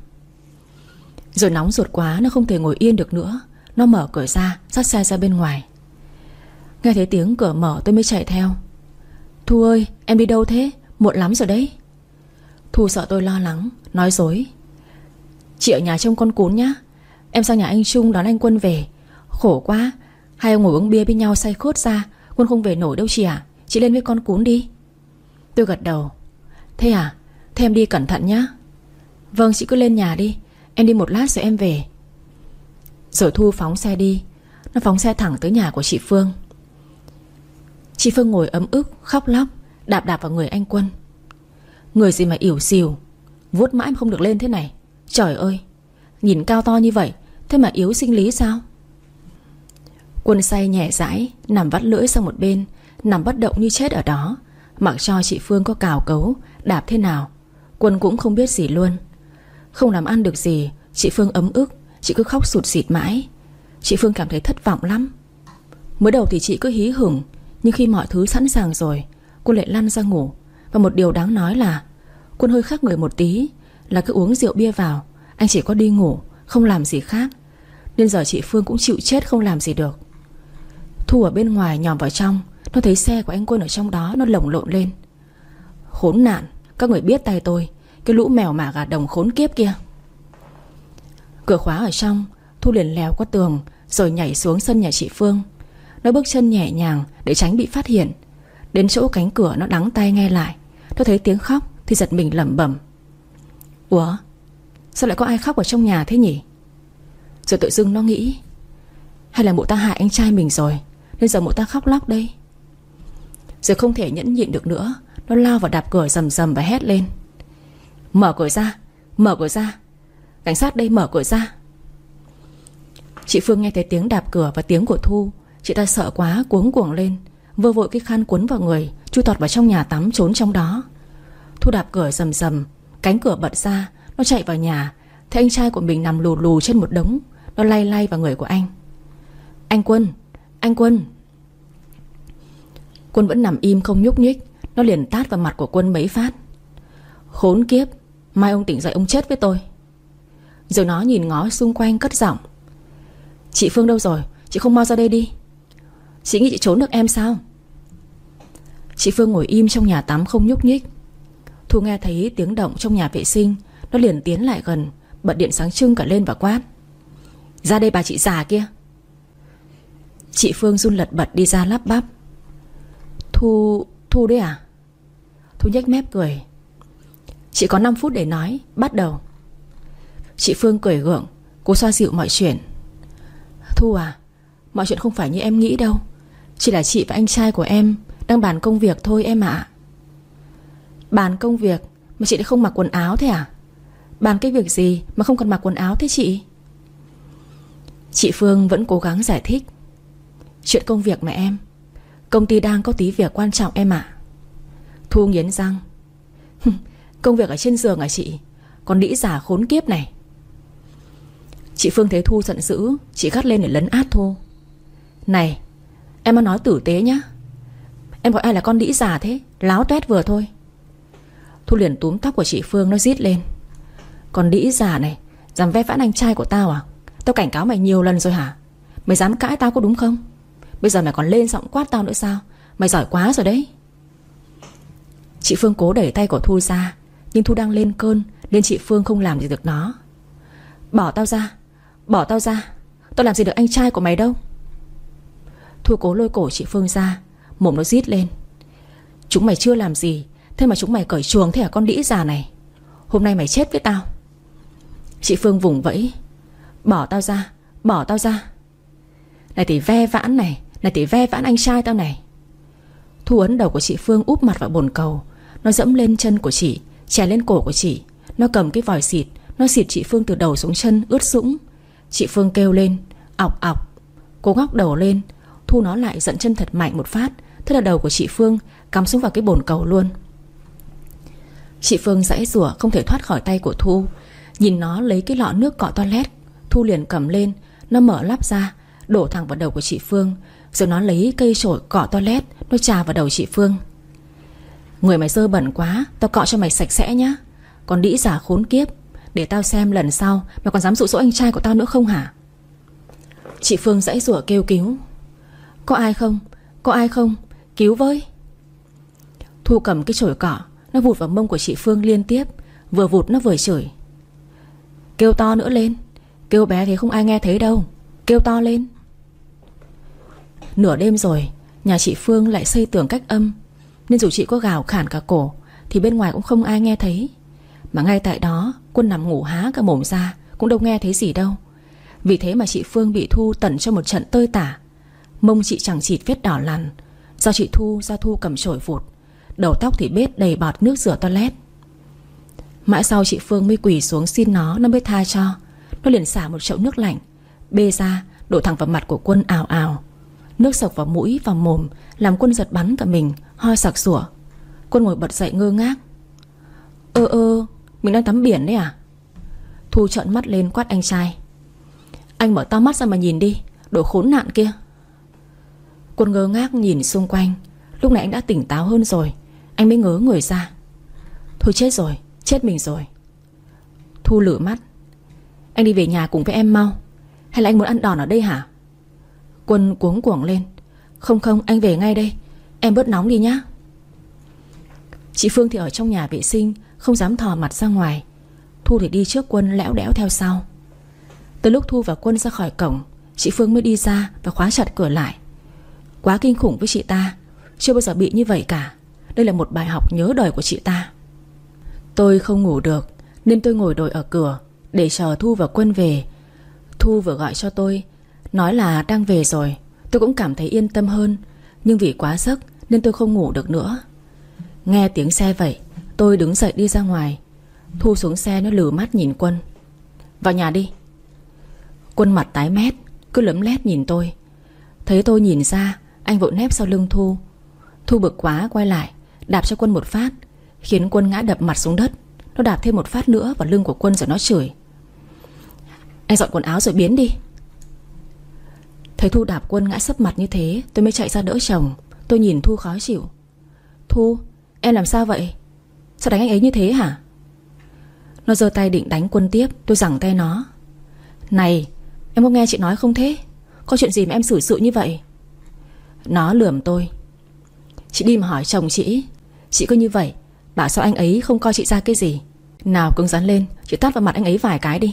Rồi nóng ruột quá, nó không thể ngồi yên được nữa. Nó mở cửa ra, dắt xe ra bên ngoài. Nghe thấy tiếng cửa mở tôi mới chạy theo. Thu ơi, em đi đâu thế? Muộn lắm rồi đấy. Thu sợ tôi lo lắng, nói dối: Chị ở nhà trông con cún nhá. Em sang nhà anh Trung đón anh Quân về. Khổ quá, hai ông ngồi uống bia với nhau say khướt ra, Quân không về nổi đâu chị ạ. Chị lên với con cún đi. Tôi gật đầu. Thế à? Thế em đi cẩn thận nhá. Vâng, chị cứ lên nhà đi, em đi một lát rồi em về. Rồi Thu phóng xe đi. Nó phóng xe thẳng tới nhà của chị Phương. Chị Phương ngồi ấm ức, khóc lóc, đạp đạp vào người anh Quân. Người gì mà ỉu xìu, vuốt mãi mà không được lên thế này. Trời ơi, nhìn cao to như vậy, thế mà yếu sinh lý sao? Quân say nhẹ dãi, nằm vắt lưỡi sang một bên, nằm bất động như chết ở đó. Mặc cho chị Phương có cào cấu, đạp thế nào, Quân cũng không biết gì luôn. Không làm ăn được gì, chị Phương ấm ức, chị cứ khóc sụt sịt mãi. Chị Phương cảm thấy thất vọng lắm. Mới đầu thì chị cứ hí hửng, nhưng khi mọi thứ sẵn sàng rồi, Quân lại lăn ra ngủ. Và một điều đáng nói là Quân hơi khác người một tí, là cứ uống rượu bia vào, anh chỉ có đi ngủ, không làm gì khác. Nên giờ chị Phương cũng chịu chết không làm gì được. Thu ở bên ngoài nhòm vào trong, nó thấy xe của anh Quân ở trong đó, nó lồng lộn lên. Khốn nạn, các người biết tay tôi, cái lũ mèo mả gà đồng khốn kiếp kia. Cửa khóa ở trong, Thu liền leo qua tường rồi nhảy xuống sân nhà chị Phương. Nó bước chân nhẹ nhàng để tránh bị phát hiện. Đến chỗ cánh cửa nó đắng tai nghe lại. Nó thấy tiếng khóc thì giật mình lẩm bẩm: Ủa, sao lại có ai khóc ở trong nhà thế nhỉ? Rồi tự dưng nó nghĩ: hay là mụ ta hại anh trai mình rồi, nên giờ mụ ta khóc lóc đây. Rồi không thể nhẫn nhịn được nữa, nó lao vào đạp cửa rầm rầm và hét lên: Mở cửa ra, mở cửa ra, cảnh sát đây, mở cửa ra. Chị Phương nghe thấy tiếng đạp cửa và tiếng của Thu, chị ta sợ quá cuống cuồng lên, vơ vội cái khăn quấn vào người, chui tọt vào trong nhà tắm trốn trong đó. Thu đạp cửa rầm rầm, cánh cửa bật ra, nó chạy vào nhà, thấy anh trai của mình nằm lù lù trên một đống. Nó lay lay vào người của anh: Anh Quân, anh Quân. Quân vẫn nằm im không nhúc nhích. Nó liền tát vào mặt của Quân mấy phát: Khốn kiếp, mai ông tỉnh dậy ông chết với tôi. Rồi nó nhìn ngó xung quanh cất giọng: Chị Phương đâu rồi? Chị không mau ra đây đi. Chị nghĩ chị trốn được em sao? Chị Phương ngồi im trong nhà tắm không nhúc nhích. Thu nghe thấy tiếng động trong nhà vệ sinh, nó liền tiến lại gần, bật điện sáng trưng cả lên và quát: Ra đây bà chị già kia. Chị Phương run lật bật đi ra lắp bắp: Thu đấy à? Thu nhếch mép cười: Chị có 5 phút để nói, bắt đầu. Chị Phương cười gượng, cố xoa dịu mọi chuyện: Thu à, mọi chuyện không phải như em nghĩ đâu. Chỉ là chị và anh trai của em đang bàn công việc thôi em ạ. Bàn công việc mà chị lại không mặc quần áo thế à? Bàn cái việc gì mà không cần mặc quần áo thế chị? Chị Phương vẫn cố gắng giải thích: Chuyện công việc mà em, công ty đang có tí việc quan trọng em ạ. Thu nghiến răng: Công việc ở trên giường à chị? Con đĩ giả khốn kiếp này. Chị Phương thấy Thu giận dữ, chị gắt lên để lấn át Thu: Này, em mà nói tử tế nhá. Em gọi ai là con đĩ giả thế? Láo toét vừa thôi. Thu liền túm tóc của chị Phương, nó rít lên: Con đĩ giả này, dám ve vãn anh trai của tao à? Tao cảnh cáo mày nhiều lần rồi hả? Mày dám cãi tao có đúng không? Bây giờ mày còn lên giọng quát tao nữa sao? Mày giỏi quá rồi đấy. Chị Phương cố đẩy tay của Thu ra, nhưng Thu đang lên cơn nên chị Phương không làm gì được nó. Bỏ tao ra, bỏ tao ra. Tao làm gì được anh trai của mày đâu. Thu cố lôi cổ chị Phương ra, mồm nó rít lên: Chúng mày chưa làm gì, thế mà chúng mày cởi chuồng thế à con đĩ già này? Hôm nay mày chết với tao. Chị Phương vùng vẫy: Bỏ tao ra, bỏ tao ra. Này thì ve vãn này, này thì ve vãn anh trai tao này. Thu ấn đầu của chị Phương úp mặt vào bồn cầu. Nó dẫm lên chân của chị Chè lên cổ của chị. Nó cầm cái vòi xịt, nó xịt chị Phương từ đầu xuống chân ướt sũng. Chị Phương kêu lên ọc ọc. Cô ngóc đầu lên. Thu nó lại giận chân thật mạnh một phát. Thế là đầu của chị Phương cắm xuống vào cái bồn cầu luôn. Chị Phương giãy giụa không thể thoát khỏi tay của Thu. Nhìn nó lấy cái lọ nước cọ toilet, Thu liền cầm lên. Nó mở lắp ra, đổ thẳng vào đầu của chị Phương. Rồi nó lấy cây chổi cọ toilet, nó chà vào đầu chị Phương. Người mày dơ bẩn quá, tao cọ cho mày sạch sẽ nhá. Còn đĩ giả khốn kiếp, để tao xem lần sau mày còn dám dụ dỗ anh trai của tao nữa không hả? Chị Phương giãy giụa kêu cứu. Có ai không? Có ai không? Cứu với. Thu cầm cái chổi cọ, nó vụt vào mông của chị Phương liên tiếp. Vừa vụt nó vừa chửi. Kêu to nữa lên. Kêu bé thì không ai nghe thấy đâu. Kêu to lên. Nửa đêm rồi, nhà chị Phương lại xây tường cách âm, nên dù chị có gào khản cả cổ thì bên ngoài cũng không ai nghe thấy. Mà ngay tại đó Quân nằm ngủ há cả mồm ra, cũng đâu nghe thấy gì đâu. Vì thế mà chị Phương bị Thu tẩn cho một trận tơi tả. Mông chị chẳng chịt vết đỏ lằn do chị Thu cầm chổi vụt. Đầu tóc thì bết đầy bọt nước rửa toilet. Mãi sau chị Phương mới quỳ xuống xin nó mới tha cho. Nó liền xả một chậu nước lạnh bê ra đổ thẳng vào mặt của Quân ào ào. Nước sộc vào mũi vào mồm, làm Quân giật bắn cả mình, ho sặc sủa. Quân ngồi bật dậy ngơ ngác. Mình đang tắm biển đấy à? Thu trợn mắt lên quát anh trai. Anh mở to mắt ra mà nhìn đi, đồ khốn nạn kia. Quân ngơ ngác nhìn xung quanh. Lúc này anh đã tỉnh táo hơn rồi. Anh mới ngớ người ra. Thôi chết rồi, chết mình rồi. Thu lử mắt. Anh đi về nhà cùng với em mau, hay là anh muốn ăn đòn ở đây hả? Quân cuống cuồng lên. Không, anh về ngay đây. Em bớt nóng đi nhá. Chị Phương thì ở trong nhà vệ sinh, không dám thò mặt ra ngoài. Thu thì đi trước Quân lẽo đẽo theo sau. Từ lúc Thu và Quân ra khỏi cổng, chị Phương mới đi ra và khóa chặt cửa lại. Quá kinh khủng với chị ta. Chưa bao giờ bị như vậy cả. Đây là một bài học nhớ đời của chị ta. Tôi không ngủ được, nên tôi ngồi đợi ở cửa để chờ Thu và Quân về. Thu vừa gọi cho tôi, nói là đang về rồi. Tôi cũng cảm thấy yên tâm hơn. Nhưng vì quá giấc nên tôi không ngủ được nữa. Nghe tiếng xe vậy, tôi đứng dậy đi ra ngoài. Thu xuống xe, nó lừ mắt nhìn Quân. Vào nhà đi. Quân mặt tái mét, cứ lấm lét nhìn tôi. Thấy tôi nhìn ra, anh vội nép sau lưng Thu. Thu bực quá quay lại, đạp cho Quân một phát, khiến Quân ngã đập mặt xuống đất. Nó đạp thêm một phát nữa vào lưng của Quân rồi nó chửi. Anh dọn quần áo rồi biến đi. Thấy Thu đạp Quân ngã sấp mặt như thế, tôi mới chạy ra đỡ chồng. Tôi nhìn Thu khó chịu. Thu, em làm sao vậy? Sao đánh anh ấy như thế hả? Nó giơ tay định đánh Quân tiếp. Tôi giằng tay nó. Này, em có nghe chị nói không thế? Có chuyện gì mà em xử sự như vậy? Nó lườm tôi. Chị đi mà hỏi chồng chị. Chị cứ như vậy, bảo sao anh ấy không coi chị ra cái gì. Nào cứng rắn lên, chị tát vào mặt anh ấy vài cái đi.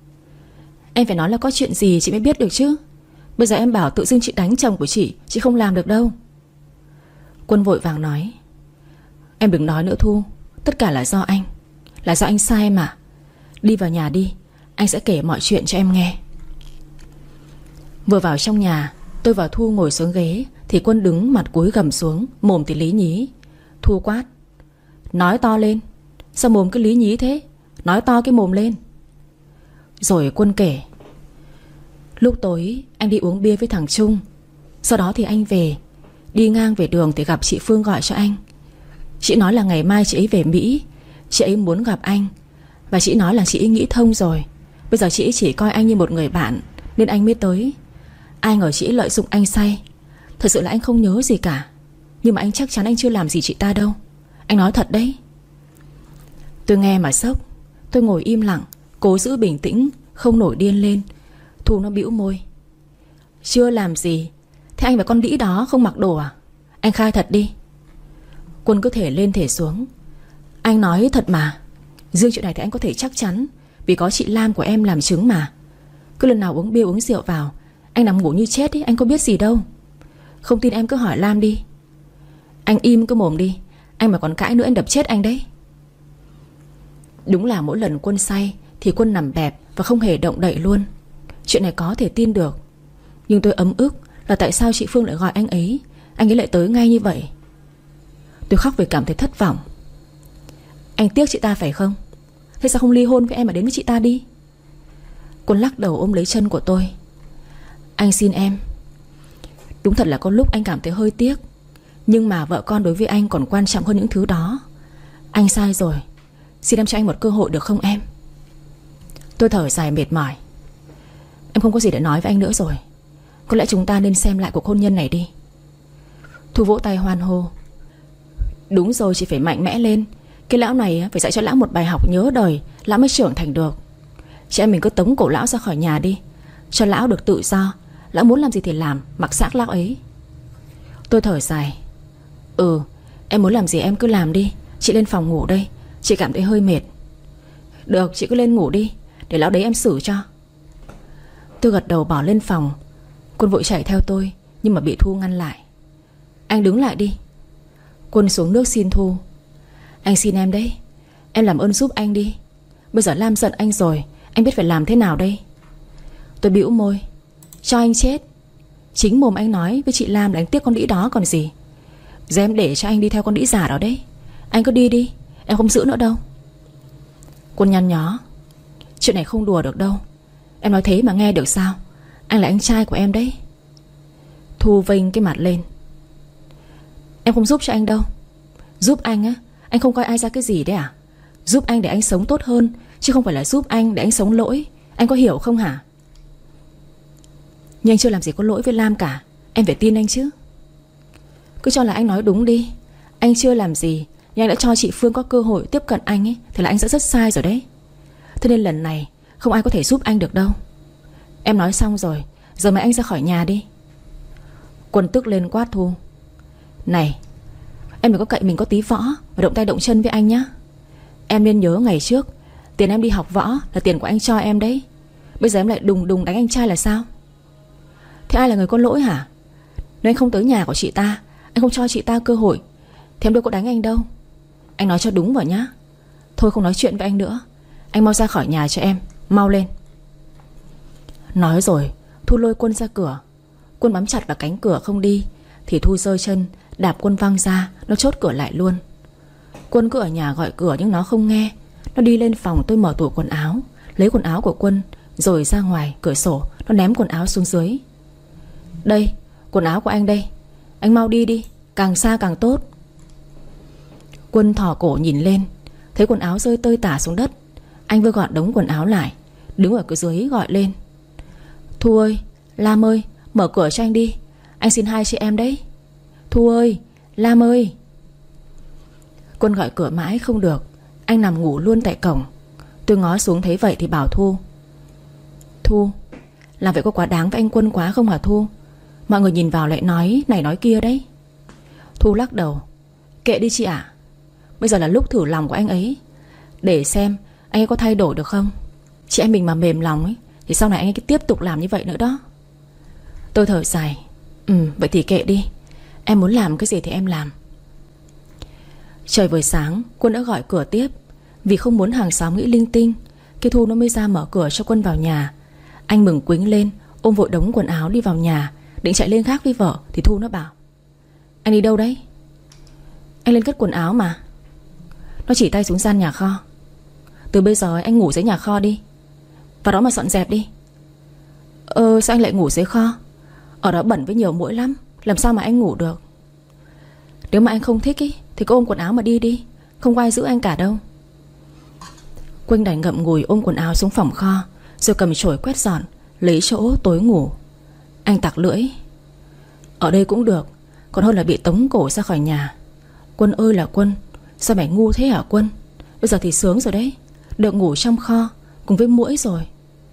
Em phải nói là có chuyện gì chị mới biết được chứ. Bây giờ em bảo tự dưng chị đánh chồng của chị không làm được đâu. Quân vội vàng nói. Em đừng nói nữa Thu. Tất cả là do anh. Là do anh sai mà. Đi vào nhà đi, anh sẽ kể mọi chuyện cho em nghe. Vừa vào trong nhà, tôi và Thu ngồi xuống ghế thì Quân đứng mặt cúi gằm xuống, mồm thì lý nhí. Thu quát. Nói to lên. Sao mồm cứ lý nhí thế? Nói to cái mồm lên. Rồi Quân kể. Lúc tối anh đi uống bia với thằng Trung. Sau đó thì anh về. Đi ngang về đường thì gặp chị Phương gọi cho anh. Chị nói là ngày mai chị ấy về Mỹ. Chị ấy muốn gặp anh. Và chị nói là chị ấy nghĩ thông rồi. Bây giờ chị ấy chỉ coi anh như một người bạn, nên anh mới tới. Ai ngờ chị ấy lợi dụng anh say. Thật sự là anh không nhớ gì cả. Nhưng mà anh chắc chắn anh chưa làm gì chị ta đâu. Anh nói thật đấy. Tôi nghe mà sốc. Tôi ngồi im lặng, cố giữ bình tĩnh, không nổi điên lên. Thu nó bĩu môi. Chưa làm gì? Thế anh và con đĩ đó không mặc đồ à? Anh khai thật đi. Quân cứ thể lên thể xuống. Anh nói thật mà. Riêng chuyện này thì anh có thể chắc chắn, vì có chị Lam của em làm chứng mà. Cứ lần nào uống bia uống rượu vào, anh nằm ngủ như chết ấy, anh có biết gì đâu. Không tin em cứ hỏi Lam đi. Anh im cái mồm đi. Anh mà còn cãi nữa anh đập chết anh đấy. Đúng là mỗi lần Quân say thì Quân nằm bẹp và không hề động đậy luôn. Chuyện này có thể tin được. Nhưng tôi ấm ức là tại sao chị Phương lại gọi anh ấy. Anh ấy lại tới ngay như vậy. Tôi khóc vì cảm thấy thất vọng. Anh tiếc chị ta phải không? Thế sao không ly hôn với em mà đến với chị ta đi? Quân lắc đầu ôm lấy chân của tôi. Anh xin em. Đúng thật là có lúc anh cảm thấy hơi tiếc, nhưng mà vợ con đối với anh còn quan trọng hơn những thứ đó. Anh sai rồi. Xin em cho anh một cơ hội được không em? Tôi thở dài mệt mỏi. Em không có gì để nói với anh nữa rồi. Có lẽ chúng ta nên xem lại cuộc hôn nhân này đi. Thu vỗ tay hoan hô. Đúng rồi, chị phải mạnh mẽ lên. Cái lão này phải dạy cho lão một bài học nhớ đời, lão mới trưởng thành được. Chị em mình cứ tống cổ lão ra khỏi nhà đi, cho lão được tự do. Lão muốn làm gì thì làm, mặc xác lão ấy. Tôi thở dài. Em muốn làm gì em cứ làm đi. Chị lên phòng ngủ đây, chị cảm thấy hơi mệt. Được, chị cứ lên ngủ đi, để lão đấy em xử cho. Tôi gật đầu bỏ lên phòng. Quân vội chạy theo tôi, nhưng mà bị Thu ngăn lại. Anh đứng lại đi. Quân xuống nước xin Thu. Anh xin em đấy, em làm ơn giúp anh đi. Bây giờ Lam giận anh rồi, anh biết phải làm thế nào đây? Tôi bĩu môi. Cho anh chết. Chính mồm anh nói với chị Lam là anh tiếc con đĩ đó còn gì. Giờ em để cho anh đi theo con đĩ giả đó đấy. Anh cứ đi đi, em không giữ nữa đâu. Quân nhăn nhó. Chuyện này không đùa được đâu. Em nói thế mà nghe được sao? Anh là anh trai của em đấy. Thu vênh cái mặt lên. Em không giúp cho anh đâu. Giúp anh á? Anh không coi ai ra cái gì đấy à? Giúp anh để anh sống tốt hơn, chứ không phải là giúp anh để anh sống lỗi. Anh có hiểu không hả? Nhưng anh chưa làm gì có lỗi với Lam cả. Em phải tin anh chứ. Cứ cho là anh nói đúng đi. Anh chưa làm gì, nhưng anh đã cho chị Phương có cơ hội tiếp cận anh ấy, thì là anh sẽ rất sai rồi đấy. Thế nên lần này không ai có thể giúp anh được đâu. Em nói xong rồi, giờ mày anh ra khỏi nhà đi. Quân tức lên quát Thu. Này, em đừng có cậy mình có tí võ và động tay động chân với anh nhá. Em nên nhớ ngày trước tiền em đi học võ là tiền của anh cho em đấy. Bây giờ em lại đùng đùng đánh anh trai là sao? Thế ai là người có lỗi hả? Nếu anh không tới nhà của chị ta, anh không cho chị ta cơ hội, thì em đâu có đánh anh đâu. Anh nói cho đúng vào nhá. Thôi không nói chuyện với anh nữa. Anh mau ra khỏi nhà cho em. Mau lên. Nói rồi Thu lôi Quân ra cửa. Quân bám chặt vào cánh cửa không đi, thì Thu giơ chân đạp Quân văng ra. Nó chốt cửa lại luôn. Quân cứ ở nhà gọi cửa nhưng nó không nghe. Nó đi lên phòng tôi mở tủ quần áo, lấy quần áo của Quân, rồi ra ngoài cửa sổ. Nó ném quần áo xuống dưới. Đây, quần áo của anh đây. Anh mau đi đi, càng xa càng tốt. Quân thò cổ nhìn lên, thấy quần áo rơi tơi tả xuống đất. Anh vừa gọn đống quần áo lại, đứng ở cửa dưới gọi lên. Thu ơi, Lam ơi, mở cửa cho anh đi. Anh xin hai chị em đấy. Thu ơi, Lam ơi. Quân gọi cửa mãi không được. Anh nằm ngủ luôn tại cổng. Tôi ngó xuống thấy vậy thì bảo Thu. Thu, làm vậy có quá đáng với anh Quân quá không hả Thu? Mọi người nhìn vào lại nói này nói kia đấy. Thu lắc đầu. Kệ đi chị ạ. Bây giờ là lúc thử lòng của anh ấy, để xem anh ấy có thay đổi được không. Chị em mình mà mềm lòng ấy, thì sau này anh ấy cứ tiếp tục làm như vậy nữa đó. Tôi thở dài. Vậy thì kệ đi. Em muốn làm cái gì thì em làm. Trời vừa sáng Quân đã gọi cửa tiếp. Vì không muốn hàng xóm nghĩ linh tinh, cái Thu nó mới ra mở cửa cho Quân vào nhà. Anh mừng quính lên, ôm vội đống quần áo đi vào nhà, định chạy lên khác với vợ. Thì Thu nó bảo. Anh đi đâu đấy? Anh lên cất quần áo mà. Nó chỉ tay xuống gian nhà kho. Từ bây giờ anh ngủ dưới nhà kho đi, vào đó mà dọn dẹp đi. Sao anh lại ngủ dưới kho? Ở đó bẩn với nhiều muỗi lắm, làm sao mà anh ngủ được? Nếu mà anh không thích ý, thì cứ ôm quần áo mà đi đi, không có ai giữ anh cả đâu. Quỳnh đành ngậm ngùi ôm quần áo xuống phòng kho, rồi cầm chổi quét dọn, lấy chỗ tối ngủ. Anh tặc lưỡi. Ở đây cũng được, còn hơn là bị tống cổ ra khỏi nhà. Quân ơi là Quân, sao mày ngu thế hả Quân? Bây giờ thì sướng rồi đấy, được ngủ trong kho cùng với muỗi rồi.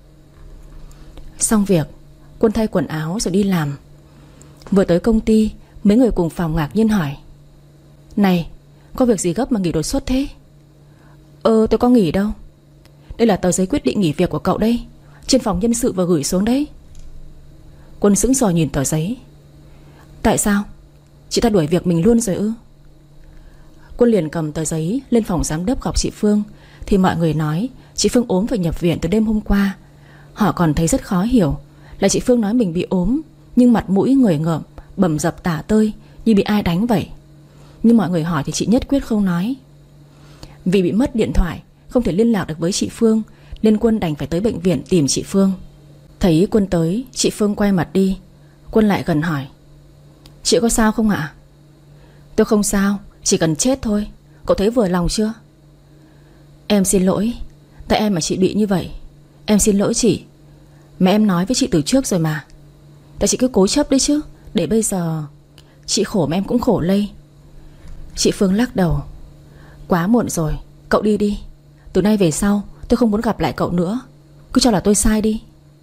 Xong việc, Quân thay quần áo rồi đi làm. Vừa tới công ty, mấy người cùng phòng ngạc nhiên hỏi. Này, có việc gì gấp mà nghỉ đột xuất thế? Tôi có nghỉ đâu. Đây là tờ giấy quyết định nghỉ việc của cậu đây, trên phòng nhân sự vừa gửi xuống đấy. Quân sững sờ nhìn tờ giấy. Tại sao? Chị ta đuổi việc mình luôn rồi ư? Quân liền cầm tờ giấy lên phòng giám đốc gặp chị Phương. Thì mọi người nói chị Phương ốm phải nhập viện từ đêm hôm qua. Họ còn thấy rất khó hiểu là chị Phương nói mình bị ốm, nhưng mặt mũi người ngợm, bầm dập tả tơi như bị ai đánh vậy. Nhưng mọi người hỏi thì chị nhất quyết không nói. Vì bị mất điện thoại, không thể liên lạc được với chị Phương, nên Quân đành phải tới bệnh viện tìm chị Phương. Thấy Quân tới, chị Phương quay mặt đi. Quân lại gần hỏi: Chị có sao không ạ? Tôi không sao, chỉ cần chết thôi. Cậu thấy vừa lòng chưa? Em xin lỗi, tại em mà chị bị như vậy. Em xin lỗi chị. Mẹ em nói với chị từ trước rồi mà. Tại chị cứ cố chấp đấy chứ. Để bây giờ chị khổ mà em cũng khổ lây. Chị Phương lắc đầu: Quá muộn rồi, cậu đi đi. Từ nay về sau tôi không muốn gặp lại cậu nữa. Cứ cho là tôi sai đi.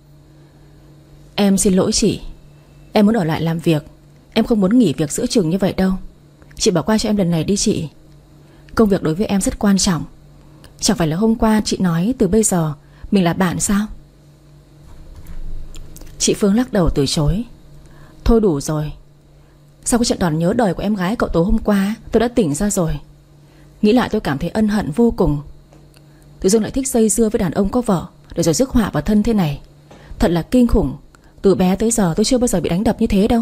Em xin lỗi chị. Em muốn ở lại làm việc. Em không muốn nghỉ việc giữa chừng như vậy đâu. Chị bỏ qua cho em lần này đi chị. Công việc đối với em rất quan trọng. Chẳng phải là hôm qua chị nói từ bây giờ mình là bạn sao? Chị Phương lắc đầu từ chối: Thôi đủ rồi. Sau cái trận đòn nhớ đời của em gái cậu tối hôm qua, tôi đã tỉnh ra rồi. Nghĩ lại tôi cảm thấy ân hận vô cùng. Tự dưng lại thích dây dưa với đàn ông có vợ, để rồi rước họa vào thân thế này. Thật là kinh khủng. Từ bé tới giờ tôi chưa bao giờ bị đánh đập như thế đâu.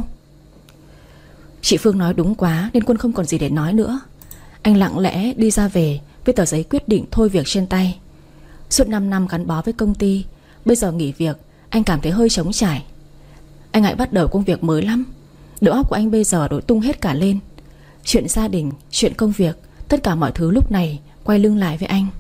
Chị Phương nói đúng quá, nên Quân không còn gì để nói nữa. Anh lặng lẽ đi ra về với tờ giấy quyết định thôi việc trên tay. Suốt 5 năm gắn bó với công ty, bây giờ nghỉ việc, anh cảm thấy hơi trống trải. Anh ngại bắt đầu công việc mới lắm. Đầu óc của anh bây giờ đổi tung hết cả lên. Chuyện gia đình, chuyện công việc, tất cả mọi thứ lúc này quay lưng lại với anh.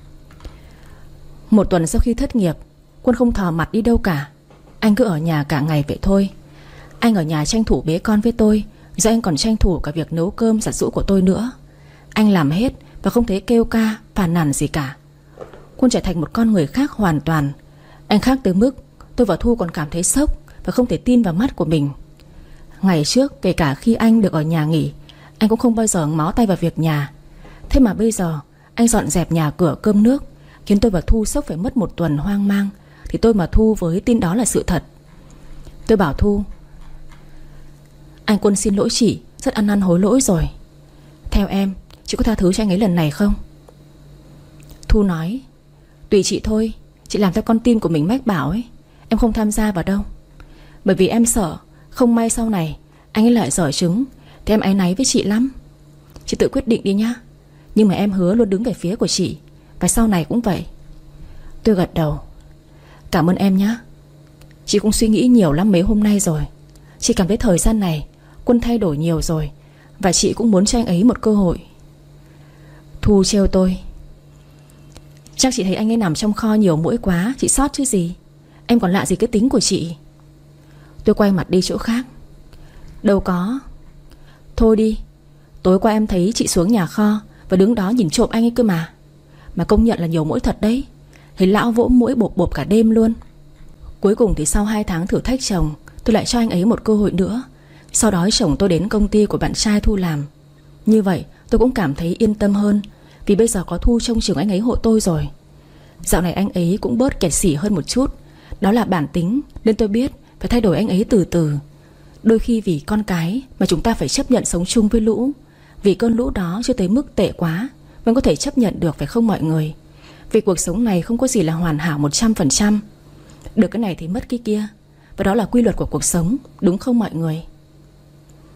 Một tuần sau khi thất nghiệp, Quân không thò mặt đi đâu cả. Anh cứ ở nhà cả ngày vậy thôi. Anh ở nhà tranh thủ bế con với tôi, rồi anh còn tranh thủ cả việc nấu cơm giặt giũ của tôi nữa. Anh làm hết và không thấy kêu ca, phàn nàn gì cả. Quân trở thành một con người khác hoàn toàn. Anh khác tới mức tôi và Thu còn cảm thấy sốc và không thể tin vào mắt của mình. Ngày trước, kể cả khi anh được ở nhà nghỉ, anh cũng không bao giờ mó tay vào việc nhà. Thế mà bây giờ anh dọn dẹp nhà cửa cơm nước, khiến tôi và Thu sốc phải mất 1 tuần hoang mang. Thì tôi mà Thu với tin đó là sự thật. Tôi bảo Thu: Anh Quân xin lỗi chị, rất ăn năn hối lỗi rồi. Theo em, chị có tha thứ cho anh ấy lần này không? Thu nói: Tùy chị thôi. Chị làm theo con tim của mình mách bảo ấy. Em không tham gia vào đâu. Bởi vì em sợ không may sau này anh ấy lại giở trứng thì em áy náy với chị lắm. Chị tự quyết định đi nhá. Nhưng mà em hứa luôn đứng về phía của chị, và sau này cũng vậy. Tôi gật đầu: Cảm ơn em nhá. Chị cũng suy nghĩ nhiều lắm mấy hôm nay rồi. Chị cảm thấy thời gian này Quân thay đổi nhiều rồi, và chị cũng muốn cho anh ấy một cơ hội. Thu trêu tôi: Chắc chị thấy anh ấy nằm trong kho nhiều muỗi quá, chị sót chứ gì. Em còn lạ gì cái tính của chị. Tôi quay mặt đi chỗ khác: Đâu có. Thôi đi. Tối qua em thấy chị xuống nhà kho và đứng đó nhìn trộm anh ấy cơ mà. Mà công nhận là nhiều muỗi thật đấy. Thấy lão vỗ muỗi bộp bộp cả đêm luôn. Cuối cùng thì sau 2 tháng thử thách chồng, tôi lại cho anh ấy một cơ hội nữa. Sau đó chồng tôi đến công ty của bạn trai Thu làm. Như vậy tôi cũng cảm thấy yên tâm hơn, vì bây giờ có Thu trông chừng anh ấy hộ tôi rồi. Dạo này anh ấy cũng bớt kẹt xỉ hơn một chút. Đó là bản tính, nên tôi biết phải thay đổi anh ấy từ từ. Đôi khi vì con cái mà chúng ta phải chấp nhận sống chung với lũ. Vì cơn lũ đó chưa tới mức tệ quá, vẫn có thể chấp nhận được, phải không mọi người? Vì cuộc sống này không có gì là hoàn hảo 100%. Được cái này thì mất cái kia, và đó là quy luật của cuộc sống, đúng không mọi người?